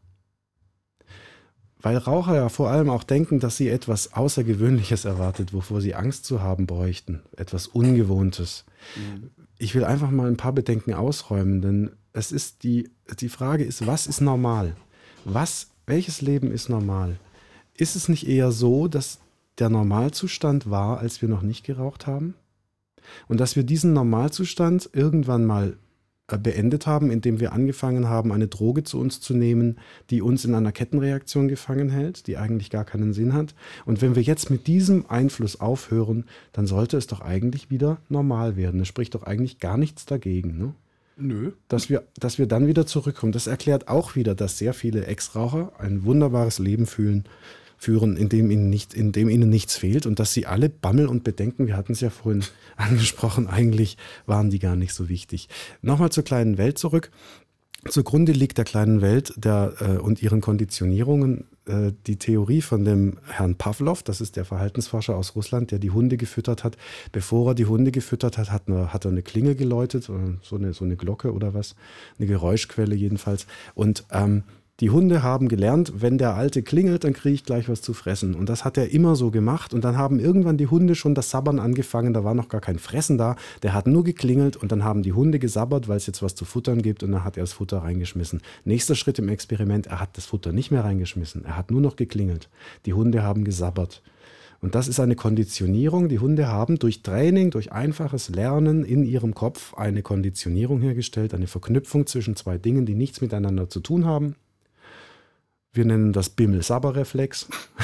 S3: Weil Raucher ja vor allem auch denken, dass sie etwas Außergewöhnliches erwartet, wovor sie Angst zu haben bräuchten, etwas Ungewohntes. Mhm. Ich will einfach mal ein paar Bedenken ausräumen, denn es ist die, die Frage ist, was ist normal? Was, welches Leben ist normal? Ist es nicht eher so, dass der Normalzustand war, als wir noch nicht geraucht haben? Und dass wir diesen Normalzustand irgendwann mal beendet haben, indem wir angefangen haben, eine Droge zu uns zu nehmen, die uns in einer Kettenreaktion gefangen hält, die eigentlich gar keinen Sinn hat. Und wenn wir jetzt mit diesem Einfluss aufhören, dann sollte es doch eigentlich wieder normal werden. Es spricht doch eigentlich gar nichts dagegen, ne?
S1: Nö.
S3: Dass wir, dass wir dann wieder zurückkommen. Das erklärt auch wieder, dass sehr viele Ex-Raucher ein wunderbares Leben fühlen, führen, in dem ihnen nicht, in dem ihnen nichts fehlt und dass sie alle Bammel und Bedenken, wir hatten es ja vorhin angesprochen, eigentlich waren die gar nicht so wichtig. Nochmal zur kleinen Welt zurück. Zugrunde liegt der kleinen Welt der, äh, und ihren Konditionierungen äh, die Theorie von dem Herrn Pawlow, das ist der Verhaltensforscher aus Russland, der die Hunde gefüttert hat. Bevor er die Hunde gefüttert hat, hat, eine, hat er eine Klingel geläutet, oder so eine, so eine Glocke oder was, eine Geräuschquelle jedenfalls. Und ähm, die Hunde haben gelernt, wenn der Alte klingelt, dann kriege ich gleich was zu fressen. Und das hat er immer so gemacht. Und dann haben irgendwann die Hunde schon das Sabbern angefangen. Da war noch gar kein Fressen da. Der hat nur geklingelt und dann haben die Hunde gesabbert, weil es jetzt was zu futtern gibt. Und dann hat er das Futter reingeschmissen. Nächster Schritt im Experiment, er hat das Futter nicht mehr reingeschmissen. Er hat nur noch geklingelt. Die Hunde haben gesabbert. Und das ist eine Konditionierung. Die Hunde haben durch Training, durch einfaches Lernen in ihrem Kopf eine Konditionierung hergestellt, eine Verknüpfung zwischen zwei Dingen, die nichts miteinander zu tun haben. Wir nennen das Bimmel-Sabber-Reflex.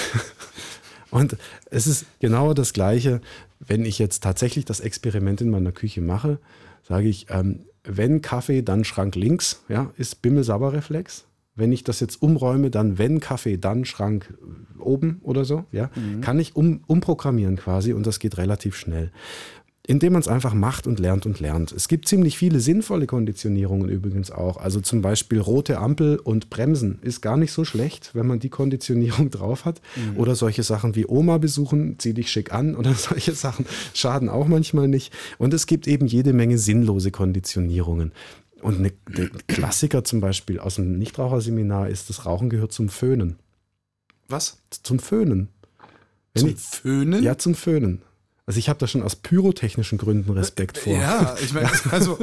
S3: Und es ist genau das Gleiche, wenn ich jetzt tatsächlich das Experiment in meiner Küche mache, sage ich, ähm, wenn Kaffee, dann Schrank links, ja, ist Bimmel-Sabber-Reflex. Wenn ich das jetzt umräume, dann wenn Kaffee, dann Schrank oben oder so, ja, mhm. kann ich um, umprogrammieren quasi und das geht relativ schnell. Indem man es einfach macht und lernt und lernt. Es gibt ziemlich viele sinnvolle Konditionierungen übrigens auch. Also zum Beispiel rote Ampel und Bremsen ist gar nicht so schlecht, wenn man die Konditionierung drauf hat. Mhm. Oder solche Sachen wie Oma besuchen, zieh dich schick an oder solche Sachen schaden auch manchmal nicht. Und es gibt eben jede Menge sinnlose Konditionierungen. Und eine, der Klassiker zum Beispiel aus dem Nichtraucherseminar ist, das Rauchen gehört zum Föhnen.
S1: Was?
S3: Zum Föhnen. Wenn
S1: zum
S3: ich,
S1: Föhnen?
S3: Ja, zum Föhnen. Also ich habe da schon aus pyrotechnischen Gründen Respekt vor.
S1: Ja, ich meine, also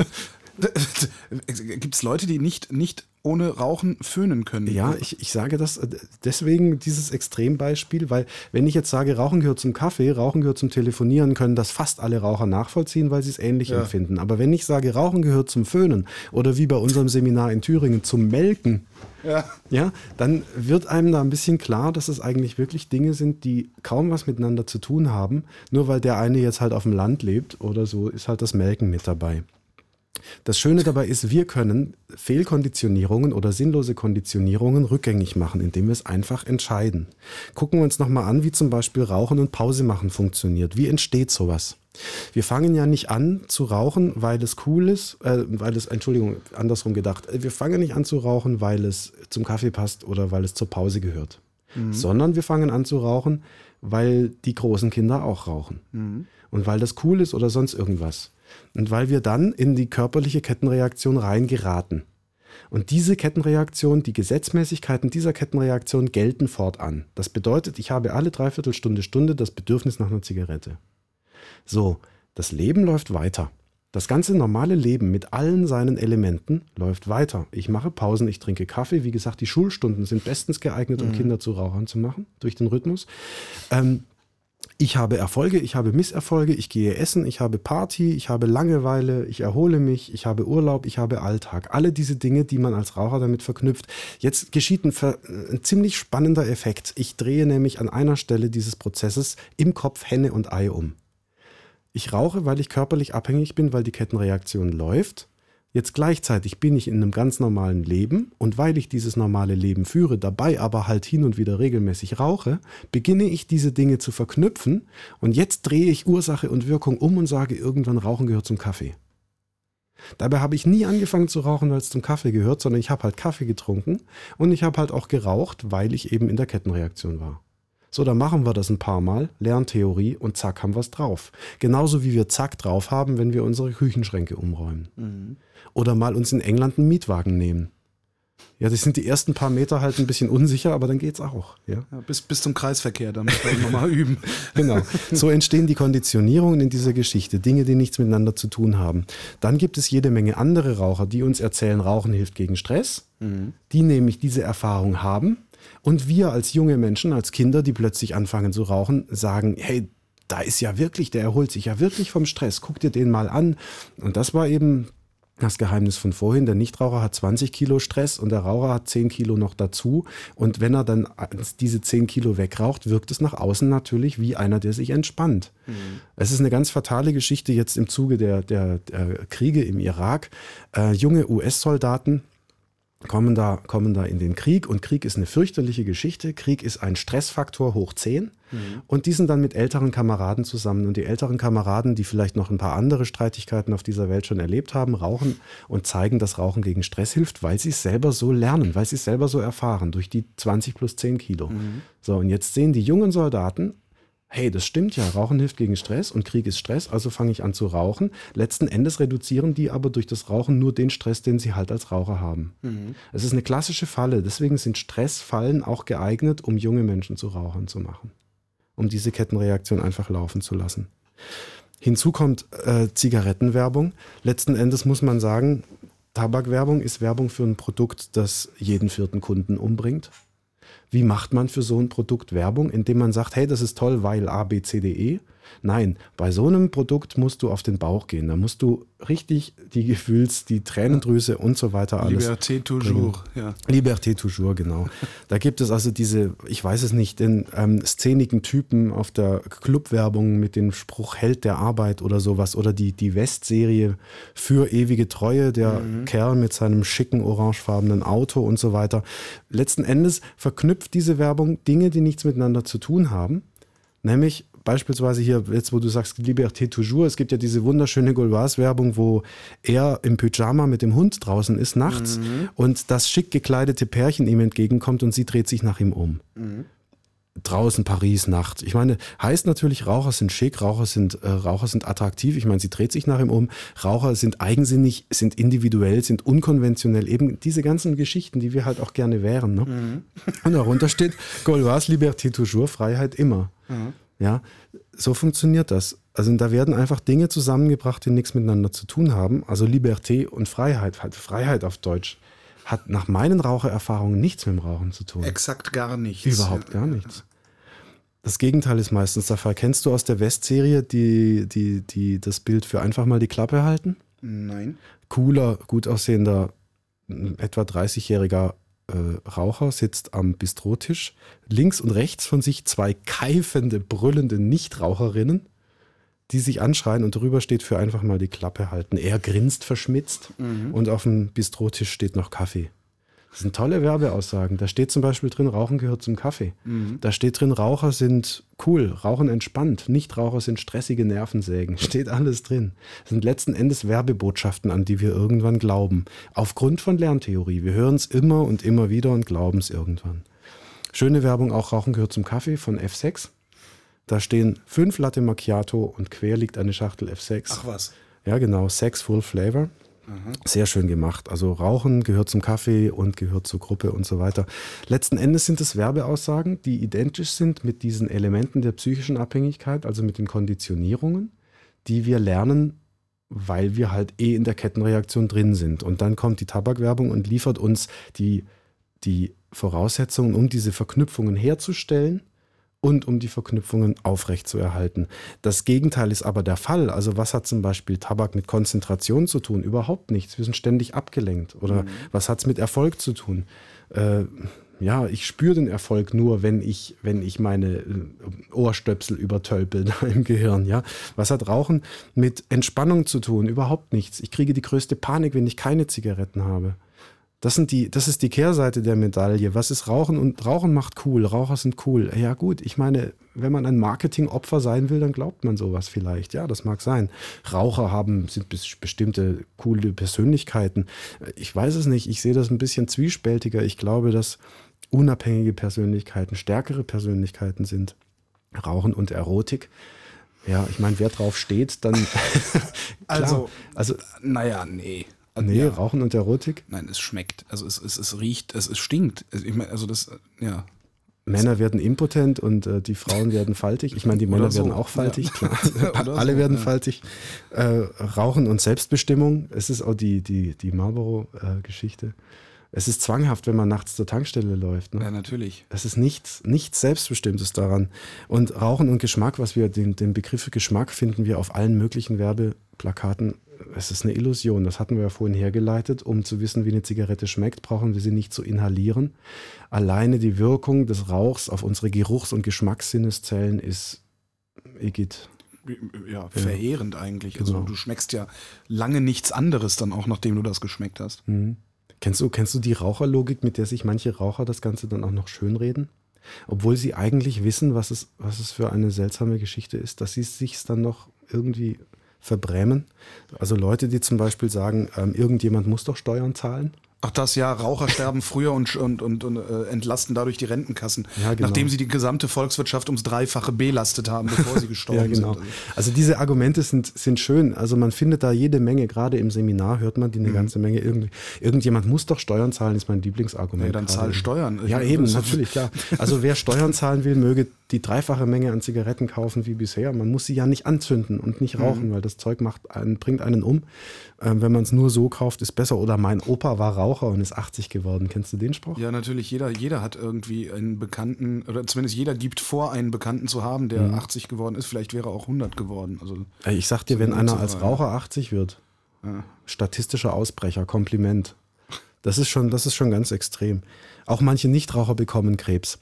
S1: gibt es Leute, die nicht, nicht ohne Rauchen föhnen können?
S3: Ja, ich, ich sage das deswegen, dieses Extrembeispiel, weil wenn ich jetzt sage, Rauchen gehört zum Kaffee, Rauchen gehört zum Telefonieren, können das fast alle Raucher nachvollziehen, weil sie es ähnlich ja. empfinden. Aber wenn ich sage, Rauchen gehört zum Föhnen oder wie bei unserem Seminar in Thüringen zum Melken, ja. Ja, dann wird einem da ein bisschen klar, dass es eigentlich wirklich Dinge sind, die kaum was miteinander zu tun haben. Nur weil der eine jetzt halt auf dem Land lebt oder so, ist halt das Melken mit dabei. Das Schöne dabei ist, wir können Fehlkonditionierungen oder sinnlose Konditionierungen rückgängig machen, indem wir es einfach entscheiden. Gucken wir uns nochmal an, wie zum Beispiel Rauchen und Pause machen funktioniert. Wie entsteht sowas? Wir fangen ja nicht an zu rauchen, weil es cool ist, äh, weil es, Entschuldigung, andersrum gedacht, wir fangen nicht an zu rauchen, weil es zum Kaffee passt oder weil es zur Pause gehört, mhm. sondern wir fangen an zu rauchen, weil die großen Kinder auch rauchen mhm. und weil das cool ist oder sonst irgendwas. Und weil wir dann in die körperliche Kettenreaktion reingeraten. Und diese Kettenreaktion, die Gesetzmäßigkeiten dieser Kettenreaktion gelten fortan. Das bedeutet, ich habe alle Dreiviertelstunde, Stunde das Bedürfnis nach einer Zigarette. So, das Leben läuft weiter. Das ganze normale Leben mit allen seinen Elementen läuft weiter. Ich mache Pausen, ich trinke Kaffee. Wie gesagt, die Schulstunden sind bestens geeignet, um mhm. Kinder zu Rauchern zu machen, durch den Rhythmus. Ähm, Ich habe Erfolge, ich habe Misserfolge, ich gehe essen, ich habe Party, ich habe Langeweile, ich erhole mich, ich habe Urlaub, ich habe Alltag. Alle diese Dinge, die man als Raucher damit verknüpft. Jetzt geschieht ein, ein ziemlich spannender Effekt. Ich drehe nämlich an einer Stelle dieses Prozesses im Kopf Henne und Ei um. Ich rauche, weil ich körperlich abhängig bin, weil die Kettenreaktion läuft. Jetzt gleichzeitig bin ich in einem ganz normalen Leben und weil ich dieses normale Leben führe, dabei aber halt hin und wieder regelmäßig rauche, beginne ich diese Dinge zu verknüpfen und jetzt drehe ich Ursache und Wirkung um und sage, irgendwann Rauchen gehört zum Kaffee. Dabei habe ich nie angefangen zu rauchen, weil es zum Kaffee gehört, sondern ich habe halt Kaffee getrunken und ich habe halt auch geraucht, weil ich eben in der Kettenreaktion war. So, dann machen wir das ein paar Mal, Lerntheorie und zack, haben wir es drauf. Genauso wie wir zack drauf haben, wenn wir unsere Küchenschränke umräumen. Mhm. Oder mal uns in England einen Mietwagen nehmen. Ja, das sind die ersten paar Meter halt ein bisschen unsicher, aber dann geht's auch. Ja?
S1: Ja, bis, bis zum Kreisverkehr, da müssen wir nochmal üben.
S3: Genau, so entstehen die Konditionierungen in dieser Geschichte, Dinge, die nichts miteinander zu tun haben. Dann gibt es jede Menge andere Raucher, die uns erzählen, Rauchen hilft gegen Stress, mhm. die nämlich diese Erfahrung haben. Und wir als junge Menschen, als Kinder, die plötzlich anfangen zu rauchen, sagen, hey, da ist ja wirklich, der erholt sich ja wirklich vom Stress, guck dir den mal an. Und das war eben das Geheimnis von vorhin. Der Nichtraucher hat zwanzig Kilo Stress und der Raucher hat zehn Kilo noch dazu. Und wenn er dann diese zehn Kilo wegraucht, wirkt es nach außen natürlich wie einer, der sich entspannt. Mhm. Es ist eine ganz fatale Geschichte jetzt im Zuge der, der, der Kriege im Irak. Äh, junge U S-Soldaten kommen da, kommen da in den Krieg und Krieg ist eine fürchterliche Geschichte. Krieg ist ein Stressfaktor hoch zehn mhm. und die sind dann mit älteren Kameraden zusammen und die älteren Kameraden, die vielleicht noch ein paar andere Streitigkeiten auf dieser Welt schon erlebt haben, rauchen und zeigen, dass Rauchen gegen Stress hilft, weil sie es selber so lernen, weil sie es selber so erfahren durch die zwanzig plus zehn Kilo. Mhm. So, und jetzt sehen die jungen Soldaten, hey, das stimmt ja, Rauchen hilft gegen Stress und Krieg ist Stress, also fange ich an zu rauchen. Letzten Endes reduzieren die aber durch das Rauchen nur den Stress, den sie halt als Raucher haben. Mhm. Es ist eine klassische Falle, deswegen sind Stressfallen auch geeignet, um junge Menschen zu Rauchern zu machen. Um diese Kettenreaktion einfach laufen zu lassen. Hinzu kommt äh, Zigarettenwerbung. Letzten Endes muss man sagen, Tabakwerbung ist Werbung für ein Produkt, das jeden vierten Kunden umbringt. Wie macht man für so ein Produkt Werbung, indem man sagt, hey, das ist toll, weil A, B, C, D, E? Nein, bei so einem Produkt musst du auf den Bauch gehen. Da musst du richtig die Gefühls-, die Tränendrüse und so weiter alles.
S1: Liberté toujours, ja.
S3: Liberté toujours, genau. Da gibt es also diese, ich weiß es nicht, den ähm, szenigen Typen auf der Clubwerbung mit dem Spruch Held der Arbeit oder sowas. Oder die, die West-Serie für ewige Treue, der mhm. Kerl mit seinem schicken orangefarbenen Auto und so weiter. Letzten Endes verknüpft diese Werbung Dinge, die nichts miteinander zu tun haben. Nämlich beispielsweise hier, jetzt wo du sagst Liberté toujours, es gibt ja diese wunderschöne Gauloise-Werbung, wo er im Pyjama mit dem Hund draußen ist nachts mhm. und das schick gekleidete Pärchen ihm entgegenkommt und sie dreht sich nach ihm um. Mhm. Draußen Paris, Nacht. Ich meine, heißt natürlich, Raucher sind schick, Raucher sind, äh, Raucher sind attraktiv. Ich meine, sie dreht sich nach ihm um. Raucher sind eigensinnig, sind individuell, sind unkonventionell. Eben diese ganzen Geschichten, die wir halt auch gerne wären. Ne? Mhm. Und darunter steht Gauloise, Liberté toujours, Freiheit immer. Mhm. Ja, so funktioniert das. Also da werden einfach Dinge zusammengebracht, die nichts miteinander zu tun haben. Also Liberté und Freiheit, halt Freiheit auf Deutsch, hat nach meinen Rauchererfahrungen nichts mit dem Rauchen zu tun.
S1: Exakt gar nichts.
S3: Überhaupt gar nichts. Das Gegenteil ist meistens der Fall. Kennst du aus der West-Serie die, die, die, das Bild für einfach mal die Klappe halten?
S1: Nein.
S3: Cooler, gut aussehender, etwa dreißigjähriger Äh, Raucher sitzt am Bistrotisch, links und rechts von sich zwei keifende, brüllende Nichtraucherinnen, die sich anschreien und drüber steht für einfach mal die Klappe halten. Er grinst verschmitzt mhm. und auf dem Bistrotisch steht noch Kaffee. Das sind tolle Werbeaussagen. Da steht zum Beispiel drin, Rauchen gehört zum Kaffee. Mhm. Da steht drin, Raucher sind cool, Rauchen entspannt, Nichtraucher sind stressige Nervensägen. Steht alles drin. Das sind letzten Endes Werbebotschaften, an die wir irgendwann glauben. Aufgrund von Lerntheorie. Wir hören es immer und immer wieder und glauben es irgendwann. Schöne Werbung, auch Rauchen gehört zum Kaffee von F sechs. Da stehen fünf Latte Macchiato und quer liegt eine Schachtel F sechs.
S1: Ach was.
S3: Ja genau, Sex Full Flavor. Aha. Sehr schön gemacht. Also Rauchen gehört zum Kaffee und gehört zur Gruppe und so weiter. Letzten Endes sind es Werbeaussagen, die identisch sind mit diesen Elementen der psychischen Abhängigkeit, also mit den Konditionierungen, die wir lernen, weil wir halt eh in der Kettenreaktion drin sind. Und dann kommt die Tabakwerbung und liefert uns die, die Voraussetzungen, um diese Verknüpfungen herzustellen und um die Verknüpfungen aufrechtzuerhalten. Das Gegenteil ist aber der Fall. Also was hat zum Beispiel Tabak mit Konzentration zu tun? Überhaupt nichts. Wir sind ständig abgelenkt. Oder mhm. was hat es mit Erfolg zu tun? Äh, ja, ich spüre den Erfolg nur, wenn ich, wenn ich meine Ohrstöpsel übertölpel da im Gehirn. Ja? Was hat Rauchen mit Entspannung zu tun? Überhaupt nichts. Ich kriege die größte Panik, wenn ich keine Zigaretten habe. Das sind die, das ist die Kehrseite der Medaille. Was ist Rauchen? Und Rauchen macht cool. Raucher sind cool. Ja gut, ich meine, wenn man ein Marketingopfer sein will, dann glaubt man sowas vielleicht. Ja, das mag sein. Raucher haben, sind bestimmte coole Persönlichkeiten. Ich weiß es nicht. Ich sehe das ein bisschen zwiespältiger. Ich glaube, dass unabhängige Persönlichkeiten stärkere Persönlichkeiten sind. Rauchen und Erotik. Ja, ich meine, wer drauf steht, dann...
S1: also, also, naja, nee.
S3: Nee,
S1: ja.
S3: Rauchen und Erotik?
S1: Nein, es schmeckt. Also es, es, es riecht, es, es stinkt. Ich meine, also das, ja.
S3: Männer werden impotent und äh, die Frauen werden faltig. Ich meine, die Männer so. werden auch faltig, ja. klar. Alle so, werden ja. faltig. Äh, Rauchen und Selbstbestimmung. Es ist auch die, die, die Marlboro-Geschichte. Es ist zwanghaft, wenn man nachts zur Tankstelle läuft. Ne?
S1: Ja, natürlich.
S3: Es ist nichts, nichts Selbstbestimmtes daran. Und Rauchen und Geschmack, was wir, den, den Begriff Geschmack finden wir auf allen möglichen Werbeplakaten. Es ist eine Illusion. Das hatten wir ja vorhin hergeleitet. Um zu wissen, wie eine Zigarette schmeckt, brauchen wir sie nicht zu inhalieren. Alleine die Wirkung des Rauchs auf unsere Geruchs- und Geschmackssinneszellen ist Igitt.
S1: Ja, verheerend ja. eigentlich. Also
S3: genau.
S1: Du schmeckst ja lange nichts anderes dann auch, nachdem du das geschmeckt hast.
S3: Mhm. Kennst du, kennst du die Raucherlogik, mit der sich manche Raucher das Ganze dann auch noch schönreden? Obwohl sie eigentlich wissen, was es, was es für eine seltsame Geschichte ist, dass sie es sich dann noch irgendwie verbrämen. Also Leute, die zum Beispiel sagen, ähm, irgendjemand muss doch Steuern zahlen.
S1: Ach das, ja, Raucher sterben früher und, und, und, und äh, entlasten dadurch die Rentenkassen,
S3: ja, genau.
S1: nachdem sie die gesamte Volkswirtschaft ums Dreifache belastet haben, bevor sie gestorben
S3: ja, genau.
S1: sind.
S3: Also diese Argumente sind, sind schön. Also man findet da jede Menge, gerade im Seminar hört man die eine mhm. ganze Menge. Irgend, irgendjemand muss doch Steuern zahlen, ist mein Lieblingsargument.
S1: Ja, dann zahl Steuern.
S3: Ja,
S1: ich
S3: eben, natürlich, klar. Also wer Steuern zahlen will, möge die dreifache Menge an Zigaretten kaufen wie bisher. Man muss sie ja nicht anzünden und nicht rauchen, mhm. weil das Zeug macht einen, bringt einen um. Ähm, wenn man es nur so kauft, ist besser. Oder mein Opa war Raucher und ist achtzig geworden. Kennst du den Spruch?
S1: Ja, natürlich. Jeder, jeder hat irgendwie einen Bekannten, oder zumindest jeder gibt vor, einen Bekannten zu haben, der mhm. achtzig geworden ist. Vielleicht wäre er auch hundert geworden. Also,
S3: ich sag dir, wenn einer als Raucher achtzig wird, ja. statistischer Ausbrecher, Kompliment. Das ist schon, das ist schon ganz extrem. Auch manche Nichtraucher bekommen Krebs.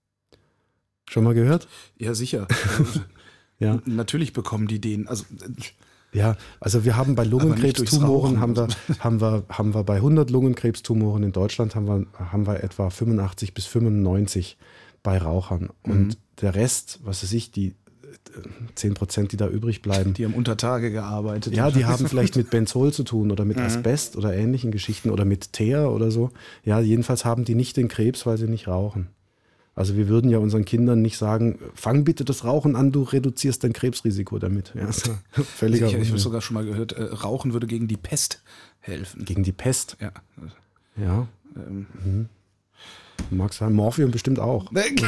S3: Schon mal gehört?
S1: Ja, sicher.
S3: ja.
S1: Natürlich bekommen die den. Also,
S3: ja, also wir haben bei Lungenkrebstumoren, haben wir, haben, wir, haben wir bei hundert Lungenkrebstumoren in Deutschland haben wir, haben wir etwa fünfundachtzig bis fünfundneunzig bei Rauchern. Und mhm. der Rest, was weiß ich, die zehn Prozent, die da übrig bleiben.
S1: Die haben unter Tage gearbeitet.
S3: Ja, die haben vielleicht mit Benzol zu tun oder mit mhm. Asbest oder ähnlichen Geschichten oder mit Teer oder so. Ja, jedenfalls haben die nicht den Krebs, weil sie nicht rauchen. Also wir würden ja unseren Kindern nicht sagen, fang bitte das Rauchen an, du reduzierst dein Krebsrisiko damit. Ja, völliger
S1: ich ich habe sogar schon mal gehört, äh, Rauchen würde gegen die Pest helfen.
S3: Gegen die Pest?
S1: Ja.
S3: Ja. Ähm. Mhm. Mag sein, Morphium bestimmt auch.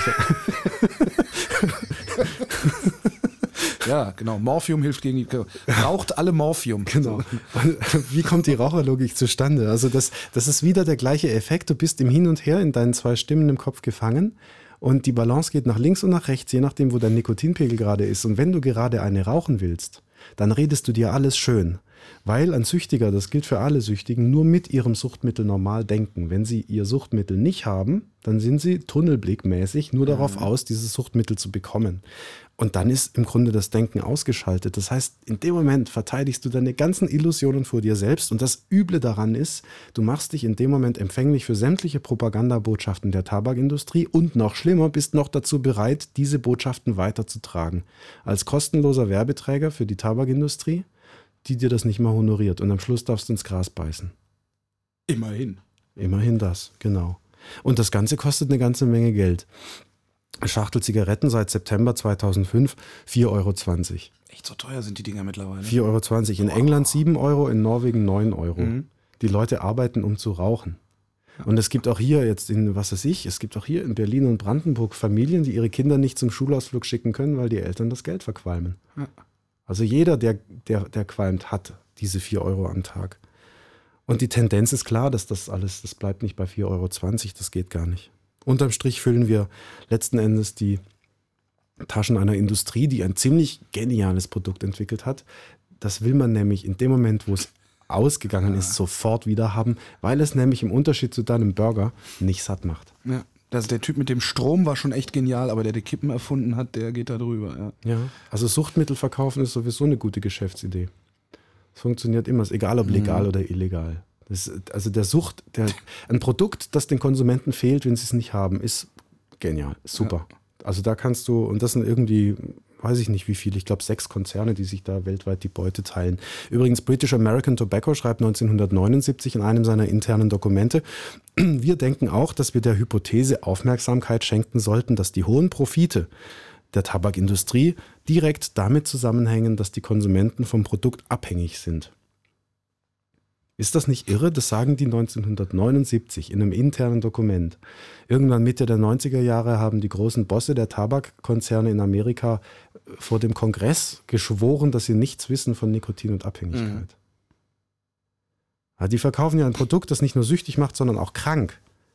S1: Ja, genau. Morphium hilft gegen die... Raucht alle Morphium.
S3: Genau. Wie kommt die Raucherlogik zustande? Also das, das ist wieder der gleiche Effekt. Du bist im Hin und Her in deinen zwei Stimmen im Kopf gefangen und die Balance geht nach links und nach rechts, je nachdem, wo dein Nikotinpegel gerade ist. Und wenn du gerade eine rauchen willst, dann redest du dir alles schön. Weil ein Süchtiger, das gilt für alle Süchtigen, nur mit ihrem Suchtmittel normal denken. Wenn sie ihr Suchtmittel nicht haben, dann sind sie tunnelblickmäßig nur darauf mhm. aus, dieses Suchtmittel zu bekommen. Und dann ist im Grunde das Denken ausgeschaltet. Das heißt, in dem Moment verteidigst du deine ganzen Illusionen vor dir selbst. Und das Üble daran ist, du machst dich in dem Moment empfänglich für sämtliche Propagandabotschaften der Tabakindustrie und noch schlimmer, bist noch dazu bereit, diese Botschaften weiterzutragen. Als kostenloser Werbeträger für die Tabakindustrie, die dir das nicht mal honoriert. Und am Schluss darfst du ins Gras beißen.
S1: Immerhin.
S3: Immerhin das, genau. Und das Ganze kostet eine ganze Menge Geld. Schachtel Zigaretten seit September zweitausendfünf, vier Euro zwanzig.
S1: Echt so teuer sind die Dinger mittlerweile?
S3: vier Euro zwanzig. In wow. England sieben Euro, in Norwegen neun Euro. Mhm. Die Leute arbeiten, um zu rauchen. Ja. Und es gibt auch hier jetzt in, was weiß ich, es gibt auch hier in Berlin und Brandenburg Familien, die ihre Kinder nicht zum Schulausflug schicken können, weil die Eltern das Geld verqualmen. Ja. Also jeder, der, der, der qualmt, hat diese vier Euro am Tag. Und die Tendenz ist klar, dass das alles, das bleibt nicht bei vier Euro zwanzig, das geht gar nicht. Unterm Strich füllen wir letzten Endes die Taschen einer Industrie, die ein ziemlich geniales Produkt entwickelt hat. Das will man nämlich in dem Moment, wo es ausgegangen ist, sofort wieder haben, weil es nämlich im Unterschied zu deinem Burger nicht satt macht.
S1: Ja. Also der Typ mit dem Strom war schon echt genial, aber der die Kippen erfunden hat, der geht da drüber. Ja,
S3: ja. Also Suchtmittel verkaufen ist sowieso eine gute Geschäftsidee. Es funktioniert immer, ist egal ob legal mhm. oder illegal. Das, also der Sucht, der, ein Produkt, das den Konsumenten fehlt, wenn sie es nicht haben, ist genial, super. Ja. Also da kannst du, und das sind irgendwie, weiß ich nicht wie viele, ich glaube sechs Konzerne, die sich da weltweit die Beute teilen. Übrigens, British American Tobacco schreibt neunzehnhundertneunundsiebzig in einem seiner internen Dokumente, wir denken auch, dass wir der Hypothese Aufmerksamkeit schenken sollten, dass die hohen Profite der Tabakindustrie direkt damit zusammenhängen, dass die Konsumenten vom Produkt abhängig sind. Ist das nicht irre? Das sagen die neunzehnhundertneunundsiebzig in einem internen Dokument. Irgendwann Mitte der neunziger Jahre haben die großen Bosse der Tabakkonzerne in Amerika vor dem Kongress geschworen, dass sie nichts wissen von Nikotin und Abhängigkeit. Mhm. Ja, die verkaufen ja ein Produkt, das nicht nur süchtig macht, sondern auch krank.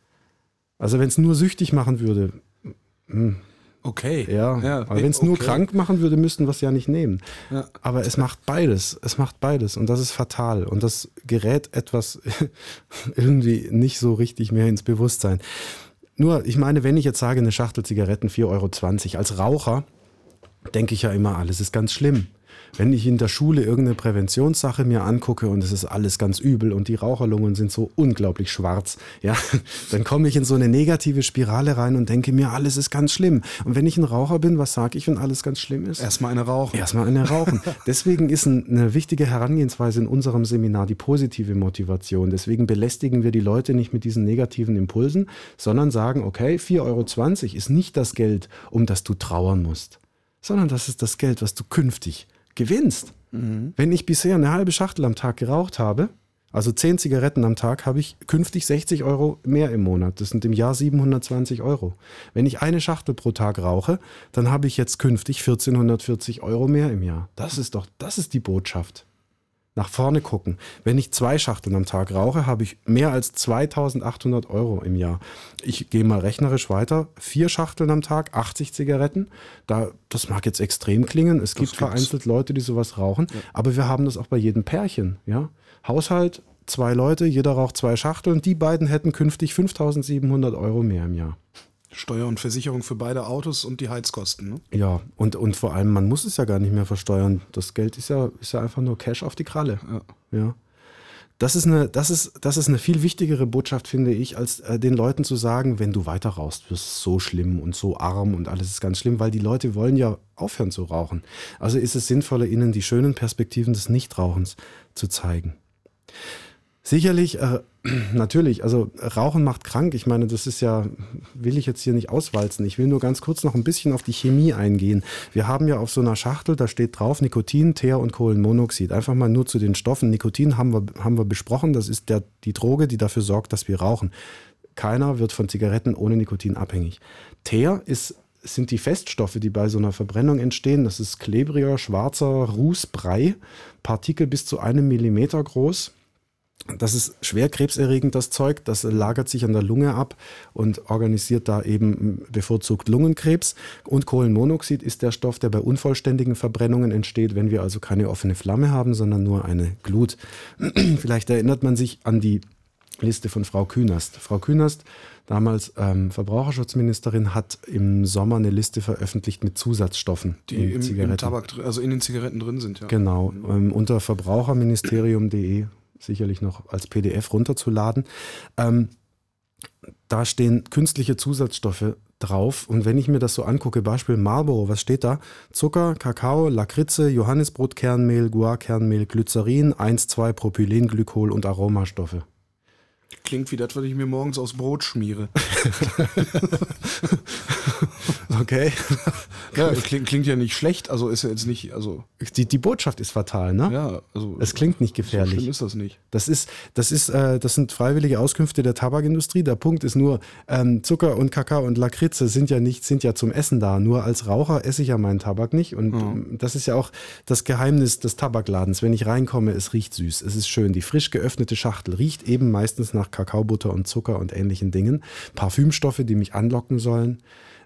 S3: Also wenn es nur süchtig machen würde, mh,
S1: okay.
S3: Ja, ja, aber wenn es okay. nur krank machen würde, müssten wir es ja nicht nehmen. Ja. Aber es macht beides. Es macht beides und das ist fatal. Und das gerät etwas irgendwie nicht so richtig mehr ins Bewusstsein. Nur, ich meine, wenn ich jetzt sage, eine Schachtel Zigaretten vier Euro zwanzig, als Raucher denke ich ja immer, alles ist ganz schlimm. Wenn ich in der Schule irgendeine Präventionssache mir angucke und es ist alles ganz übel und die Raucherlungen sind so unglaublich schwarz, ja, dann komme ich in so eine negative Spirale rein und denke mir, alles ist ganz schlimm. Und wenn ich ein Raucher bin, was sage ich, wenn alles ganz schlimm ist?
S1: Erstmal eine rauchen.
S3: Erstmal eine rauchen. Deswegen ist eine wichtige Herangehensweise in unserem Seminar die positive Motivation. Deswegen belästigen wir die Leute nicht mit diesen negativen Impulsen, sondern sagen, okay, vier Euro zwanzig ist nicht das Geld, um das du trauern musst, sondern das ist das Geld, was du künftig gewinnst. Mhm. Wenn ich bisher eine halbe Schachtel am Tag geraucht habe, also zehn Zigaretten am Tag, habe ich künftig sechzig Euro mehr im Monat. Das sind im Jahr siebenhundertzwanzig Euro. Wenn ich eine Schachtel pro Tag rauche, dann habe ich jetzt künftig vierzehnhundertvierzig Euro mehr im Jahr. Das ist doch, das ist die Botschaft. Nach vorne gucken. Wenn ich zwei Schachteln am Tag rauche, habe ich mehr als zweitausendachthundert Euro im Jahr. Ich gehe mal rechnerisch weiter. Vier Schachteln am Tag, achtzig Zigaretten. Da, das mag jetzt extrem klingen. Es das gibt vereinzelt Leute, die sowas rauchen. Ja. Aber wir haben das auch bei jedem Pärchen. Ja? Haushalt, zwei Leute, jeder raucht zwei Schachteln. Die beiden hätten künftig fünftausendsiebenhundert Euro mehr im Jahr.
S1: Steuer und Versicherung für beide Autos und die Heizkosten. Ne?
S3: Ja, und, und vor allem, man muss es ja gar nicht mehr versteuern. Das Geld ist ja, ist ja einfach nur Cash auf die Kralle. Ja. Ja. Das ist eine, das ist, das ist eine viel wichtigere Botschaft, finde ich, als äh, den Leuten zu sagen, wenn du weiter rauchst, wirst du so schlimm und so arm und alles ist ganz schlimm, weil die Leute wollen ja aufhören zu rauchen. Also ist es sinnvoller, ihnen die schönen Perspektiven des Nichtrauchens zu zeigen. Sicherlich, äh, natürlich, also Rauchen macht krank. Ich meine, das ist ja, will ich jetzt hier nicht auswalzen. Ich will nur ganz kurz noch ein bisschen auf die Chemie eingehen. Wir haben ja auf so einer Schachtel, da steht drauf Nikotin, Teer und Kohlenmonoxid. Einfach mal nur zu den Stoffen. Nikotin haben wir, haben wir besprochen, das ist der, die Droge, die dafür sorgt, dass wir rauchen. Keiner wird von Zigaretten ohne Nikotin abhängig. Teer ist sind die Feststoffe, die bei so einer Verbrennung entstehen. Das ist klebriger, schwarzer Rußbrei, Partikel bis zu einem Millimeter groß. Das ist schwer krebserregend, das Zeug. Das lagert sich an der Lunge ab und organisiert da eben bevorzugt Lungenkrebs. Und Kohlenmonoxid ist der Stoff, der bei unvollständigen Verbrennungen entsteht, wenn wir also keine offene Flamme haben, sondern nur eine Glut. Vielleicht erinnert man sich an die Liste von Frau Künast. Frau Künast, damals ähm, Verbraucherschutzministerin, hat im Sommer eine Liste veröffentlicht mit Zusatzstoffen.
S1: Die in im, im Tabak, also in den Zigaretten drin sind, ja.
S3: Genau, ähm, unter verbraucherministerium punkt de sicherlich noch als P D F runterzuladen. Ähm, da stehen künstliche Zusatzstoffe drauf und wenn ich mir das so angucke, Beispiel Marlboro, was steht da? Zucker, Kakao, Lakritze, Johannisbrotkernmehl, Guarkernmehl, Glycerin, eins zwei Propylenglykol und Aromastoffe.
S1: Klingt wie das, was ich mir morgens aufs Brot schmiere.
S3: Okay.
S1: Ja, klingt, klingt ja nicht schlecht, also ist ja jetzt nicht, also.
S3: Die, die Botschaft ist fatal, ne?
S1: Ja, also.
S3: Es klingt nicht gefährlich.
S1: So schlimm ist das nicht.
S3: Das ist, das ist, äh, das sind freiwillige Auskünfte der Tabakindustrie. Der Punkt ist nur, ähm, Zucker und Kakao und Lakritze sind ja nicht, sind ja zum Essen da. Nur als Raucher esse ich ja meinen Tabak nicht. Und mhm. das ist ja auch das Geheimnis des Tabakladens. Wenn ich reinkomme, es riecht süß. Es ist schön. Die frisch geöffnete Schachtel riecht eben meistens nach Kakaobutter und Zucker und ähnlichen Dingen. Parfümstoffe, die mich anlocken sollen.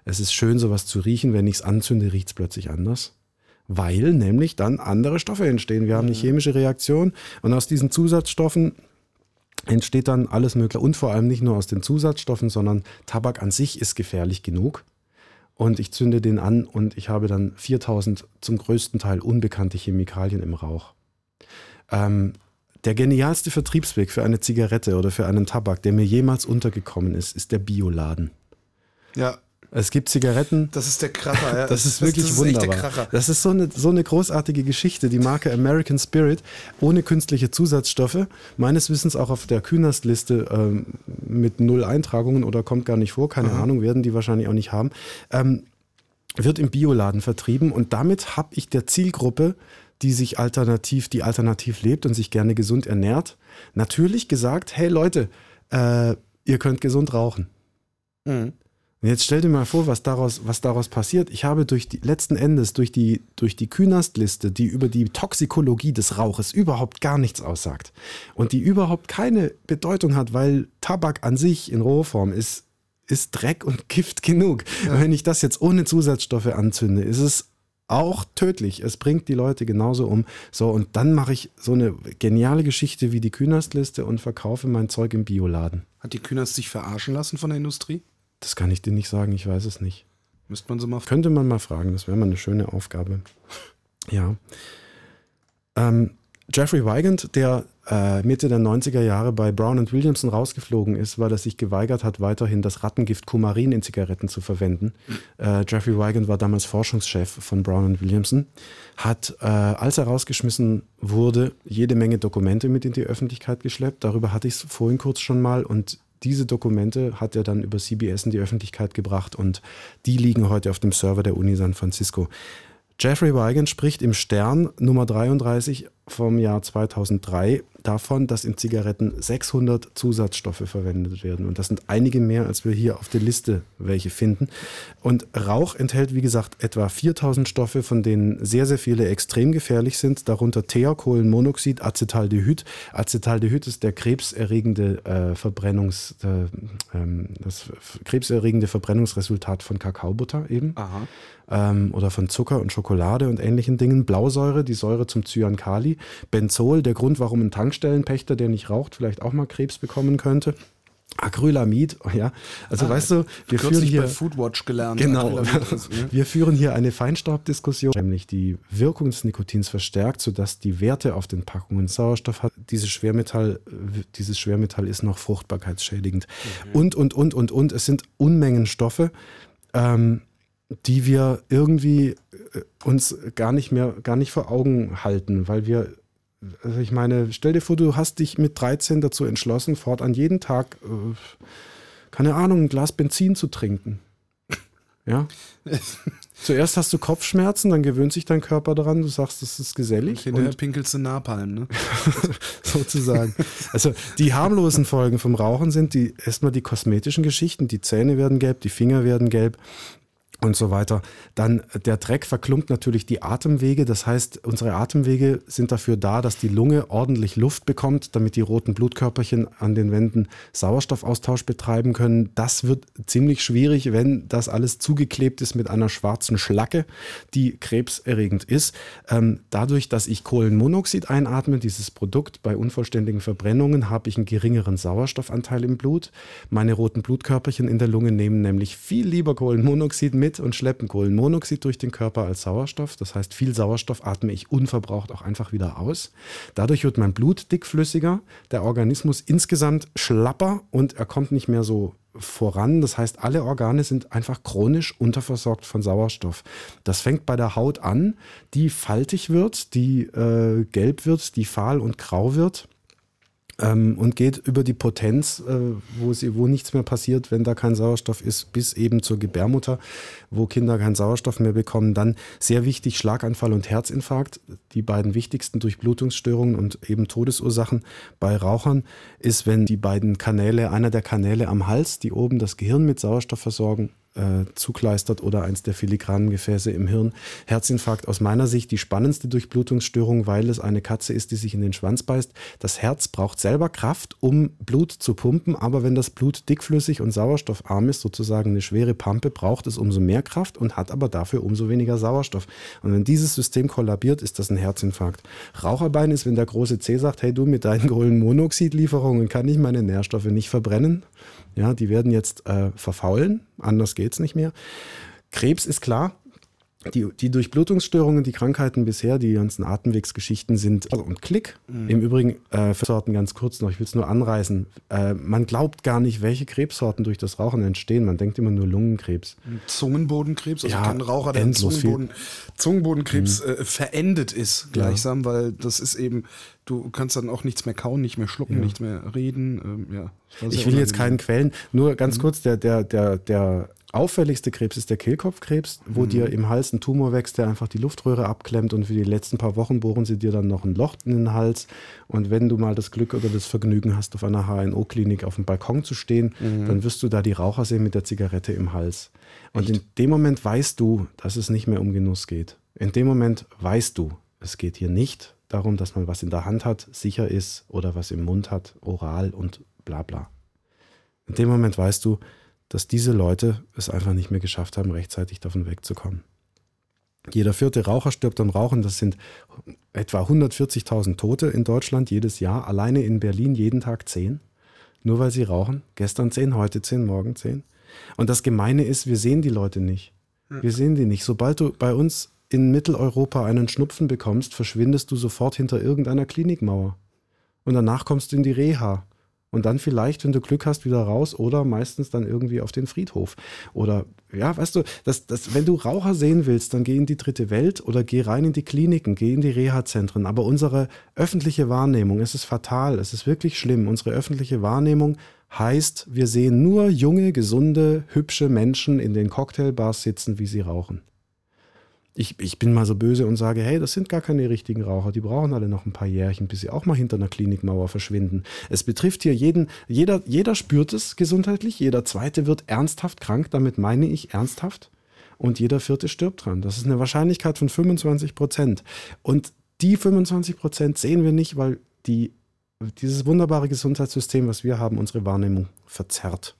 S3: Es ist schön, sowas zu riechen. Wenn ich es anzünde, riecht es plötzlich anders. Weil nämlich dann andere Stoffe entstehen. Wir haben eine chemische Reaktion und aus diesen Zusatzstoffen entsteht dann alles Mögliche. Und vor allem nicht nur aus den Zusatzstoffen, sondern Tabak an sich ist gefährlich genug. Und ich zünde den an und ich habe dann viertausend zum größten Teil unbekannte Chemikalien im Rauch. Ähm, der genialste Vertriebsweg für eine Zigarette oder für einen Tabak, der mir jemals untergekommen ist, ist der Bioladen.
S1: Ja.
S3: Es gibt Zigaretten.
S1: Das ist der Kracher. Ja.
S3: Das ist wirklich
S1: das ist
S3: wunderbar.
S1: Echt der Kracher.
S3: Das ist so eine, so eine großartige Geschichte. Die Marke American Spirit ohne künstliche Zusatzstoffe, meines Wissens auch auf der Künast-Liste ähm, mit null Eintragungen oder kommt gar nicht vor, keine Aha. Ahnung, werden die wahrscheinlich auch nicht haben, ähm, wird im Bioladen vertrieben und damit habe ich der Zielgruppe, die sich alternativ, die alternativ lebt und sich gerne gesund ernährt, natürlich gesagt, hey Leute, äh, ihr könnt gesund rauchen. Mhm. Und jetzt stell dir mal vor, was daraus, was daraus passiert. Ich habe durch die, letzten Endes durch die, durch die Künast-Liste, die über die Toxikologie des Rauches überhaupt gar nichts aussagt und die überhaupt keine Bedeutung hat, weil Tabak an sich in Rohform ist, ist Dreck und Gift genug. Ja. Wenn ich das jetzt ohne Zusatzstoffe anzünde, ist es auch tödlich. Es bringt die Leute genauso um. So, und dann mache ich so eine geniale Geschichte wie die Künast-Liste und verkaufe mein Zeug im Bioladen.
S1: Hat die Künast sich verarschen lassen von der Industrie?
S3: Das kann ich dir nicht sagen, ich weiß es nicht.
S1: Müsste man so mal fragen.
S3: Könnte man mal fragen, das wäre mal eine schöne Aufgabe. Ja. Ähm, Jeffrey Wigand, der äh, Mitte der neunziger Jahre bei Brown und Williamson rausgeflogen ist, weil er sich geweigert hat, weiterhin das Rattengift Kumarin in Zigaretten zu verwenden. Mhm. Äh, Jeffrey Wigand war damals Forschungschef von Brown und Williamson, hat, äh, als er rausgeschmissen wurde, jede Menge Dokumente mit in die Öffentlichkeit geschleppt. Darüber hatte ich es vorhin kurz schon mal und diese Dokumente hat er dann über C B S in die Öffentlichkeit gebracht und die liegen heute auf dem Server der Uni San Francisco. Jeffrey Wigand spricht im Stern Nummer dreiunddreißig vom Jahr zweitausenddrei davon, dass in Zigaretten sechshundert Zusatzstoffe verwendet werden. Und das sind einige mehr, als wir hier auf der Liste welche finden. Und Rauch enthält, wie gesagt, etwa viertausend Stoffe, von denen sehr, sehr viele extrem gefährlich sind. Darunter Teer, Kohlenmonoxid, Acetaldehyd. Acetaldehyd ist der krebserregende äh, Verbrennungs, äh, ähm, das krebserregende Verbrennungsresultat von Kakaobutter eben.
S1: Aha.
S3: Ähm, oder von Zucker und Schokolade und ähnlichen Dingen. Blausäure, die Säure zum Cyankali. Benzol, der Grund, warum ein Tankstellenpächter, der nicht raucht, vielleicht auch mal Krebs bekommen könnte. Acrylamid, oh ja, also ah, weißt du, wir führen hier
S1: bei Foodwatch gelernt.
S3: Genau, wir führen hier eine Feinstaubdiskussion, nämlich die Wirkung des Nikotins verstärkt, sodass die Werte auf den Packungen Sauerstoff hat. Dieses Schwermetall, dieses Schwermetall ist noch fruchtbarkeitsschädigend. Mhm. Und, und, und, und, und, es sind Unmengen Stoffe, ähm, die wir irgendwie uns gar nicht mehr, gar nicht vor Augen halten, weil wir, also ich meine, stell dir vor, du hast dich mit dreizehn dazu entschlossen, fortan jeden Tag, äh, keine Ahnung, ein Glas Benzin zu trinken. Ja? Zuerst hast du Kopfschmerzen, dann gewöhnt sich dein Körper daran, du sagst, das ist gesellig.
S1: Und hinterher pinkelst du Napalm, ne?
S3: Sozusagen. Also die harmlosen Folgen vom Rauchen sind die erstmal die kosmetischen Geschichten, die Zähne werden gelb, die Finger werden gelb. Und so weiter. Dann der Dreck verklumpt natürlich die Atemwege. Das heißt, unsere Atemwege sind dafür da, dass die Lunge ordentlich Luft bekommt, damit die roten Blutkörperchen an den Wänden Sauerstoffaustausch betreiben können. Das wird ziemlich schwierig, wenn das alles zugeklebt ist mit einer schwarzen Schlacke, die krebserregend ist. Ähm, dadurch, dass ich Kohlenmonoxid einatme, dieses Produkt bei unvollständigen Verbrennungen, habe ich einen geringeren Sauerstoffanteil im Blut. Meine roten Blutkörperchen in der Lunge nehmen nämlich viel lieber Kohlenmonoxid mit und schleppen Kohlenmonoxid durch den Körper als Sauerstoff. Das heißt, viel Sauerstoff atme ich unverbraucht auch einfach wieder aus. Dadurch wird mein Blut dickflüssiger, der Organismus insgesamt schlapper und er kommt nicht mehr so voran. Das heißt, alle Organe sind einfach chronisch unterversorgt von Sauerstoff. Das fängt bei der Haut an, die faltig wird, die äh, gelb wird, die fahl und grau wird. Und geht über die Potenz, wo, sie, wo nichts mehr passiert, wenn da kein Sauerstoff ist, bis eben zur Gebärmutter, wo Kinder keinen Sauerstoff mehr bekommen. Dann sehr wichtig Schlaganfall und Herzinfarkt, die beiden wichtigsten Durchblutungsstörungen und eben Todesursachen bei Rauchern ist, wenn die beiden Kanäle, einer der Kanäle am Hals, die oben das Gehirn mit Sauerstoff versorgen, äh, zukleistert oder eins der filigranen Gefäße im Hirn. Herzinfarkt aus meiner Sicht die spannendste Durchblutungsstörung, weil es eine Katze ist, die sich in den Schwanz beißt. Das Herz braucht selber Kraft, um Blut zu pumpen, aber wenn das Blut dickflüssig und sauerstoffarm ist, sozusagen eine schwere Pampe, braucht es umso mehr Kraft und hat aber dafür umso weniger Sauerstoff. Und wenn dieses System kollabiert, ist das ein Herzinfarkt. Raucherbein ist, wenn der große C sagt, hey du, mit deinen Kohlenmonoxidlieferungen kann ich meine Nährstoffe nicht verbrennen. Ja, die werden jetzt äh, verfaulen, anders geht es nicht mehr. Krebs ist klar, die, die Durchblutungsstörungen, die Krankheiten bisher, die ganzen Atemwegsgeschichten sind also, und Klick. Mhm. Im Übrigen, äh, für Sorten ganz kurz noch, ich will es nur anreißen, äh, man glaubt gar nicht, welche Krebssorten durch das Rauchen entstehen. Man denkt immer nur Lungenkrebs.
S1: Zungenbodenkrebs, also
S3: ja,
S1: kein Raucher, der Zungenboden, Zungenbodenkrebs mhm. äh, verendet ist gleichsam, ja. Weil das ist eben, du kannst dann auch nichts mehr kauen, nicht mehr schlucken, ja. nichts mehr reden. Ähm, ja,
S3: ich will jetzt keinen Quellen, nur ganz mhm. kurz, der, der, der, der auffälligste Krebs ist der Kehlkopfkrebs, wo mhm. dir im Hals ein Tumor wächst, der einfach die Luftröhre abklemmt und für die letzten paar Wochen bohren sie dir dann noch ein Loch in den Hals. Und wenn du mal das Glück oder das Vergnügen hast, auf einer H N O-Klinik auf dem Balkon zu stehen, mhm. dann wirst du da die Raucher sehen mit der Zigarette im Hals. Und Echt? in dem Moment weißt du, dass es nicht mehr um Genuss geht. In dem Moment weißt du, es geht hier nicht darum, dass man was in der Hand hat, sicher ist oder was im Mund hat, oral und bla bla. In dem Moment weißt du, dass diese Leute es einfach nicht mehr geschafft haben, rechtzeitig davon wegzukommen. Jeder vierte Raucher stirbt am Rauchen. Das sind etwa hundertvierzigtausend Tote in Deutschland jedes Jahr. Alleine in Berlin jeden Tag zehn. Nur weil sie rauchen. Gestern zehn, heute zehn, morgen zehn. Und das Gemeine ist, wir sehen die Leute nicht. Wir sehen die nicht. Sobald du bei uns in Mitteleuropa einen Schnupfen bekommst, verschwindest du sofort hinter irgendeiner Klinikmauer. Und danach kommst du in die Reha. Und dann vielleicht, wenn du Glück hast, wieder raus oder meistens dann irgendwie auf den Friedhof. Oder, ja, weißt du, das, das, wenn du Raucher sehen willst, dann geh in die dritte Welt oder geh rein in die Kliniken, geh in die Reha-Zentren. Aber unsere öffentliche Wahrnehmung, es ist fatal, es ist wirklich schlimm. Unsere öffentliche Wahrnehmung heißt, wir sehen nur junge, gesunde, hübsche Menschen in den Cocktailbars sitzen, wie sie rauchen. Ich, ich bin mal so böse und sage, hey, das sind gar keine richtigen Raucher, die brauchen alle noch ein paar Jährchen, bis sie auch mal hinter einer Klinikmauer verschwinden. Es betrifft hier jeden, jeder, jeder spürt es gesundheitlich, jeder zweite wird ernsthaft krank, damit meine ich ernsthaft, und jeder vierte stirbt dran. Das ist eine Wahrscheinlichkeit von fünfundzwanzig Prozent. Und die fünfundzwanzig Prozent sehen wir nicht, weil die, dieses wunderbare Gesundheitssystem, was wir haben, unsere Wahrnehmung verzerrt.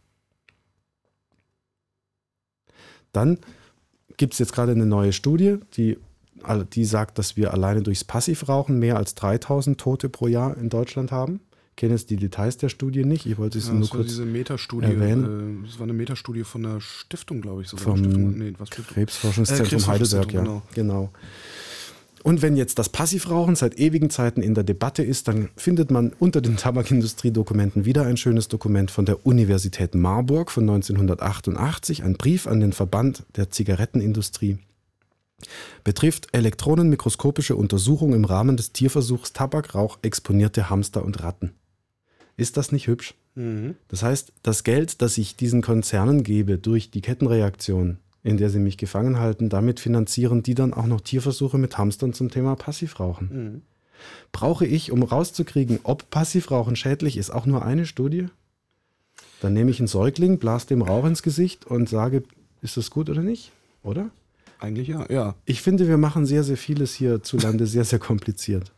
S3: Dann gibt es jetzt gerade eine neue Studie, die, die sagt, dass wir alleine durchs Passivrauchen mehr als dreitausend Tote pro Jahr in Deutschland haben. Ich kenne jetzt die Details der Studie nicht. Ich wollte es ja, nur kurz
S1: diese Metastudie,
S3: erwähnen.
S1: Äh, das war eine Metastudie von der Stiftung, glaube ich. Sogar.
S3: Vom
S1: Stiftung, nee, was
S3: Krebsforschungszentrum, äh, Krebsforschungszentrum Heidelberg, ja.
S1: Genau.
S3: genau. Und wenn jetzt das Passivrauchen seit ewigen Zeiten in der Debatte ist, dann findet man unter den Tabakindustriedokumenten wieder ein schönes Dokument von der Universität Marburg von neunzehnhundertachtundachtzig, ein Brief an den Verband der Zigarettenindustrie. Betrifft elektronenmikroskopische Untersuchung im Rahmen des Tierversuchs Tabakrauch exponierte Hamster und Ratten. Ist das nicht hübsch? Mhm. Das heißt, das Geld, das ich diesen Konzernen gebe durch die Kettenreaktion, in der sie mich gefangen halten, damit finanzieren die dann auch noch Tierversuche mit Hamstern zum Thema Passivrauchen. Mhm. Brauche ich, um rauszukriegen, ob Passivrauchen schädlich ist, auch nur eine Studie? Dann nehme ich einen Säugling, blase dem Rauch ins Gesicht und sage, ist das gut oder nicht? Oder?
S1: Eigentlich ja, ja.
S3: Ich finde, wir machen sehr, sehr vieles hierzulande sehr, sehr kompliziert.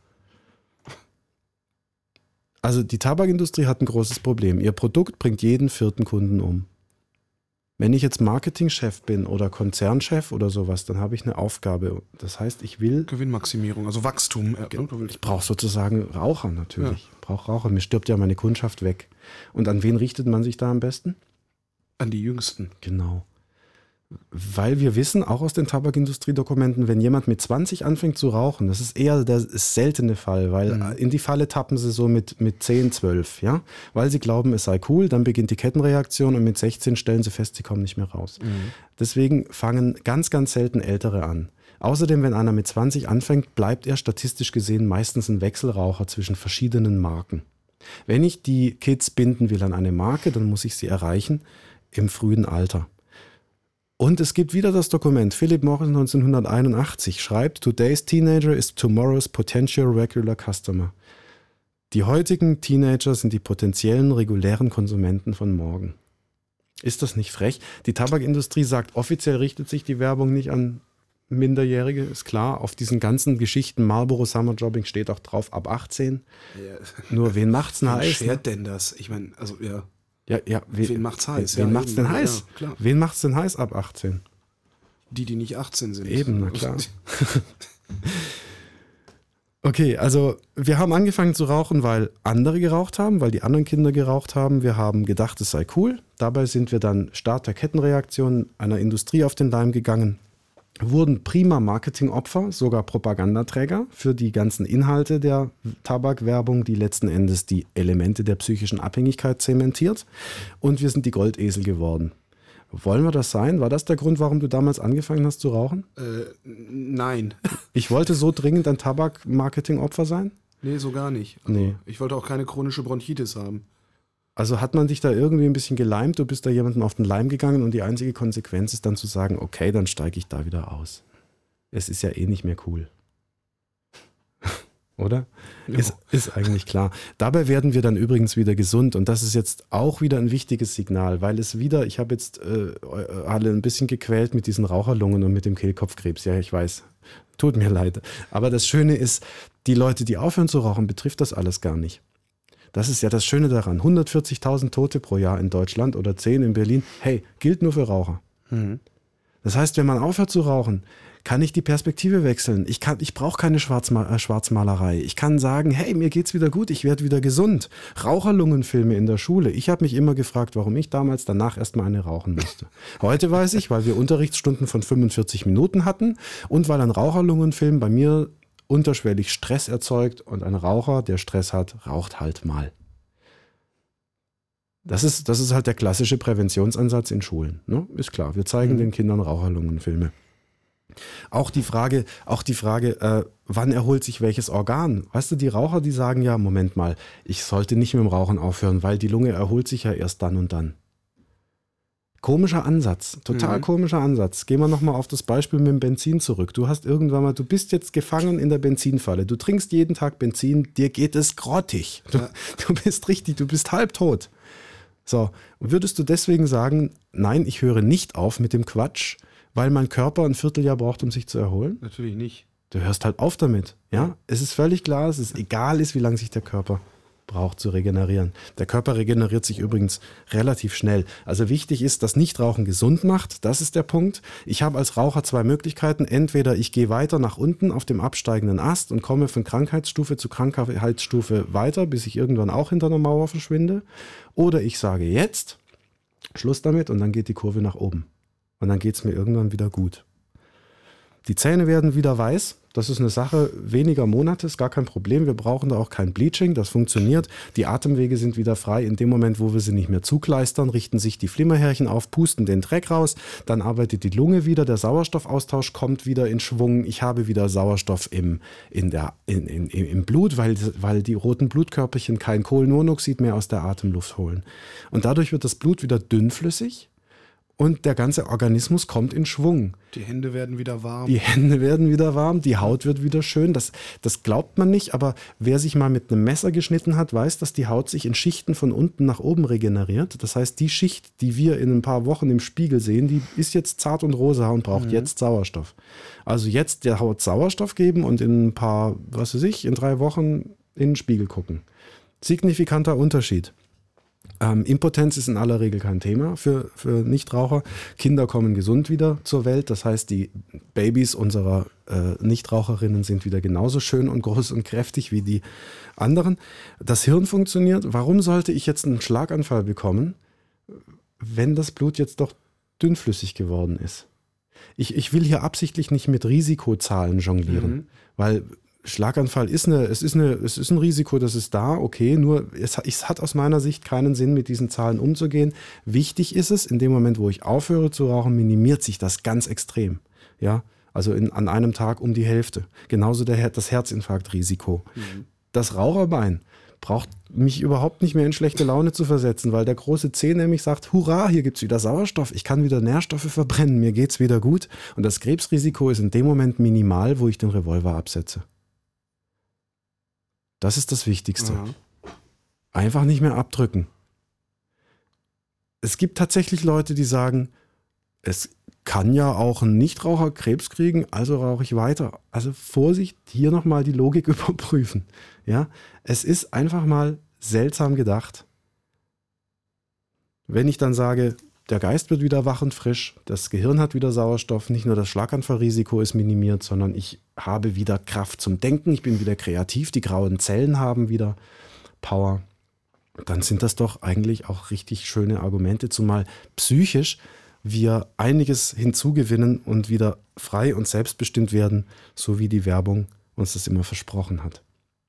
S3: Also die Tabakindustrie hat ein großes Problem. Ihr Produkt bringt jeden vierten Kunden um. Wenn ich jetzt Marketingchef bin oder Konzernchef oder sowas, dann habe ich eine Aufgabe. Das heißt, ich will...
S1: Gewinnmaximierung, also Wachstum.
S3: Ich brauche sozusagen Raucher natürlich. Ja. Ich brauche Raucher. Mir stirbt ja meine Kundschaft weg. Und an wen richtet man sich da am besten?
S1: An die Jüngsten.
S3: Genau. Weil wir wissen, auch aus den Tabakindustriedokumenten, wenn jemand mit zwanzig anfängt zu rauchen, das ist eher der seltene Fall, weil mhm. in die Falle tappen sie so mit, mit zehn, zwölf, ja, weil sie glauben, es sei cool, dann beginnt die Kettenreaktion und mit sechzehn stellen sie fest, sie kommen nicht mehr raus. Mhm. Deswegen fangen ganz, ganz selten Ältere an. Außerdem, wenn einer mit zwanzig anfängt, bleibt er statistisch gesehen meistens ein Wechselraucher zwischen verschiedenen Marken. Wenn ich die Kids binden will an eine Marke, dann muss ich sie erreichen im frühen Alter. Und es gibt wieder das Dokument. Philip Morris neunzehnhunderteinundachtzig schreibt, Today's Teenager is tomorrow's potential regular customer. Die heutigen Teenager sind die potenziellen regulären Konsumenten von morgen. Ist das nicht frech? Die Tabakindustrie sagt, offiziell richtet sich die Werbung nicht an Minderjährige, ist klar. Auf diesen ganzen Geschichten, Marlboro Summerjobbing steht auch drauf, ab achtzehn. Ja. Nur wen macht's denn heiß?
S1: Wer schert denn das? Ich meine, also ja.
S3: Ja, ja. Wen,
S1: wen macht's heiß?
S3: Wen
S1: ja,
S3: macht's denn
S1: ja,
S3: heiß?
S1: Ja, klar.
S3: Wen macht's denn heiß ab achtzehn?
S1: Die, die nicht achtzehn sind.
S3: Eben, na klar. Okay, also wir haben angefangen zu rauchen, weil andere geraucht haben, weil die anderen Kinder geraucht haben. Wir haben gedacht, es sei cool. Dabei sind wir dann Start der Kettenreaktion einer Industrie auf den Leim gegangen, wurden prima Marketingopfer, sogar Propagandaträger für die ganzen Inhalte der Tabakwerbung, die letzten Endes die Elemente der psychischen Abhängigkeit zementiert. Und wir sind die Goldesel geworden. Wollen wir das sein? War das der Grund, warum du damals angefangen hast zu rauchen?
S1: Äh, nein.
S3: Ich wollte so dringend ein Tabak-Marketing-Opfer sein?
S1: Nee, so gar nicht. Also
S3: nee.
S1: Ich wollte auch keine chronische Bronchitis haben.
S3: Also hat man dich da irgendwie ein bisschen geleimt, du bist da jemandem auf den Leim gegangen und die einzige Konsequenz ist dann zu sagen, okay, dann steige ich da wieder aus. Es ist ja eh nicht mehr cool. Oder? Ja. Ist, ist eigentlich klar. Dabei werden wir dann übrigens wieder gesund und das ist jetzt auch wieder ein wichtiges Signal, weil es wieder, ich habe jetzt äh, alle ein bisschen gequält mit diesen Raucherlungen und mit dem Kehlkopfkrebs. Ja, ich weiß, tut mir leid. Aber das Schöne ist, die Leute, die aufhören zu rauchen, betrifft das alles gar nicht. Das ist ja das Schöne daran. hundertvierzigtausend Tote pro Jahr in Deutschland oder zehn in Berlin. Hey, gilt nur für Raucher. Mhm. Das heißt, wenn man aufhört zu rauchen, kann ich die Perspektive wechseln. Ich, kann, ich brauche keine Schwarzma- äh, Schwarzmalerei. Ich kann sagen, hey, mir geht's wieder gut, ich werde wieder gesund. Raucherlungenfilme in der Schule. Ich habe mich immer gefragt, warum ich damals danach erstmal eine rauchen musste. Heute weiß ich, weil wir Unterrichtsstunden von fünfundvierzig Minuten hatten und weil ein Raucherlungenfilm bei mir unterschwellig Stress erzeugt und ein Raucher, der Stress hat, raucht halt mal. Das ist, das ist halt der klassische Präventionsansatz in Schulen. Ne? Ist klar, wir zeigen mhm. den Kindern Raucherlungenfilme. Auch die Frage, auch die Frage, äh, wann erholt sich welches Organ? Weißt du, die Raucher, die sagen ja, Moment mal, ich sollte nicht mit dem Rauchen aufhören, weil die Lunge erholt sich ja erst dann und dann. Komischer Ansatz, total mhm. komischer Ansatz. Gehen wir nochmal auf das Beispiel mit dem Benzin zurück. Du hast irgendwann mal, du bist jetzt gefangen in der Benzinfalle. Du trinkst jeden Tag Benzin, dir geht es grottig. Du, ja. du bist richtig, du bist halbtot. So, würdest du deswegen sagen, nein, ich höre nicht auf mit dem Quatsch, weil mein Körper ein Vierteljahr braucht, um sich zu erholen?
S1: Natürlich nicht.
S3: Du hörst halt auf damit. Ja? Es ist völlig klar, dass es egal ist, wie lange sich der Körper braucht zu regenerieren. Der Körper regeneriert sich übrigens relativ schnell. Also wichtig ist, dass Nichtrauchen gesund macht. Das ist der Punkt. Ich habe als Raucher zwei Möglichkeiten. Entweder ich gehe weiter nach unten auf dem absteigenden Ast und komme von Krankheitsstufe zu Krankheitsstufe weiter, bis ich irgendwann auch hinter einer Mauer verschwinde. Oder ich sage jetzt, Schluss damit und dann geht die Kurve nach oben. Und dann geht es mir irgendwann wieder gut. Die Zähne werden wieder weiß. Das ist eine Sache weniger Monate, ist gar kein Problem. Wir brauchen da auch kein Bleaching, das funktioniert. Die Atemwege sind wieder frei. In dem Moment, wo wir sie nicht mehr zukleistern, richten sich die Flimmerhärchen auf, pusten den Dreck raus. Dann arbeitet die Lunge wieder, der Sauerstoffaustausch kommt wieder in Schwung. Ich habe wieder Sauerstoff im, in der, in, in, im Blut, weil, weil die roten Blutkörperchen kein Kohlenmonoxid mehr aus der Atemluft holen. Und dadurch wird das Blut wieder dünnflüssig. Und der ganze Organismus kommt in Schwung.
S1: Die Hände werden wieder warm.
S3: Die Hände werden wieder warm, die Haut wird wieder schön. Das, das glaubt man nicht, aber wer sich mal mit einem Messer geschnitten hat, weiß, dass die Haut sich in Schichten von unten nach oben regeneriert. Das heißt, die Schicht, die wir in ein paar Wochen im Spiegel sehen, die ist jetzt zart und rosa und braucht mhm. jetzt Sauerstoff. Also jetzt der Haut Sauerstoff geben und in ein paar, was weiß ich, in drei Wochen in den Spiegel gucken. Signifikanter Unterschied. Ähm, Impotenz ist in aller Regel kein Thema für, für Nichtraucher. Kinder kommen gesund wieder zur Welt. Das heißt, die Babys unserer äh, Nichtraucherinnen sind wieder genauso schön und groß und kräftig wie die anderen. Das Hirn funktioniert. Warum sollte ich jetzt einen Schlaganfall bekommen, wenn das Blut jetzt doch dünnflüssig geworden ist? Ich, ich will hier absichtlich nicht mit Risikozahlen jonglieren, mhm. weil Schlaganfall ist eine, es ist eine, es ist ein Risiko, das ist da, okay, nur es, es hat aus meiner Sicht keinen Sinn, mit diesen Zahlen umzugehen. Wichtig ist es, in dem Moment, wo ich aufhöre zu rauchen, minimiert sich das ganz extrem. Ja, also in, an einem Tag um die Hälfte. Genauso der, das Herzinfarktrisiko. Mhm. Das Raucherbein braucht mich überhaupt nicht mehr in schlechte Laune zu versetzen, weil der große Zeh nämlich sagt, hurra, hier gibt's wieder Sauerstoff, ich kann wieder Nährstoffe verbrennen, mir geht's wieder gut. Und das Krebsrisiko ist in dem Moment minimal, wo ich den Revolver absetze. Das ist das Wichtigste. Ja. Einfach nicht mehr abdrücken. es gibt tatsächlich Leute, die sagen, es kann ja auch ein Nichtraucher Krebs kriegen, also rauche ich weiter. Also Vorsicht, hier nochmal die Logik überprüfen. Ja, es ist einfach mal seltsam gedacht. Wenn ich dann sage, der Geist wird wieder wach und frisch, das Gehirn hat wieder Sauerstoff, nicht nur das Schlaganfallrisiko ist minimiert, sondern ich habe wieder Kraft zum Denken, ich bin wieder kreativ, die grauen Zellen haben wieder Power, dann sind das doch eigentlich auch richtig schöne Argumente, zumal psychisch wir einiges hinzugewinnen und wieder frei und selbstbestimmt werden, so wie die Werbung uns das immer versprochen hat.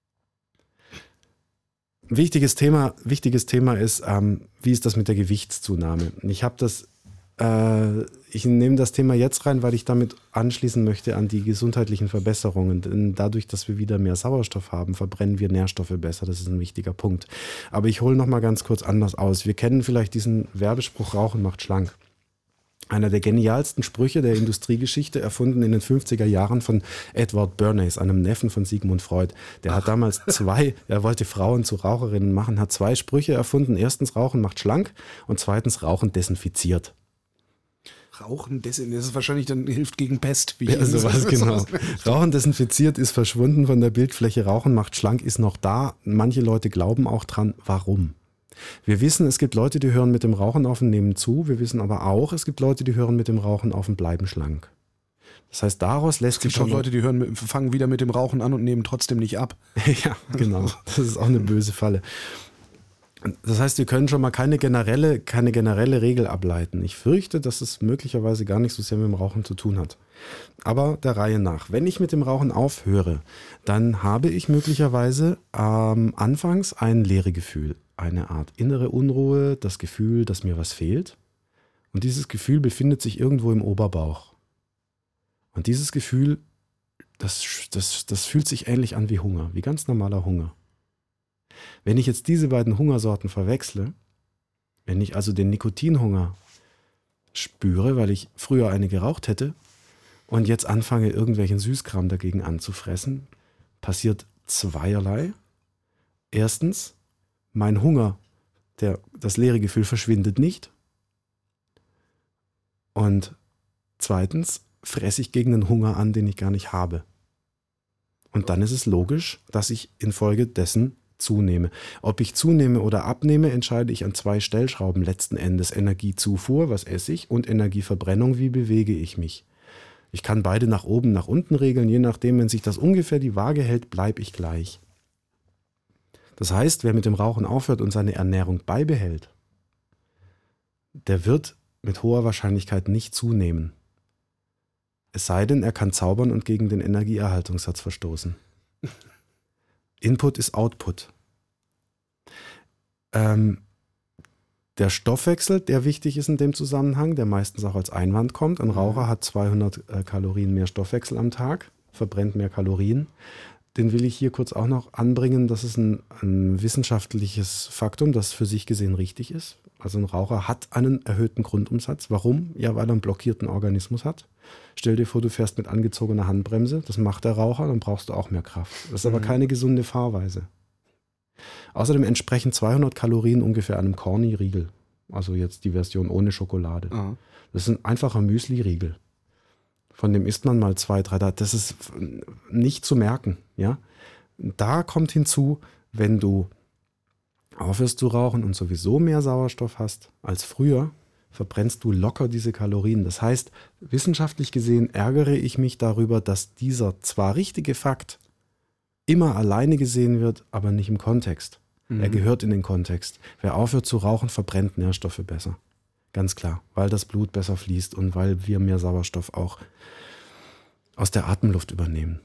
S3: Wichtiges Thema, wichtiges Thema ist, ähm, wie ist das mit der Gewichtszunahme? Ich habe das, äh, ich nehme das Thema jetzt rein, weil ich damit anschließen möchte an die gesundheitlichen Verbesserungen. Denn dadurch, dass wir wieder mehr Sauerstoff haben, verbrennen wir Nährstoffe besser. Das ist ein wichtiger Punkt. Aber ich hole noch mal ganz kurz anders aus. Wir kennen vielleicht diesen Werbespruch: Rauchen macht schlank. Einer der genialsten Sprüche der Industriegeschichte, erfunden in den fünfziger Jahren von Edward Bernays, einem Neffen von Sigmund Freud. Der Ach. hat damals zwei, er wollte Frauen zu Raucherinnen machen, hat zwei Sprüche erfunden. Erstens, Rauchen macht schlank, und zweitens, Rauchen desinfiziert.
S1: Rauchen desinfiziert, das ist wahrscheinlich dann hilft gegen Pest. Wie
S3: ja, sowas, genau. Rauchen desinfiziert ist verschwunden von der Bildfläche, Rauchen macht schlank ist noch da. Manche Leute glauben auch dran. Warum? Wir wissen, es gibt Leute, die hören mit dem Rauchen auf und nehmen zu. Wir wissen aber auch, es gibt Leute, die hören mit dem Rauchen auf und bleiben schlank. Das heißt, daraus lässt sich
S1: schon... Es gibt auch Leute, die hören, mit, fangen wieder mit dem Rauchen an und nehmen trotzdem nicht ab.
S3: Ja, genau. Das ist auch eine böse Falle. Das heißt, wir können schon mal keine generelle, keine generelle Regel ableiten. Ich fürchte, dass es möglicherweise gar nicht so sehr mit dem Rauchen zu tun hat. Aber der Reihe nach. Wenn ich mit dem Rauchen aufhöre, dann habe ich möglicherweise ähm, anfangs ein Leeregefühl. Eine Art innere Unruhe, das Gefühl, dass mir was fehlt. Und dieses Gefühl befindet sich irgendwo im Oberbauch. Und dieses Gefühl, das, das, das fühlt sich ähnlich an wie Hunger, wie ganz normaler Hunger. Wenn ich jetzt diese beiden Hungersorten verwechsle, wenn ich also den Nikotinhunger spüre, weil ich früher eine geraucht hätte und jetzt anfange, irgendwelchen Süßkram dagegen anzufressen, passiert zweierlei. Erstens, mein Hunger, der, das leere Gefühl verschwindet nicht. Und zweitens fresse ich gegen den Hunger an, den ich gar nicht habe. Und dann ist es logisch, dass ich infolgedessen zunehme. Ob ich zunehme oder abnehme, entscheide ich an zwei Stellschrauben letzten Endes. Energiezufuhr, was esse ich, und Energieverbrennung, wie bewege ich mich. Ich kann beide nach oben, nach unten regeln, je nachdem, wenn sich das ungefähr die Waage hält, bleibe ich gleich. Das heißt, wer mit dem Rauchen aufhört und seine Ernährung beibehält, der wird mit hoher Wahrscheinlichkeit nicht zunehmen. Es sei denn, er kann zaubern und gegen den Energieerhaltungssatz verstoßen. Input ist Output. Ähm, der Stoffwechsel, der wichtig ist in dem Zusammenhang, der meistens auch als Einwand kommt. Ein Raucher hat zweihundert äh, Kalorien mehr Stoffwechsel am Tag, verbrennt mehr Kalorien. Den will ich hier kurz auch noch anbringen. Das ist ein, ein wissenschaftliches Faktum, das für sich gesehen richtig ist. Also ein Raucher hat einen erhöhten Grundumsatz. Warum? Ja, weil er einen blockierten Organismus hat. Stell dir vor, du fährst mit angezogener Handbremse. Das macht der Raucher, dann brauchst du auch mehr Kraft. Das ist mhm. aber keine gesunde Fahrweise. Außerdem entsprechen zweihundert Kalorien ungefähr einem Corny-Riegel. Also jetzt die Version ohne Schokolade. Mhm. Das ist ein einfacher Müsli-Riegel. Von dem isst man mal zwei, drei, das ist nicht zu merken. Ja? Da kommt hinzu, wenn du aufhörst zu rauchen und sowieso mehr Sauerstoff hast als früher, verbrennst du locker diese Kalorien. Das heißt, wissenschaftlich gesehen ärgere ich mich darüber, dass dieser zwar richtige Fakt immer alleine gesehen wird, aber nicht im Kontext. Mhm. Er gehört in den Kontext. Wer aufhört zu rauchen, verbrennt Nährstoffe besser. Ganz klar, weil das Blut besser fließt und weil wir mehr Sauerstoff auch aus der Atemluft übernehmen.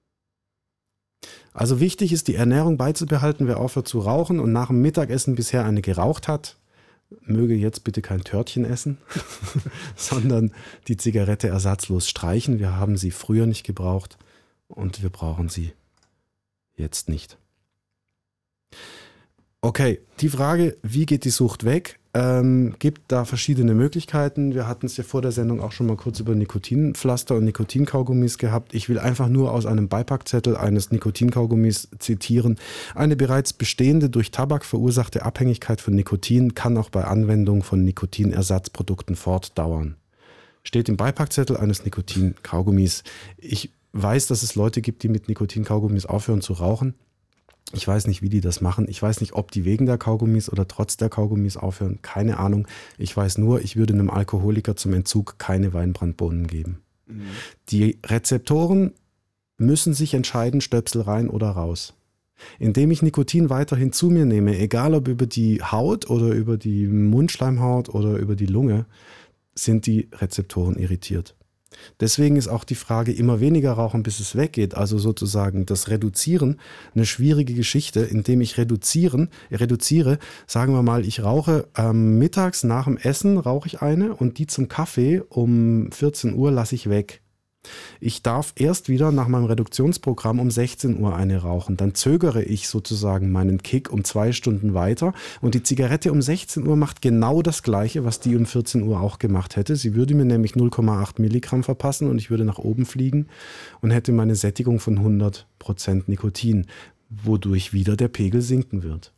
S3: Also wichtig ist, die Ernährung beizubehalten. Wer aufhört zu rauchen und nach dem Mittagessen bisher eine geraucht hat, möge jetzt bitte kein Törtchen essen, sondern die Zigarette ersatzlos streichen. Wir haben sie früher nicht gebraucht und wir brauchen sie jetzt nicht. Okay, die Frage, wie geht die Sucht weg, ähm, gibt da verschiedene Möglichkeiten. Wir hatten es ja vor der Sendung auch schon mal kurz über Nikotinpflaster und Nikotinkaugummis gehabt. Ich will einfach nur aus einem Beipackzettel eines Nikotinkaugummis zitieren. Eine bereits bestehende durch Tabak verursachte Abhängigkeit von Nikotin kann auch bei Anwendung von Nikotinersatzprodukten fortdauern. Steht im Beipackzettel eines Nikotinkaugummis. Ich weiß, dass es Leute gibt, die mit Nikotinkaugummis aufhören zu rauchen. Ich weiß nicht, wie die das machen. Ich weiß nicht, ob die wegen der Kaugummis oder trotz der Kaugummis aufhören. Keine Ahnung. Ich weiß nur, ich würde einem Alkoholiker zum Entzug keine Weinbrandbohnen geben. Mhm. Die Rezeptoren müssen sich entscheiden, Stöpsel rein oder raus. Indem ich Nikotin weiterhin zu mir nehme, egal ob über die Haut oder über die Mundschleimhaut oder über die Lunge, sind die Rezeptoren irritiert. Deswegen ist auch die Frage, immer weniger rauchen, bis es weggeht, also sozusagen das Reduzieren, eine schwierige Geschichte, indem ich reduzieren, reduziere, sagen wir mal, ich rauche ähm, mittags nach dem Essen, rauche ich eine und die zum Kaffee um vierzehn Uhr lasse ich weg. Ich darf erst wieder nach meinem Reduktionsprogramm um sechzehn Uhr eine rauchen. Dann zögere ich sozusagen meinen Kick um zwei Stunden weiter und die Zigarette um sechzehn Uhr macht genau das Gleiche, was die um vierzehn Uhr auch gemacht hätte. Sie würde mir nämlich null Komma acht Milligramm verpassen und ich würde nach oben fliegen und hätte meine Sättigung von hundert Prozent Nikotin, wodurch wieder der Pegel sinken wird.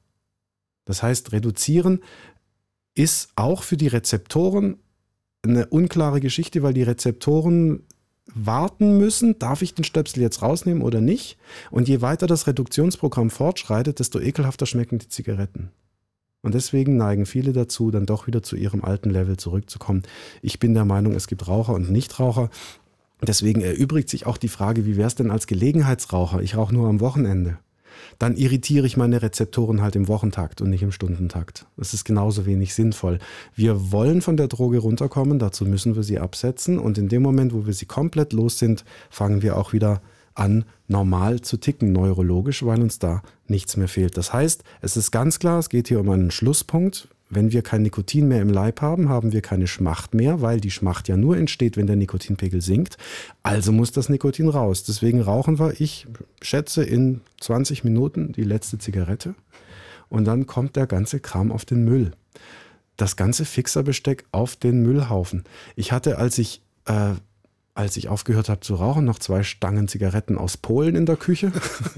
S3: Das heißt, reduzieren ist auch für die Rezeptoren eine unklare Geschichte, weil die Rezeptoren warten müssen, darf ich den Stöpsel jetzt rausnehmen oder nicht? Und je weiter das Reduktionsprogramm fortschreitet, desto ekelhafter schmecken die Zigaretten. Und deswegen neigen viele dazu, dann doch wieder zu ihrem alten Level zurückzukommen. Ich bin der Meinung, es gibt Raucher und Nichtraucher. Deswegen erübrigt sich auch die Frage, wie wäre es denn als Gelegenheitsraucher? Ich rauche nur am Wochenende. Dann irritiere ich meine Rezeptoren halt im Wochentakt und nicht im Stundentakt. Das ist genauso wenig sinnvoll. Wir wollen von der Droge runterkommen, dazu müssen wir sie absetzen und in dem Moment, wo wir sie komplett los sind, fangen wir auch wieder an, normal zu ticken, neurologisch, weil uns da nichts mehr fehlt. Das heißt, es ist ganz klar, es geht hier um einen Schlusspunkt. Wenn wir kein Nikotin mehr im Leib haben, haben wir keine Schmacht mehr, weil die Schmacht ja nur entsteht, wenn der Nikotinpegel sinkt. Also muss das Nikotin raus. Deswegen rauchen wir, ich schätze, in zwanzig Minuten die letzte Zigarette und dann kommt der ganze Kram auf den Müll. Das ganze Fixerbesteck auf den Müllhaufen. Ich hatte, als ich... Äh, als ich aufgehört habe zu rauchen, noch zwei Stangen Zigaretten aus Polen in der Küche.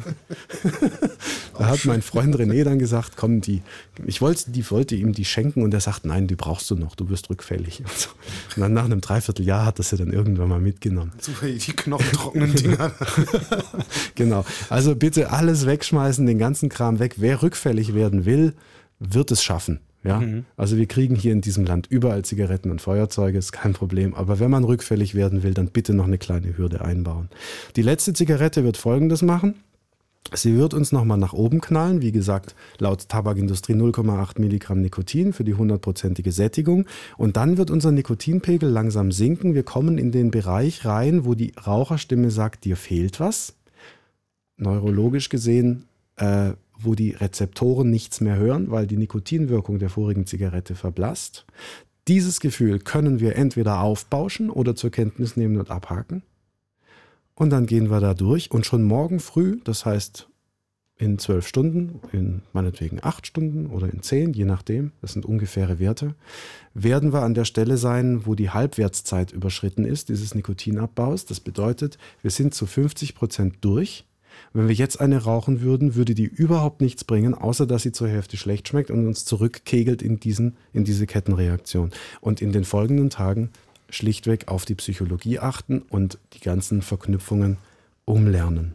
S3: Da hat mein Freund René dann gesagt, komm, die, ich wollte, die wollte ihm die schenken und er sagt, nein, die brauchst du noch, du wirst rückfällig. Und, so. Und dann nach einem Dreivierteljahr hat er sie dann irgendwann mal mitgenommen.
S1: Zufällig die knochentrockenen Dinger.
S3: Genau, also bitte alles wegschmeißen, den ganzen Kram weg. Wer rückfällig werden will, wird es schaffen. Ja, mhm. Also wir kriegen hier in diesem Land überall Zigaretten und Feuerzeuge, ist kein Problem. Aber wenn man rückfällig werden will, dann bitte noch eine kleine Hürde einbauen. Die letzte Zigarette wird Folgendes machen. Sie wird uns nochmal nach oben knallen. Wie gesagt, laut Tabakindustrie null Komma acht Milligramm Nikotin für die hundertprozentige Sättigung. Und dann wird unser Nikotinpegel langsam sinken. Wir kommen in den Bereich rein, wo die Raucherstimme sagt, dir fehlt was. Neurologisch gesehen, äh, wo die Rezeptoren nichts mehr hören, weil die Nikotinwirkung der vorigen Zigarette verblasst. Dieses Gefühl können wir entweder aufbauschen oder zur Kenntnis nehmen und abhaken. Und dann gehen wir da durch und schon morgen früh, das heißt in zwölf Stunden, in meinetwegen acht Stunden oder in zehn, je nachdem, das sind ungefähre Werte, werden wir an der Stelle sein, wo die Halbwertszeit überschritten ist, dieses Nikotinabbaus. Das bedeutet, wir sind zu fünfzig Prozent durch. Wenn wir jetzt eine rauchen würden, würde die überhaupt nichts bringen, außer dass sie zur Hälfte schlecht schmeckt und uns zurückkegelt in, diesen, in diese Kettenreaktion. Und in den folgenden Tagen schlichtweg auf die Psychologie achten und die ganzen Verknüpfungen umlernen.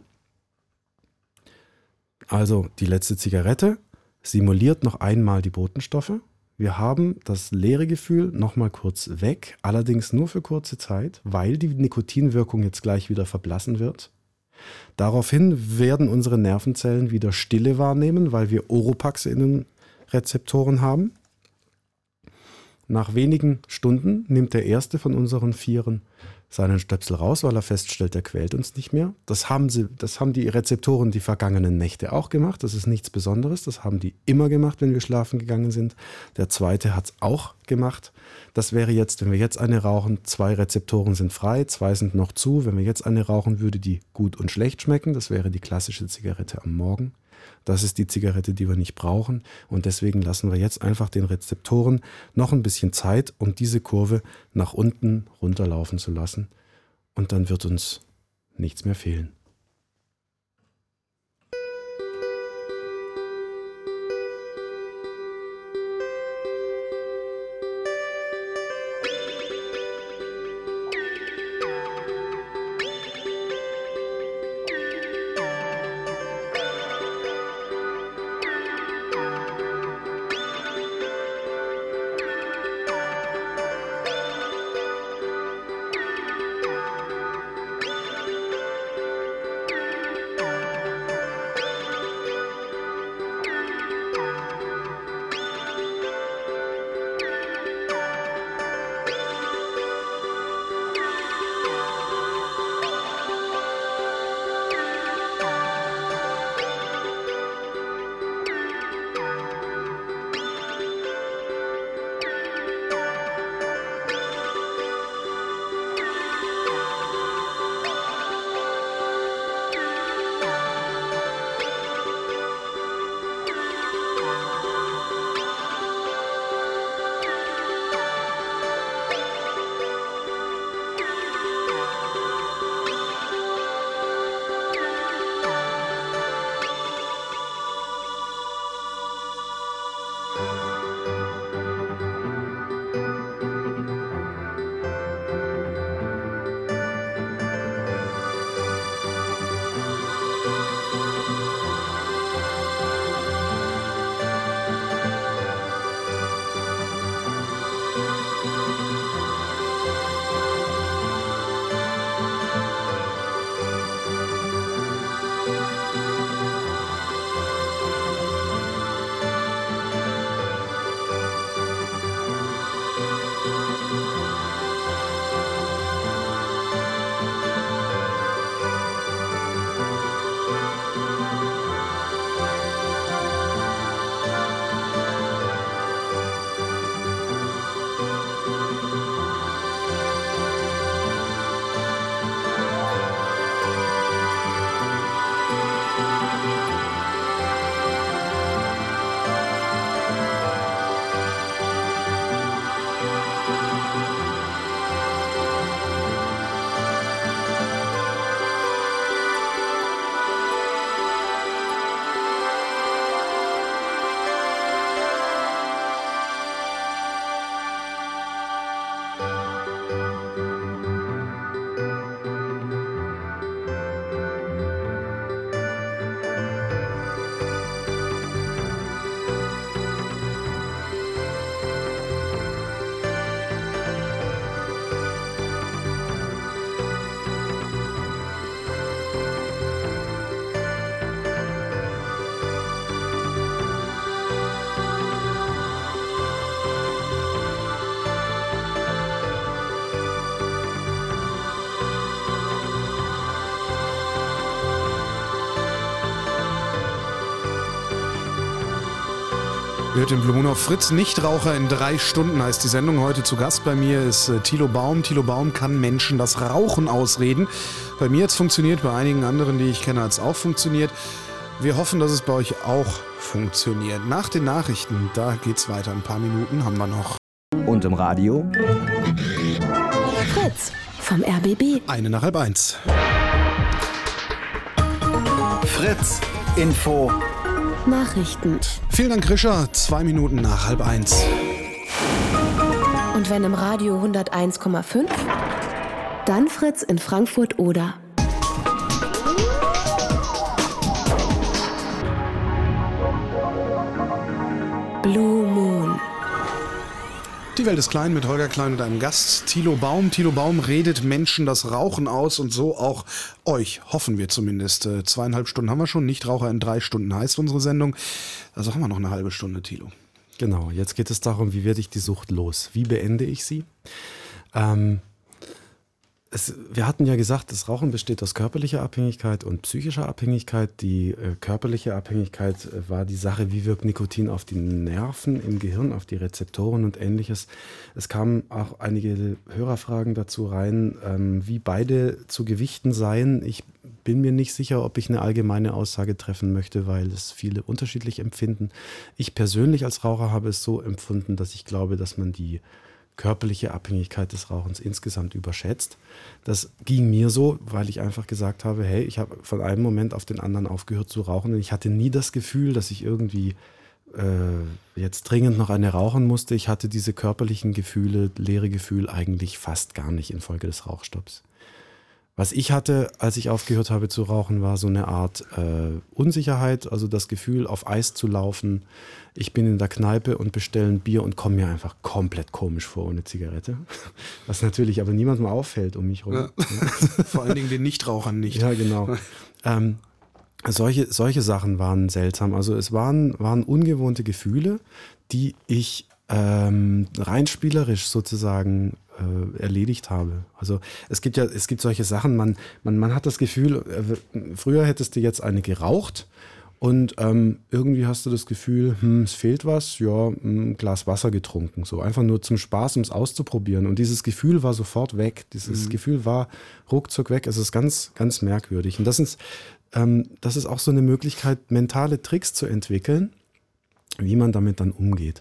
S3: Also die letzte Zigarette simuliert noch einmal die Botenstoffe. Wir haben das leere Gefühl nochmal kurz weg, allerdings nur für kurze Zeit, weil die Nikotinwirkung jetzt gleich wieder verblassen wird. Daraufhin werden unsere Nervenzellen wieder Stille wahrnehmen, weil wir Oropaxe in den Rezeptoren haben. Nach wenigen Stunden nimmt der erste von unseren Vieren seinen Stöpsel raus, weil er feststellt, der quält uns nicht mehr. Das haben sie, das haben die Rezeptoren die vergangenen Nächte auch gemacht. Das ist nichts Besonderes. Das haben die immer gemacht, wenn wir schlafen gegangen sind. Der zweite hat es auch gemacht. Das wäre jetzt, wenn wir jetzt eine rauchen, zwei Rezeptoren sind frei, zwei sind noch zu. Wenn wir jetzt eine rauchen, würde die gut und schlecht schmecken. Das wäre die klassische Zigarette am Morgen. Das ist die Zigarette, die wir nicht brauchen. Und deswegen lassen wir jetzt einfach den Rezeptoren noch ein bisschen Zeit, um diese Kurve nach unten runterlaufen zu lassen. Und dann wird uns nichts mehr fehlen.
S1: Hört den Blue Moon auf Fritz. Nichtraucher in drei Stunden heißt die Sendung. Heute zu Gast bei mir ist äh, Thilo Baum. Thilo Baum kann Menschen das Rauchen ausreden. Bei mir hat es funktioniert, bei einigen anderen, die ich kenne, hat es auch funktioniert. Wir hoffen, dass es bei euch auch funktioniert. Nach den Nachrichten, da geht's weiter. Ein paar Minuten haben wir noch.
S5: Und im Radio?
S4: Fritz vom R B B.
S1: Eine nach halb eins.
S2: Fritz Info.
S4: Nachrichten.
S1: Vielen Dank, Grisha. Zwei Minuten nach halb eins.
S4: Und wenn im Radio hunderteins Komma fünf, dann Fritz in Frankfurt oder. Blue Moon.
S1: Die Welt ist klein mit Holger Klein und einem Gast, Thilo Baum. Thilo Baum redet Menschen das Rauchen aus und so auch euch, hoffen wir zumindest. Äh, zweieinhalb Stunden haben wir schon, Nichtraucher in drei Stunden heißt unsere Sendung. Also haben wir noch eine halbe Stunde, Thilo.
S3: Genau, jetzt geht es darum, wie werde ich die Sucht los? Wie beende ich sie? Ähm, Es, wir hatten ja gesagt, das Rauchen besteht aus körperlicher Abhängigkeit und psychischer Abhängigkeit. Die äh, körperliche Abhängigkeit äh, war die Sache, wie wirkt Nikotin auf die Nerven im Gehirn, auf die Rezeptoren und ähnliches. Es kamen auch einige Hörerfragen dazu rein, ähm, wie beide zu gewichten seien. Ich bin mir nicht sicher, ob ich eine allgemeine Aussage treffen möchte, weil es viele unterschiedlich empfinden. Ich persönlich als Raucher habe es so empfunden, dass ich glaube, dass man die körperliche Abhängigkeit des Rauchens insgesamt überschätzt. Das ging mir so, weil ich einfach gesagt habe, hey, ich habe von einem Moment auf den anderen aufgehört zu rauchen und ich hatte nie das Gefühl, dass ich irgendwie äh, jetzt dringend noch eine rauchen musste. Ich hatte diese körperlichen Gefühle, leere Gefühl eigentlich fast gar nicht infolge des Rauchstopps. Was ich hatte, als ich aufgehört habe zu rauchen, war so eine Art äh, Unsicherheit, also das Gefühl, auf Eis zu laufen. Ich bin in der Kneipe und bestelle ein Bier und komme mir einfach komplett komisch vor ohne Zigarette. Was natürlich aber niemandem auffällt um mich herum.
S1: Ja. Vor allen Dingen den Nichtrauchern nicht.
S3: Ja, genau. ähm, solche, solche Sachen waren seltsam. Also es waren, waren ungewohnte Gefühle, die ich ähm, rein spielerisch sozusagen erledigt habe. Also es gibt ja, es gibt solche Sachen, man, man, man hat das Gefühl, früher hättest du jetzt eine geraucht und ähm, irgendwie hast du das Gefühl, hm, es fehlt was, ja, ein Glas Wasser getrunken, so einfach nur zum Spaß, um es auszuprobieren. Und dieses Gefühl war sofort weg. Dieses mhm. Gefühl war ruckzuck weg. Es ist ganz, ganz merkwürdig. Und das ist, ähm, das ist auch so eine Möglichkeit, mentale Tricks zu entwickeln, wie man damit dann umgeht.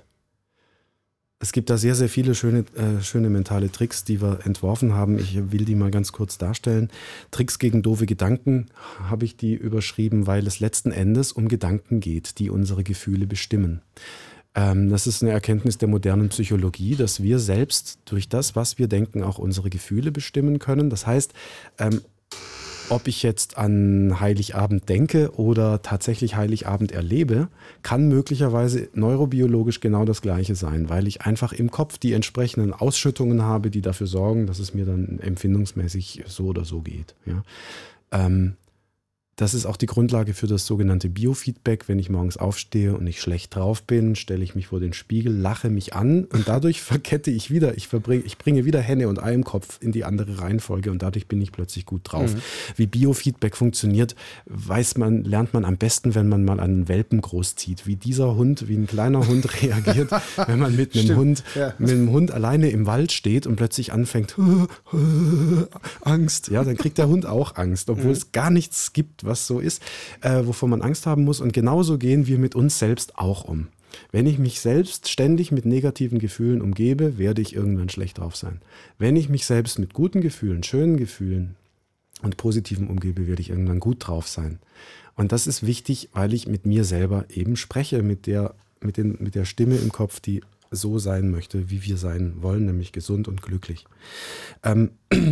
S3: Es gibt da sehr, sehr viele schöne, äh, schöne mentale Tricks, die wir entworfen haben. Ich will die mal ganz kurz darstellen. Tricks gegen doofe Gedanken habe ich die überschrieben, weil es letzten Endes um Gedanken geht, die unsere Gefühle bestimmen. Ähm, das ist eine Erkenntnis der modernen Psychologie, dass wir selbst durch das, was wir denken, auch unsere Gefühle bestimmen können. Das heißt, ähm, ob ich jetzt an Heiligabend denke oder tatsächlich Heiligabend erlebe, kann möglicherweise neurobiologisch genau das Gleiche sein, weil ich einfach im Kopf die entsprechenden Ausschüttungen habe, die dafür sorgen, dass es mir dann empfindungsmäßig so oder so geht. Ja. Ähm, Das ist auch die Grundlage für das sogenannte Biofeedback. Wenn ich morgens aufstehe und ich schlecht drauf bin, stelle ich mich vor den Spiegel, lache mich an und dadurch verkette ich wieder, ich, verbring, ich bringe wieder Henne und Ei im Kopf in die andere Reihenfolge und dadurch bin ich plötzlich gut drauf. Mhm. Wie Biofeedback funktioniert, weiß man, lernt man am besten, wenn man mal einen Welpen großzieht. Wie dieser Hund, wie ein kleiner Hund reagiert, wenn man mit einem, Stimmt, Hund, ja. mit einem Hund alleine im Wald steht und plötzlich anfängt, Angst. Ja, dann kriegt der Hund auch Angst, obwohl mhm. es gar nichts gibt, was so ist, äh, wovon man Angst haben muss. Und genauso gehen wir mit uns selbst auch um. Wenn ich mich selbst ständig mit negativen Gefühlen umgebe, werde ich irgendwann schlecht drauf sein. Wenn ich mich selbst mit guten Gefühlen, schönen Gefühlen und positiven umgebe, werde ich irgendwann gut drauf sein. Und das ist wichtig, weil ich mit mir selber eben spreche, mit der, mit den, mit der Stimme im Kopf, die so sein möchte, wie wir sein wollen, nämlich gesund und glücklich. Ähm,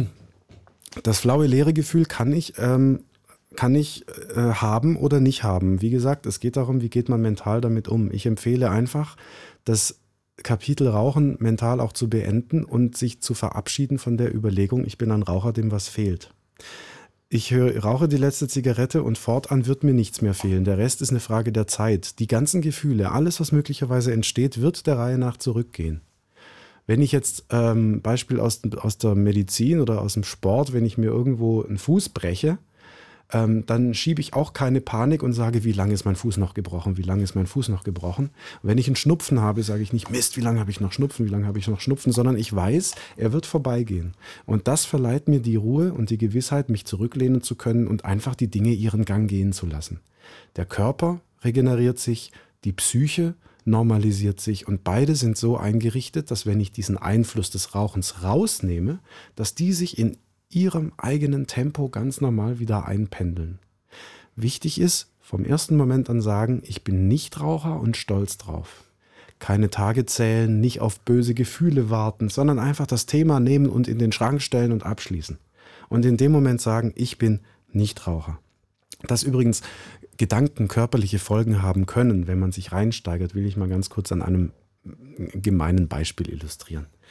S3: das flaue, leere Gefühl kann ich ähm, kann ich äh, haben oder nicht haben. Wie gesagt, es geht darum, wie geht man mental damit um. Ich empfehle einfach, das Kapitel Rauchen mental auch zu beenden und sich zu verabschieden von der Überlegung, ich bin ein Raucher, dem was fehlt. Ich höre, rauche die letzte Zigarette und fortan wird mir nichts mehr fehlen. Der Rest ist eine Frage der Zeit. Die ganzen Gefühle, alles, was möglicherweise entsteht, wird der Reihe nach zurückgehen. Wenn ich jetzt, ähm, Beispiel aus, aus der Medizin oder aus dem Sport, wenn ich mir irgendwo einen Fuß breche, Ähm, dann schiebe ich auch keine Panik und sage, wie lange ist mein Fuß noch gebrochen, wie lange ist mein Fuß noch gebrochen. Und wenn ich einen Schnupfen habe, sage ich nicht, Mist, wie lange habe ich noch Schnupfen, wie lange habe ich noch Schnupfen, sondern ich weiß, er wird vorbeigehen. Und das verleiht mir die Ruhe und die Gewissheit, mich zurücklehnen zu können und einfach die Dinge ihren Gang gehen zu lassen. Der Körper regeneriert sich, die Psyche normalisiert sich und beide sind so eingerichtet, dass wenn ich diesen Einfluss des Rauchens rausnehme, dass die sich in ihrem eigenen Tempo ganz normal wieder einpendeln. Wichtig ist, vom ersten Moment an sagen, ich bin Nichtraucher und stolz drauf. Keine Tage zählen, nicht auf böse Gefühle warten, sondern einfach das Thema nehmen und in den Schrank stellen und abschließen. Und in dem Moment sagen, ich bin Nichtraucher. Dass übrigens Gedanken körperliche Folgen haben können, wenn man sich reinsteigert, will ich mal ganz kurz an einem gemeinen Beispiel illustrieren.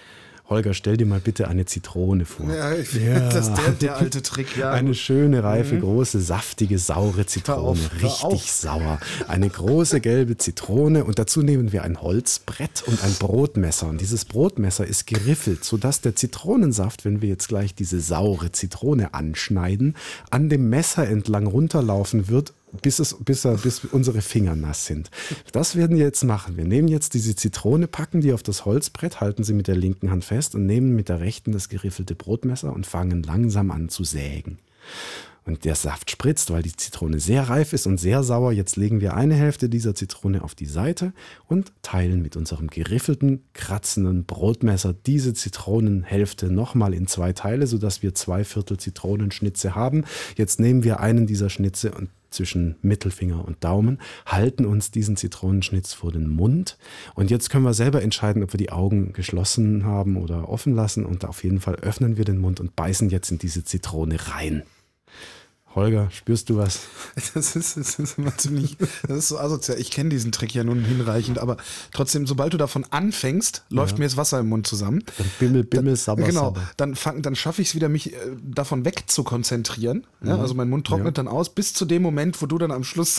S3: Holger, stell dir mal bitte eine Zitrone vor.
S1: Ja, ich, ja. Das ist der, der alte Trick, ja.
S3: Eine schöne, reife, mhm. große, saftige, saure Zitrone. Hör auf, hör richtig auf. Sauer. Eine große gelbe Zitrone und dazu nehmen wir ein Holzbrett und ein Brotmesser. Und dieses Brotmesser ist geriffelt, sodass der Zitronensaft, wenn wir jetzt gleich diese saure Zitrone anschneiden, an dem Messer entlang runterlaufen wird, bis, es, bis, er, bis unsere Finger nass sind. Das werden wir jetzt machen. Wir nehmen jetzt diese Zitrone, packen die auf das Holzbrett, halten sie mit der linken Hand fest und nehmen mit der rechten das geriffelte Brotmesser und fangen langsam an zu sägen. Und der Saft spritzt, weil die Zitrone sehr reif ist und sehr sauer. Jetzt legen wir eine Hälfte dieser Zitrone auf die Seite und teilen mit unserem geriffelten, kratzenden Brotmesser diese Zitronenhälfte nochmal in zwei Teile, sodass wir zwei Viertel Zitronenschnitze haben. Jetzt nehmen wir einen dieser Schnitze und zwischen Mittelfinger und Daumen, halten uns diesen Zitronenschnitz vor den Mund und jetzt können wir selber entscheiden, ob wir die Augen geschlossen haben oder offen lassen und auf jeden Fall öffnen wir den Mund und beißen jetzt in diese Zitrone rein. Holger, spürst du was?
S1: Das ist, das ist immer ziemlich, das ist so asozial. Ich kenne diesen Trick ja nun hinreichend, aber trotzdem, sobald du davon anfängst, läuft ja. mir das Wasser im Mund zusammen.
S3: Dann bimmel, bimmel, sabber,
S1: Genau,
S3: sabber.
S1: dann, fang, dann schaffe ich es wieder, mich äh, davon weg zu konzentrieren. Ja, also mein Mund trocknet ja. dann aus, bis zu dem Moment, wo du dann am Schluss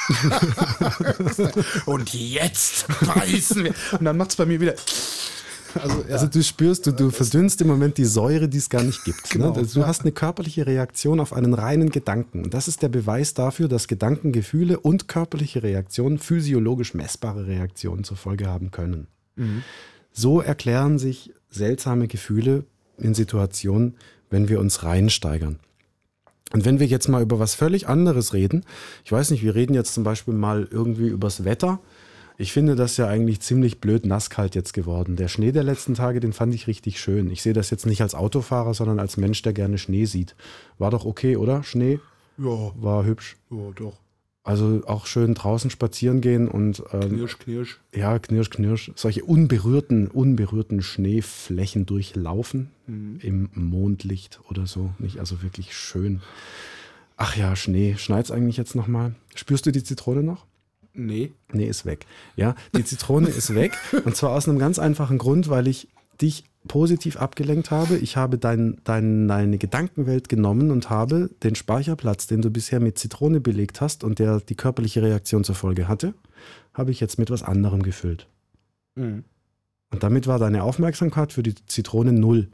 S1: und jetzt beißen wir. Und dann macht es bei mir wieder... Also, ja.
S3: also du spürst, du, du verdünnst im Moment die Säure, die es gar nicht gibt. Genau, ne? Du ja. hast eine körperliche Reaktion auf einen reinen Gedanken. Und das ist der Beweis dafür, dass Gedanken, Gefühle und körperliche Reaktionen physiologisch messbare Reaktionen zur Folge haben können. Mhm. So erklären sich seltsame Gefühle in Situationen, wenn wir uns reinsteigern. Und wenn wir jetzt mal über was völlig anderes reden, ich weiß nicht, wir reden jetzt zum Beispiel mal irgendwie übers Wetter. Ich finde das ja eigentlich ziemlich blöd nasskalt jetzt geworden. Der Schnee der letzten Tage, den fand ich richtig schön. Ich sehe das jetzt nicht als Autofahrer, sondern als Mensch, der gerne Schnee sieht. War doch okay, oder? Schnee?
S1: Ja.
S3: War hübsch.
S1: Ja, doch.
S3: Also auch schön draußen spazieren gehen und... Ähm,
S1: knirsch, knirsch.
S3: Ja, knirsch, knirsch. Solche unberührten, unberührten Schneeflächen durchlaufen mhm. im Mondlicht oder so. Nicht also wirklich schön. Ach ja, Schnee. Schneit's eigentlich jetzt nochmal? Spürst du die Zitrone noch?
S1: Nee.
S3: Nee, ist weg. Ja, die Zitrone ist weg und zwar aus einem ganz einfachen Grund, weil ich dich positiv abgelenkt habe. Ich habe dein, dein, deine Gedankenwelt genommen und habe den Speicherplatz, den du bisher mit Zitrone belegt hast und der die körperliche Reaktion zur Folge hatte, habe ich jetzt mit was anderem gefüllt. Mhm. Und damit war deine Aufmerksamkeit für die Zitrone null.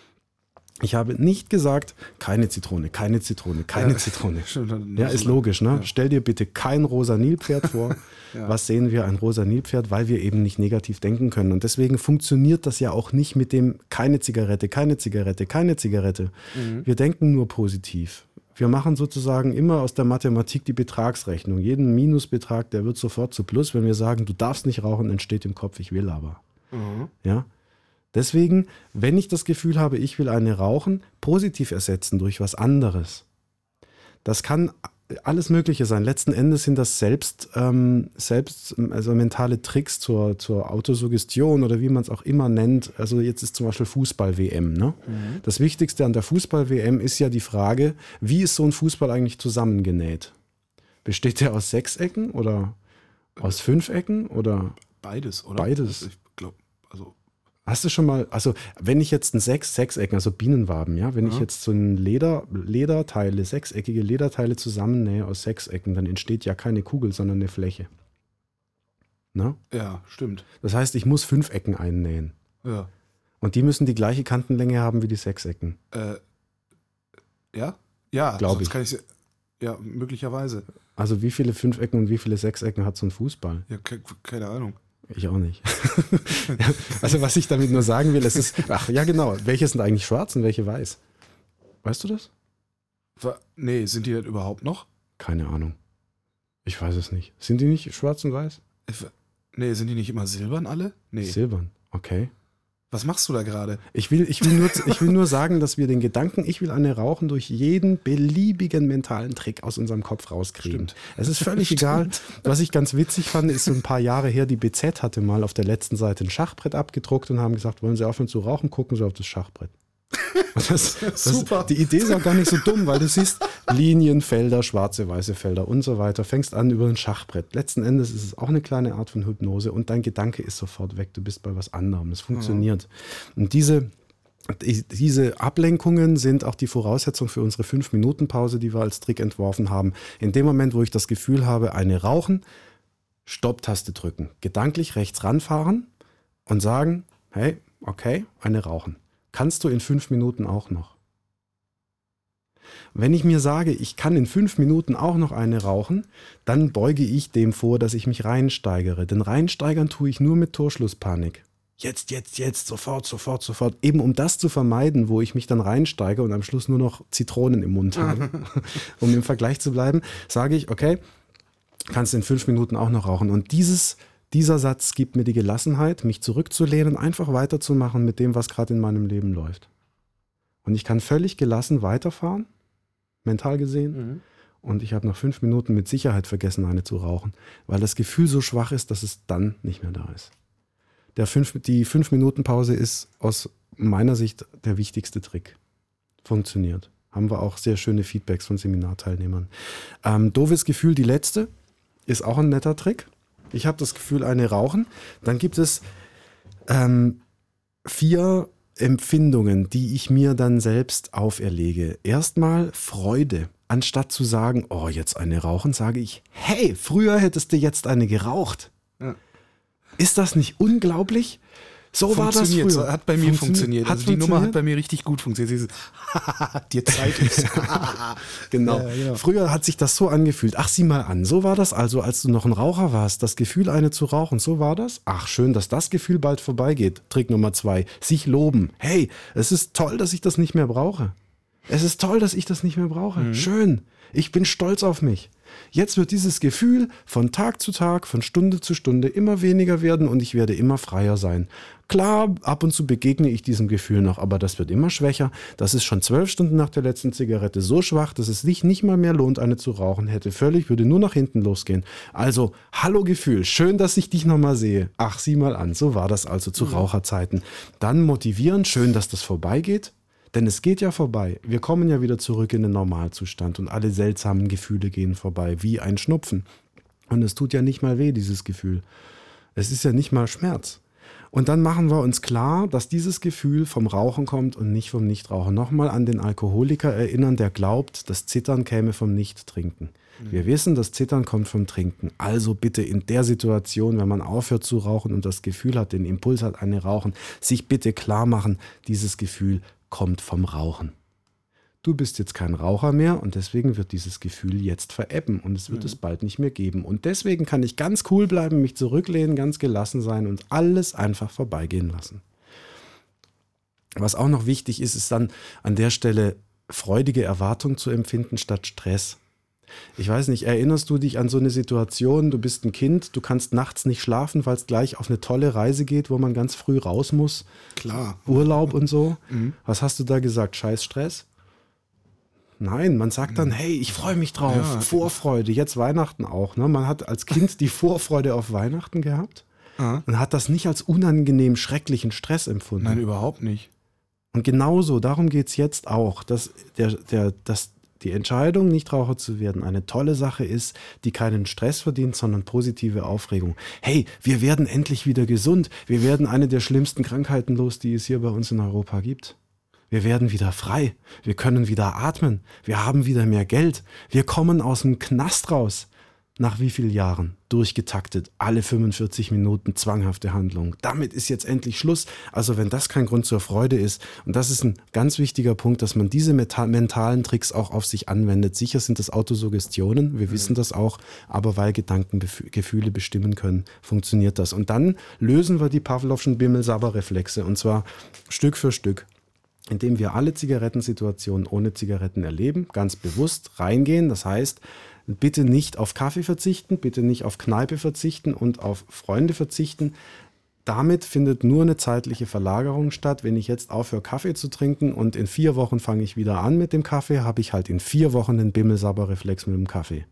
S3: Ich habe nicht gesagt, keine Zitrone, keine Zitrone, keine ja, Zitrone. Ja, ist logisch, ne? Ja. Stell dir bitte kein rosa Nilpferd vor. Ja. Was sehen wir? Ein rosa Nilpferd, weil wir eben nicht negativ denken können. Und deswegen funktioniert das ja auch nicht mit dem keine Zigarette, keine Zigarette, keine Zigarette. Mhm. Wir denken nur positiv. Wir machen sozusagen immer aus der Mathematik die Betragsrechnung. Jeden Minusbetrag, der wird sofort zu Plus. Wenn wir sagen, du darfst nicht rauchen, entsteht im Kopf, ich will aber. Mhm. Ja? Deswegen, wenn ich das Gefühl habe, ich will eine rauchen, positiv ersetzen durch was anderes. Das kann alles Mögliche sein. Letzten Endes sind das selbst, ähm, selbst also mentale Tricks zur, zur Autosuggestion oder wie man es auch immer nennt. Also jetzt ist zum Beispiel Fußball-W M. Ne? Mhm. Das Wichtigste an der Fußball-W M ist ja die Frage, wie ist so ein Fußball eigentlich zusammengenäht? Besteht der aus Sechsecken oder aus Fünfecken oder?
S1: Beides, oder?
S3: Beides.
S1: Ich glaube, also...
S3: Hast du schon mal, also wenn ich jetzt ein Sechs, Sechsecken, also Bienenwaben, ja, wenn ja. ich jetzt so ein Leder, Lederteile, sechseckige Lederteile zusammennähe aus Sechsecken, dann entsteht ja keine Kugel, sondern eine Fläche. Na?
S1: Ja, stimmt.
S3: Das heißt, ich muss Fünfecken einnähen.
S1: Ja.
S3: Und die müssen die gleiche Kantenlänge haben wie die Sechsecken.
S1: Äh, ja? Ja,
S3: glaube ich.
S1: Kann ich. Ja, möglicherweise.
S3: Also wie viele Fünfecken und wie viele Sechsecken hat so ein Fußball?
S1: Ja, ke- keine Ahnung.
S3: Ich auch nicht. Also was ich damit nur sagen will, es ist, ach ja genau, welche sind eigentlich schwarz und welche weiß? Weißt du das?
S1: Nee, sind die denn überhaupt noch?
S3: Keine Ahnung. Ich weiß es nicht. Sind die nicht schwarz und weiß?
S1: Nee, sind die nicht immer silbern alle? Nee.
S3: Silbern, okay.
S1: Was machst du da gerade?
S3: Ich will, ich, will nur, ich will nur sagen, dass wir den Gedanken, ich will eine rauchen, durch jeden beliebigen mentalen Trick aus unserem Kopf rauskriegen. Stimmt. Es ist völlig Stimmt. egal. Was ich ganz witzig fand, ist so ein paar Jahre her, die B Z hatte mal auf der letzten Seite ein Schachbrett abgedruckt und haben gesagt, wollen Sie aufhören zu rauchen, gucken Sie auf das Schachbrett. Das, das, Super. Die Idee ist auch gar nicht so dumm, weil du siehst Linien, Felder, schwarze, weiße Felder und so weiter. Fängst an über ein Schachbrett. Letzten Endes ist es auch eine kleine Art von Hypnose und dein Gedanke ist sofort weg. Du bist bei was anderem. Das funktioniert. Mhm. Und diese, diese Ablenkungen sind auch die Voraussetzung für unsere fünf-Minuten-Pause, die wir als Trick entworfen haben. In dem Moment, wo ich das Gefühl habe, eine rauchen, Stopp-Taste drücken. Gedanklich rechts ranfahren und sagen, hey, okay, eine rauchen. Kannst du in fünf Minuten auch noch? Wenn ich mir sage, ich kann in fünf Minuten auch noch eine rauchen, dann beuge ich dem vor, dass ich mich reinsteigere. Denn reinsteigern tue ich nur mit Torschlusspanik. Jetzt, jetzt, jetzt, sofort, sofort, sofort. Eben um das zu vermeiden, wo ich mich dann reinsteige und am Schluss nur noch Zitronen im Mund habe. Um im Vergleich zu bleiben, sage ich, okay, kannst du in fünf Minuten auch noch rauchen. Und dieses Dieser Satz gibt mir die Gelassenheit, mich zurückzulehnen, einfach weiterzumachen mit dem, was gerade in meinem Leben läuft. Und ich kann völlig gelassen weiterfahren, mental gesehen. Mhm. Und ich habe nach fünf Minuten mit Sicherheit vergessen, eine zu rauchen, weil das Gefühl so schwach ist, dass es dann nicht mehr da ist. Der fünf, die fünf-Minuten-Pause ist aus meiner Sicht der wichtigste Trick. Funktioniert. Haben wir auch sehr schöne Feedbacks von Seminarteilnehmern. Ähm, doofes Gefühl, die letzte, ist auch ein netter Trick. Ich habe das Gefühl, eine rauchen. Dann gibt es ähm, vier Empfindungen, die ich mir dann selbst auferlege. Erstmal Freude. Anstatt zu sagen, oh, jetzt eine rauchen, sage ich, hey, früher hättest du jetzt eine geraucht. Ja. Ist das nicht unglaublich? So war das früher.
S1: Hat bei mir funktioniert. Also die Nummer hat bei mir richtig gut funktioniert. Dir Zeit ist.
S3: Genau. Ja, genau. Früher hat sich das so angefühlt. Ach, sieh mal an. So war das also, als du noch ein Raucher warst. Das Gefühl, eine zu rauchen. So war das. Ach, schön, dass das Gefühl bald vorbeigeht. Trick Nummer zwei. Sich loben. Hey, es ist toll, dass ich das nicht mehr brauche. Es ist toll, dass ich das nicht mehr brauche. Mhm. Schön. Ich bin stolz auf mich. Jetzt wird dieses Gefühl von Tag zu Tag, von Stunde zu Stunde immer weniger werden und ich werde immer freier sein. Klar, ab und zu begegne ich diesem Gefühl noch, aber das wird immer schwächer. Das ist schon zwölf Stunden nach der letzten Zigarette so schwach, dass es sich nicht mal mehr lohnt, eine zu rauchen. Hätte völlig, würde nur nach hinten losgehen. Also, hallo Gefühl, schön, dass ich dich nochmal sehe. Ach, sieh mal an, so war das also zu Raucherzeiten. Dann motivieren, schön, dass das vorbeigeht. Denn es geht ja vorbei. Wir kommen ja wieder zurück in den Normalzustand und alle seltsamen Gefühle gehen vorbei, wie ein Schnupfen. Und es tut ja nicht mal weh, dieses Gefühl. Es ist ja nicht mal Schmerz. Und dann machen wir uns klar, dass dieses Gefühl vom Rauchen kommt und nicht vom Nichtrauchen. Nochmal an den Alkoholiker erinnern, der glaubt, das Zittern käme vom Nichttrinken. Wir wissen, das Zittern kommt vom Trinken. Also bitte in der Situation, wenn man aufhört zu rauchen und das Gefühl hat, den Impuls hat, eine Rauchen, sich bitte klar machen, dieses Gefühl kommt vom Rauchen. Du bist jetzt kein Raucher mehr und deswegen wird dieses Gefühl jetzt verebben und es wird mhm. es bald nicht mehr geben. Und deswegen kann ich ganz cool bleiben, mich zurücklehnen, ganz gelassen sein und alles einfach vorbeigehen lassen. Was auch noch wichtig ist, ist dann an der Stelle freudige Erwartung zu empfinden statt Stress. Ich weiß nicht, erinnerst du dich an so eine Situation, du bist ein Kind, du kannst nachts nicht schlafen, weil es gleich auf eine tolle Reise geht, wo man ganz früh raus muss?
S1: Klar.
S3: Urlaub und so.
S1: Mhm.
S3: Was hast du da gesagt? Scheiß Stress? Nein, man sagt dann, hey, ich freue mich drauf, ja. Vorfreude, jetzt Weihnachten auch. Ne? Man hat als Kind die Vorfreude auf Weihnachten gehabt
S1: Aha.
S3: und hat das nicht als unangenehm schrecklichen Stress empfunden.
S1: Nein, überhaupt nicht.
S3: Und genauso, darum geht es jetzt auch, dass der, der, dass die Entscheidung, Nichtraucher zu werden, eine tolle Sache ist, die keinen Stress verdient, sondern positive Aufregung. Hey, wir werden endlich wieder gesund. Wir werden eine der schlimmsten Krankheiten los, die es hier bei uns in Europa gibt. Wir werden wieder frei. Wir können wieder atmen. Wir haben wieder mehr Geld. Wir kommen aus dem Knast raus. Nach wie vielen Jahren? Durchgetaktet, alle fünfundvierzig Minuten zwanghafte Handlung. Damit ist jetzt endlich Schluss. Also wenn das kein Grund zur Freude ist, und das ist ein ganz wichtiger Punkt, dass man diese meta- mentalen Tricks auch auf sich anwendet. Sicher sind das Autosuggestionen, wir mhm. wissen das auch, aber weil Gedanken Bef- Gefühle bestimmen können, funktioniert das. Und dann lösen wir die Pavlovschen Bimmel-Sabber-Reflexe, und zwar Stück für Stück, indem wir alle Zigarettensituationen ohne Zigaretten erleben, ganz bewusst reingehen. Das heißt, bitte nicht auf Kaffee verzichten, bitte nicht auf Kneipe verzichten und auf Freunde verzichten. Damit findet nur eine zeitliche Verlagerung statt. Wenn ich jetzt aufhöre, Kaffee zu trinken und in vier Wochen fange ich wieder an mit dem Kaffee, habe ich halt in vier Wochen den Bimmel-Sabber-Reflex mit dem Kaffee.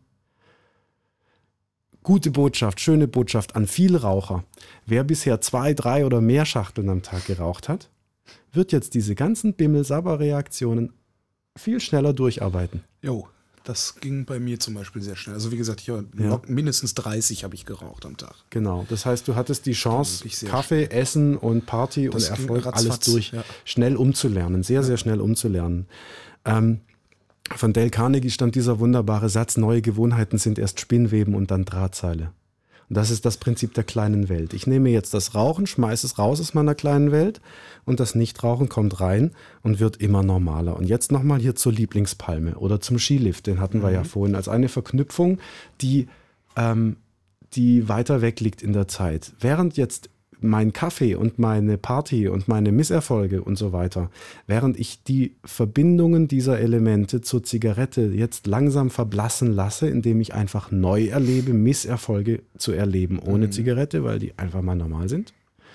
S3: Gute Botschaft, schöne Botschaft an Vielraucher. Wer bisher zwei, drei oder mehr Schachteln am Tag geraucht hat, wird jetzt diese ganzen Bimmel-Sabber-Reaktionen viel schneller durcharbeiten.
S1: Jo, das ging bei mir zum Beispiel sehr schnell. Also wie gesagt, ich
S3: Ja.
S1: mindestens dreißig habe ich geraucht am Tag.
S3: Genau, das heißt, du hattest die Chance,
S1: Wirklich sehr
S3: Kaffee, Essen und Party und
S1: Das ging
S3: Erfolg,
S1: ratzfatz,
S3: alles durch,
S1: ja.
S3: schnell umzulernen, sehr, sehr schnell umzulernen. Ähm, von Dale Carnegie stammt dieser wunderbare Satz, neue Gewohnheiten sind erst Spinnweben und dann Drahtseile. Und das ist das Prinzip der kleinen Welt. Ich nehme jetzt das Rauchen, schmeiße es raus aus meiner kleinen Welt und das Nichtrauchen kommt rein und wird immer normaler. Und jetzt nochmal hier zur Lieblingspalme oder zum Skilift, den hatten wir ja vorhin als eine Verknüpfung, die, ähm, die weiter weg liegt in der Zeit. Während jetzt mein Kaffee und meine Party und meine Misserfolge und so weiter, während ich die Verbindungen dieser Elemente zur Zigarette jetzt langsam verblassen lasse, indem ich einfach neu erlebe, Misserfolge zu erleben ohne mhm. Zigarette, weil die einfach mal normal sind,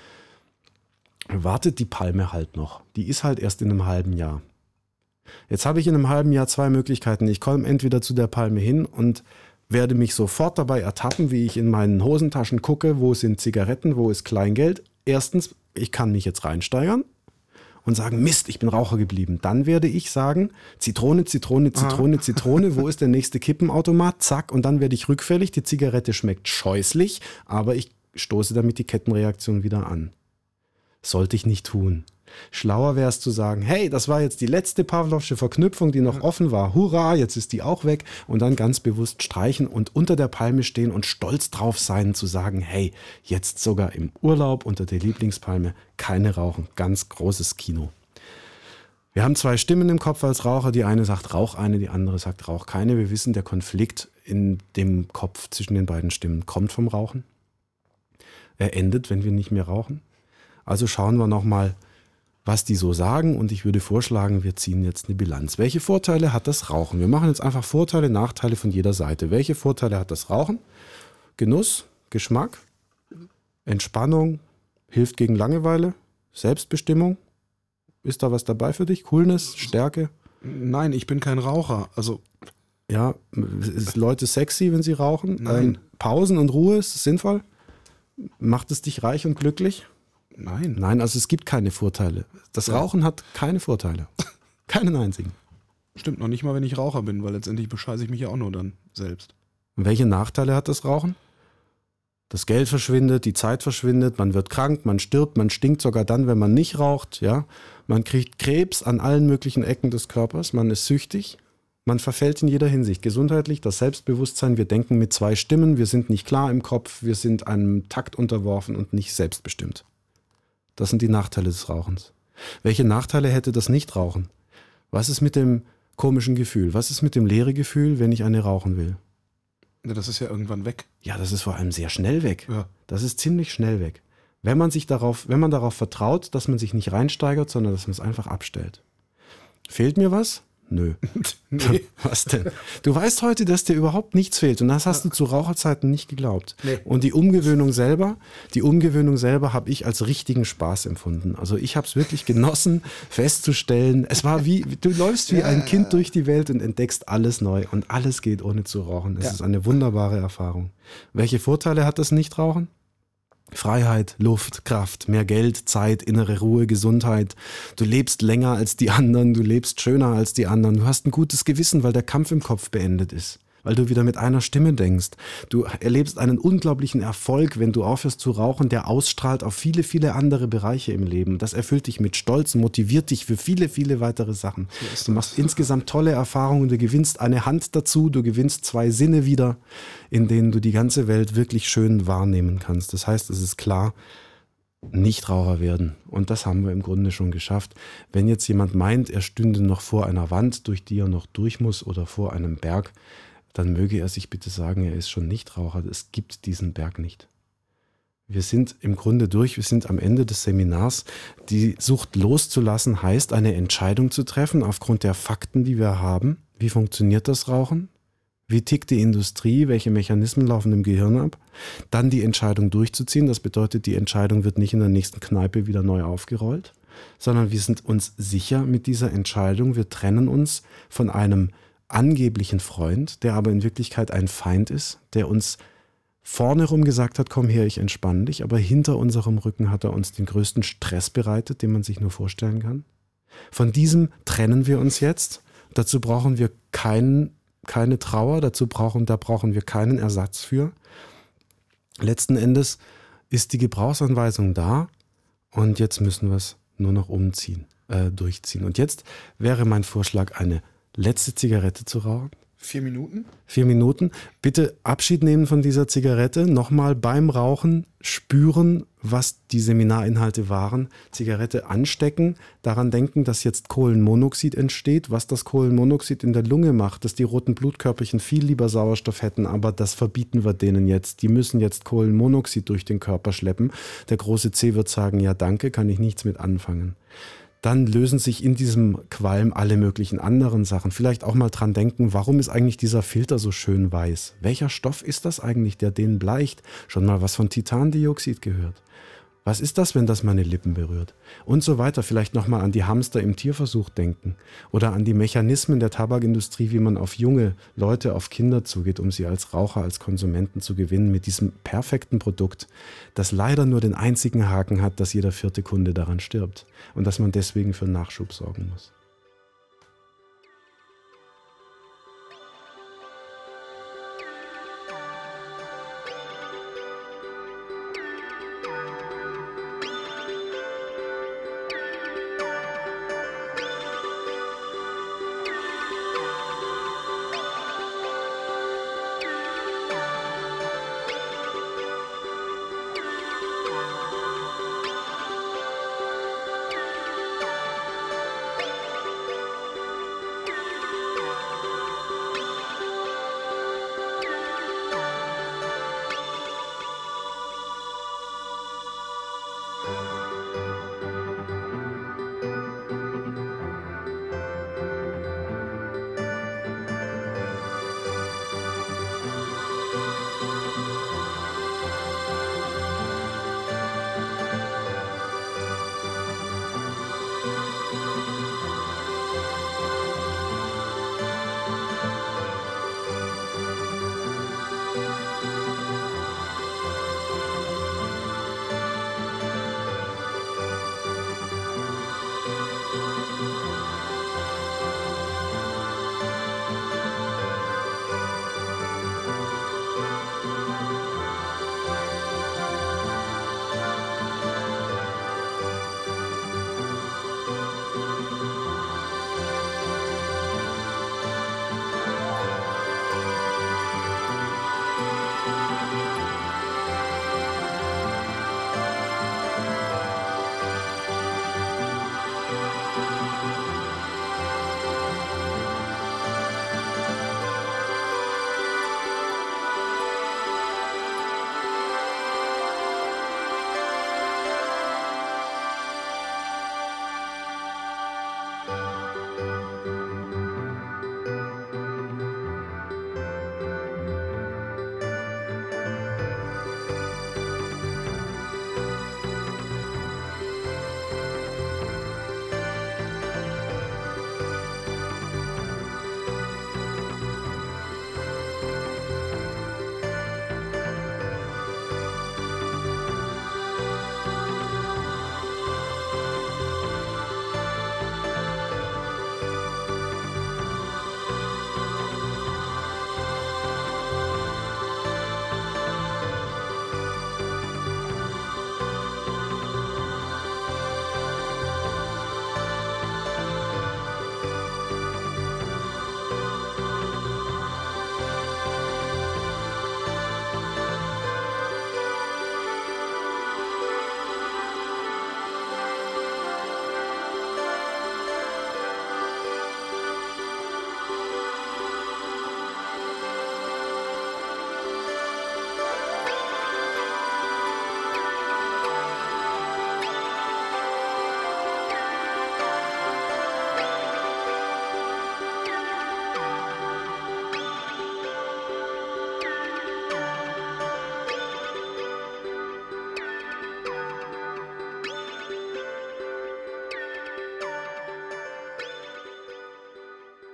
S3: wartet die Palme halt noch. Die ist halt erst in einem halben Jahr. Jetzt habe ich in einem halben Jahr zwei Möglichkeiten. Ich komme entweder zu der Palme hin und werde mich sofort dabei ertappen, wie ich in meinen Hosentaschen gucke, wo sind Zigaretten, wo ist Kleingeld. Erstens, ich kann mich jetzt reinsteigern und sagen, Mist, ich bin Raucher geblieben. Dann werde ich sagen, Zitrone, Zitrone, Zitrone, ah. Zitrone, wo ist der nächste Kippenautomat? Zack, und dann werde ich rückfällig. Die Zigarette schmeckt scheußlich, aber ich stoße damit die Kettenreaktion wieder an. Sollte ich nicht tun. Schlauer wäre es zu sagen, hey, das war jetzt die letzte Pavlovsche Verknüpfung, die noch offen war. Hurra, jetzt ist die auch weg. Und dann ganz bewusst streichen und unter der Palme stehen und stolz drauf sein, zu sagen, hey, jetzt sogar im Urlaub unter der Lieblingspalme keine rauchen. Ganz großes Kino. Wir haben zwei Stimmen im Kopf als Raucher. Die eine sagt Rauch eine, die andere sagt Rauch keine. Wir wissen, der Konflikt in dem Kopf zwischen den beiden Stimmen kommt vom Rauchen. Er endet, wenn wir nicht mehr rauchen. Also schauen wir nochmal, was die so sagen, und ich würde vorschlagen, wir ziehen jetzt eine Bilanz. Welche Vorteile hat das Rauchen? Wir machen jetzt einfach Vorteile, Nachteile von jeder Seite. Welche Vorteile hat das Rauchen? Genuss, Geschmack, Entspannung, hilft gegen Langeweile, Selbstbestimmung. Ist da was dabei für dich? Coolness, Stärke?
S1: Nein, ich bin kein Raucher. Also
S3: ja, ist Leute sexy, wenn sie rauchen?
S1: Nein.
S3: Ähm, Pausen und Ruhe, ist das sinnvoll? Macht es dich reich und glücklich?
S1: Nein.
S3: Nein, also es gibt keine Vorteile. Das
S1: Ja.
S3: Rauchen hat keine Vorteile. Keinen einzigen.
S1: Stimmt noch nicht mal, wenn ich Raucher bin, weil letztendlich bescheiße ich mich ja auch nur dann selbst.
S3: Und welche Nachteile hat das Rauchen? Das Geld verschwindet, die Zeit verschwindet, man wird krank, man stirbt, man stinkt sogar dann, wenn man nicht raucht. Ja? Man kriegt Krebs an allen möglichen Ecken des Körpers, man ist süchtig, man verfällt in jeder Hinsicht. Gesundheitlich, das Selbstbewusstsein, wir denken mit zwei Stimmen, wir sind nicht klar im Kopf, wir sind einem Takt unterworfen und nicht selbstbestimmt. Das sind die Nachteile des Rauchens. Welche Nachteile hätte das Nichtrauchen? Was ist mit dem komischen Gefühl? Was ist mit dem leeren Gefühl, wenn ich eine rauchen will?
S1: Ja, das ist ja irgendwann weg.
S3: Ja, das ist vor allem sehr schnell weg.
S1: Ja.
S3: Das ist ziemlich schnell weg. Wenn man sich darauf, wenn man darauf vertraut, dass man sich nicht reinsteigert, sondern dass man es einfach abstellt. Fehlt mir was? Nö.
S1: Nee.
S3: Was denn? Du weißt heute, dass dir überhaupt nichts fehlt, und das hast du zu Raucherzeiten nicht geglaubt.
S1: Nee.
S3: Und die Umgewöhnung selber, die Umgewöhnung selber habe ich als richtigen Spaß empfunden. Also ich habe es wirklich genossen, festzustellen, es war wie, du läufst wie
S1: Ja,
S3: ein
S1: ja,
S3: Kind
S1: ja.
S3: durch die Welt und entdeckst alles neu, und alles geht ohne zu rauchen. Es
S1: Ja.
S3: ist eine wunderbare Erfahrung. Welche Vorteile hat das Nichtrauchen? Freiheit, Luft, Kraft, mehr Geld, Zeit, innere Ruhe, Gesundheit. Du lebst länger als die anderen, du lebst schöner als die anderen. Du hast ein gutes Gewissen, weil der Kampf im Kopf beendet ist. Weil du wieder mit einer Stimme denkst. Du erlebst einen unglaublichen Erfolg, wenn du aufhörst zu rauchen, der ausstrahlt auf viele, viele andere Bereiche im Leben. Das erfüllt dich mit Stolz und motiviert dich für viele, viele weitere Sachen. Du machst insgesamt tolle Erfahrungen, du gewinnst eine Hand dazu, du gewinnst zwei Sinne wieder, in denen du die ganze Welt wirklich schön wahrnehmen kannst. Das heißt, es ist klar, Nichtraucher werden. Und das haben wir im Grunde schon geschafft. Wenn jetzt jemand meint, er stünde noch vor einer Wand, durch die er noch durch muss, oder vor einem Berg, dann möge er sich bitte sagen, er ist schon Nichtraucher. Es gibt diesen Berg nicht. Wir sind im Grunde durch, wir sind am Ende des Seminars. Die Sucht loszulassen heißt, eine Entscheidung zu treffen aufgrund der Fakten, die wir haben. Wie funktioniert das Rauchen? Wie tickt die Industrie? Welche Mechanismen laufen im Gehirn ab? Dann die Entscheidung durchzuziehen. Das bedeutet, die Entscheidung wird nicht in der nächsten Kneipe wieder neu aufgerollt, sondern wir sind uns sicher mit dieser Entscheidung. Wir trennen uns von einem angeblichen Freund, der aber in Wirklichkeit ein Feind ist, der uns vorne rum gesagt hat, komm her, ich entspanne dich, aber hinter unserem Rücken hat er uns den größten Stress bereitet, den man sich nur vorstellen kann. Von diesem trennen wir uns jetzt. Dazu brauchen wir kein, keine Trauer, dazu brauchen, da brauchen wir keinen Ersatz für. Letzten Endes ist die Gebrauchsanweisung da und jetzt müssen wir es nur noch umziehen, äh, durchziehen. Und jetzt wäre mein Vorschlag, eine letzte Zigarette zu rauchen.
S1: Vier Minuten?
S3: Vier Minuten. Bitte Abschied nehmen von dieser Zigarette. Nochmal beim Rauchen spüren, was die Seminarinhalte waren. Zigarette anstecken, daran denken, dass jetzt Kohlenmonoxid entsteht. Was das Kohlenmonoxid in der Lunge macht, dass die roten Blutkörperchen viel lieber Sauerstoff hätten, aber das verbieten wir denen jetzt. Die müssen jetzt Kohlenmonoxid durch den Körper schleppen. Der große C wird sagen, ja danke, kann ich nichts mit anfangen. Dann lösen sich in diesem Qualm alle möglichen anderen Sachen. Vielleicht auch mal dran denken, warum ist eigentlich dieser Filter so schön weiß? Welcher Stoff ist das eigentlich, der den bleicht? Schon mal was von Titandioxid gehört? Was ist das, wenn das meine Lippen berührt? Und so weiter. Vielleicht nochmal an die Hamster im Tierversuch denken. Oder an die Mechanismen der Tabakindustrie, wie man auf junge Leute, auf Kinder zugeht, um sie als Raucher, als Konsumenten zu gewinnen mit diesem perfekten Produkt, das leider nur den einzigen Haken hat, dass jeder vierte Kunde daran stirbt. Und dass man deswegen für Nachschub sorgen muss.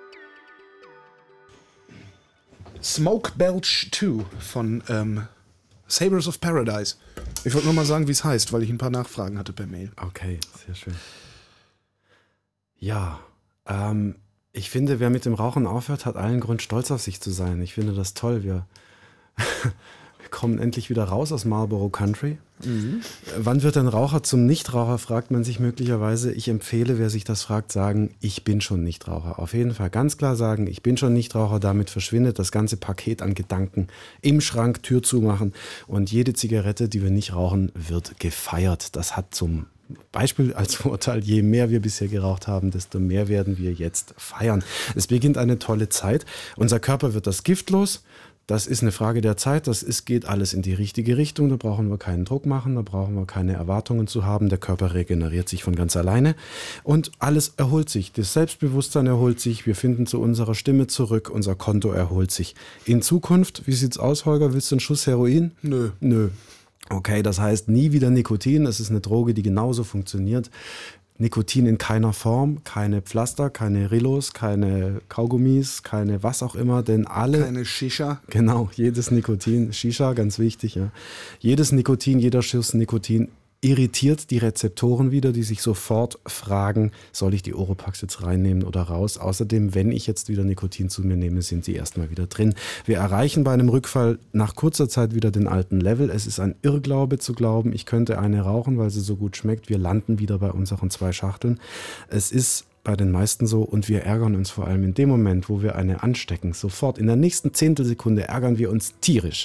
S1: Smoke Belch zwei von ähm, Sabres of Paradise. Ich wollte nur mal sagen, wie es heißt, weil ich ein paar Nachfragen hatte per Mail.
S3: Okay, sehr schön. Ja, ähm, ich finde, wer mit dem Rauchen aufhört, hat allen Grund, stolz auf sich zu sein. Ich finde das toll. Wir, wir kommen endlich wieder raus aus Marlboro Country. Mhm. Wann wird ein Raucher zum Nichtraucher, fragt man sich möglicherweise. Ich empfehle, wer sich das fragt, sagen, ich bin schon Nichtraucher. Auf jeden Fall ganz klar sagen, ich bin schon Nichtraucher. Damit verschwindet das ganze Paket an Gedanken im Schrank, Tür zumachen. Und jede Zigarette, die wir nicht rauchen, wird gefeiert. Das hat zum Beispiel als Vorteil, je mehr wir bisher geraucht haben, desto mehr werden wir jetzt feiern. Es beginnt eine tolle Zeit. Unser Körper wird das Gift los. Das ist eine Frage der Zeit, das ist, geht alles in die richtige Richtung, da brauchen wir keinen Druck machen, da brauchen wir keine Erwartungen zu haben, der Körper regeneriert sich von ganz alleine und alles erholt sich, das Selbstbewusstsein erholt sich, wir finden zu unserer Stimme zurück, unser Konto erholt sich. In Zukunft, wie sieht's aus, Holger, willst du einen Schuss Heroin?
S1: Nö.
S3: Nö. Okay, das heißt nie wieder Nikotin, es ist eine Droge, die genauso funktioniert. Nikotin in keiner Form, keine Pflaster, keine Rillos, keine Kaugummis, keine was auch immer, denn alle...
S1: Keine Shisha.
S3: Genau, jedes Nikotin, Shisha, ganz wichtig, ja. Jedes Nikotin, jeder Schuss Nikotin irritiert die Rezeptoren wieder, die sich sofort fragen, soll ich die Oropax jetzt reinnehmen oder raus? Außerdem, wenn ich jetzt wieder Nikotin zu mir nehme, sind sie erstmal wieder drin. Wir erreichen bei einem Rückfall nach kurzer Zeit wieder den alten Level. Es ist ein Irrglaube zu glauben, ich könnte eine rauchen, weil sie so gut schmeckt. Wir landen wieder bei unseren zwei Schachteln. Es ist bei den meisten so und wir ärgern uns vor allem in dem Moment, wo wir eine anstecken. Sofort in der nächsten Zehntelsekunde ärgern wir uns tierisch.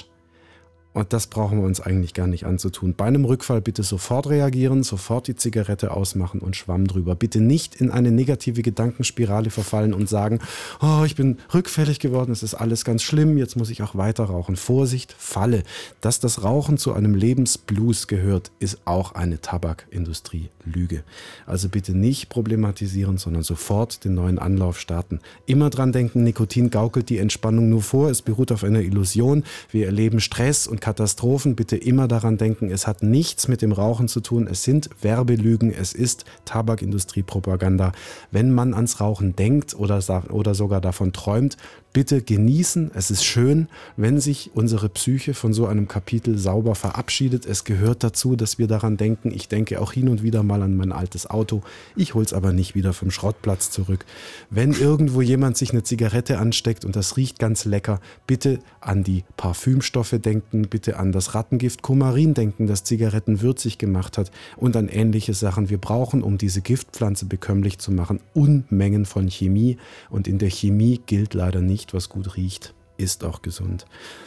S3: Und das brauchen wir uns eigentlich gar nicht anzutun. Bei einem Rückfall bitte sofort reagieren, sofort die Zigarette ausmachen und Schwamm drüber. Bitte nicht in eine negative Gedankenspirale verfallen und sagen, oh, ich bin rückfällig geworden, es ist alles ganz schlimm, jetzt muss ich auch weiter rauchen. Vorsicht, Falle. Dass das Rauchen zu einem Lebensblues gehört, ist auch eine Tabakindustrie-Lüge. Also bitte nicht problematisieren, sondern sofort den neuen Anlauf starten. Immer dran denken, Nikotin gaukelt die Entspannung nur vor, es beruht auf einer Illusion. Wir erleben Stress und Katastrophen, bitte immer daran denken, es hat nichts mit dem Rauchen zu tun, es sind Werbelügen, es ist Tabakindustrie-Propaganda. Wenn man ans Rauchen denkt oder, oder sogar davon träumt, bitte genießen, es ist schön, wenn sich unsere Psyche von so einem Kapitel sauber verabschiedet. Es gehört dazu, dass wir daran denken. Ich denke auch hin und wieder mal an mein altes Auto. Ich hol's aber nicht wieder vom Schrottplatz zurück. Wenn irgendwo jemand sich eine Zigarette ansteckt und das riecht ganz lecker, bitte an die Parfümstoffe denken, bitte an das Rattengift Kumarin denken, das Zigaretten würzig gemacht hat und an ähnliche Sachen. Wir brauchen, um diese Giftpflanze bekömmlich zu machen, Unmengen von Chemie und in der Chemie gilt leider nicht, was gut riecht, ist auch gesund.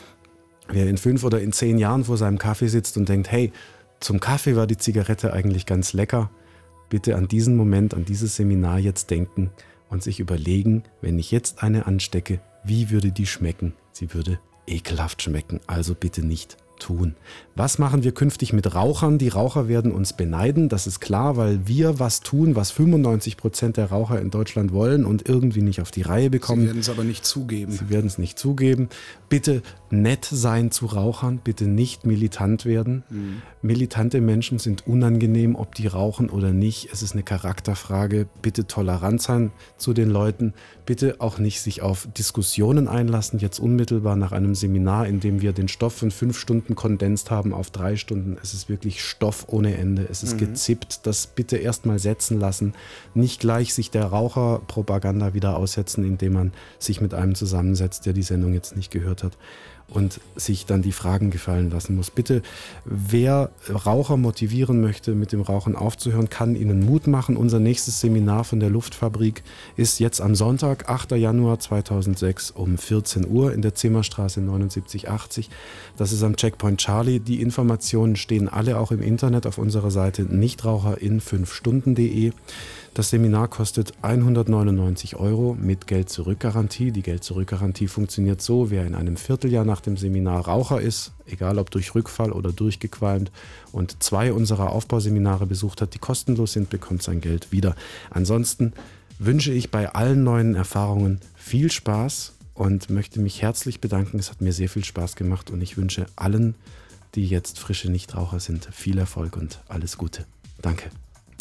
S3: Wer in fünf oder in zehn Jahren vor seinem Kaffee sitzt und denkt, hey, zum Kaffee war die Zigarette eigentlich ganz lecker, bitte an diesen Moment, an dieses Seminar jetzt denken und sich überlegen, wenn ich jetzt eine anstecke, wie würde die schmecken? Sie würde ekelhaft schmecken, also bitte nicht tun. Was machen wir künftig mit Rauchern? Die Raucher werden uns beneiden, das ist klar, weil wir was tun, was fünfundneunzig Prozent der Raucher in Deutschland wollen und irgendwie nicht auf die Reihe bekommen.
S1: Sie werden es aber nicht zugeben.
S3: Sie werden es nicht zugeben. Bitte nett sein zu Rauchern, bitte nicht militant werden. Mhm. Militante Menschen sind unangenehm, ob die rauchen oder nicht. Es ist eine Charakterfrage. Bitte tolerant sein zu den Leuten. Bitte auch nicht sich auf Diskussionen einlassen, jetzt unmittelbar nach einem Seminar, in dem wir den Stoff von fünf Stunden kondensiert haben auf drei Stunden. Es ist wirklich Stoff ohne Ende. Es ist mhm. gezippt. Das bitte erstmal setzen lassen. Nicht gleich sich der Raucherpropaganda wieder aussetzen, indem man sich mit einem zusammensetzt, der die Sendung jetzt nicht gehört hat und sich dann die Fragen gefallen lassen muss. Bitte, wer Raucher motivieren möchte, mit dem Rauchen aufzuhören, kann ihnen Mut machen. Unser nächstes Seminar von der Luftfabrik ist jetzt am Sonntag, achter Januar zweitausendsechs um vierzehn Uhr in der Zimmerstraße neunundsiebzig achtzig. Das ist am Checkpoint Charlie. Die Informationen stehen alle auch im Internet auf unserer Seite nichtraucher in fünf stunden punkt de. Das Seminar kostet hundertneunundneunzig Euro mit Geld-Zurück-Garantie. Die Geld-Zurück-Garantie funktioniert so, wer in einem Vierteljahr nach dem Seminar Raucher ist, egal ob durch Rückfall oder durchgequalmt, und zwei unserer Aufbauseminare besucht hat, die kostenlos sind, bekommt sein Geld wieder. Ansonsten wünsche ich bei allen neuen Erfahrungen viel Spaß und möchte mich herzlich bedanken. Es hat mir sehr viel Spaß gemacht und ich wünsche allen, die jetzt frische Nichtraucher sind, viel Erfolg und alles Gute. Danke.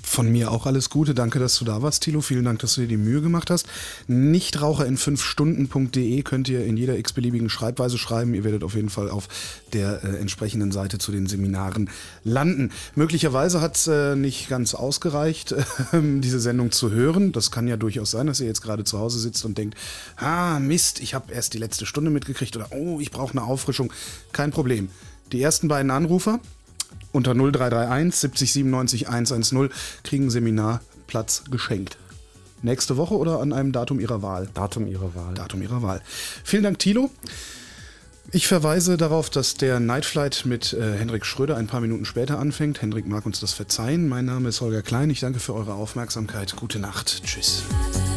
S1: Von mir auch alles Gute. Danke, dass du da warst, Thilo. Vielen Dank, dass du dir die Mühe gemacht hast. Nichtraucher in fünf Stunden punkt de könnt ihr in jeder x-beliebigen Schreibweise schreiben. Ihr werdet auf jeden Fall auf der äh, entsprechenden Seite zu den Seminaren landen. Möglicherweise hat es äh, nicht ganz ausgereicht, äh, diese Sendung zu hören. Das kann ja durchaus sein, dass ihr jetzt gerade zu Hause sitzt und denkt, ah Mist, ich habe erst die letzte Stunde mitgekriegt oder oh, ich brauche eine Auffrischung. Kein Problem. Die ersten beiden Anrufer unter null drei drei eins siebzig siebenundneunzig hundertzehn kriegen Seminarplatz geschenkt. Nächste Woche oder an einem Datum Ihrer Wahl?
S3: Datum Ihrer Wahl.
S1: Datum Ihrer Wahl. Vielen Dank, Thilo. Ich verweise darauf, dass der Night Flight mit äh, Hendrik Schröder ein paar Minuten später anfängt. Hendrik mag uns das verzeihen. Mein Name ist Holger Klein. Ich danke für eure Aufmerksamkeit. Gute Nacht. Tschüss.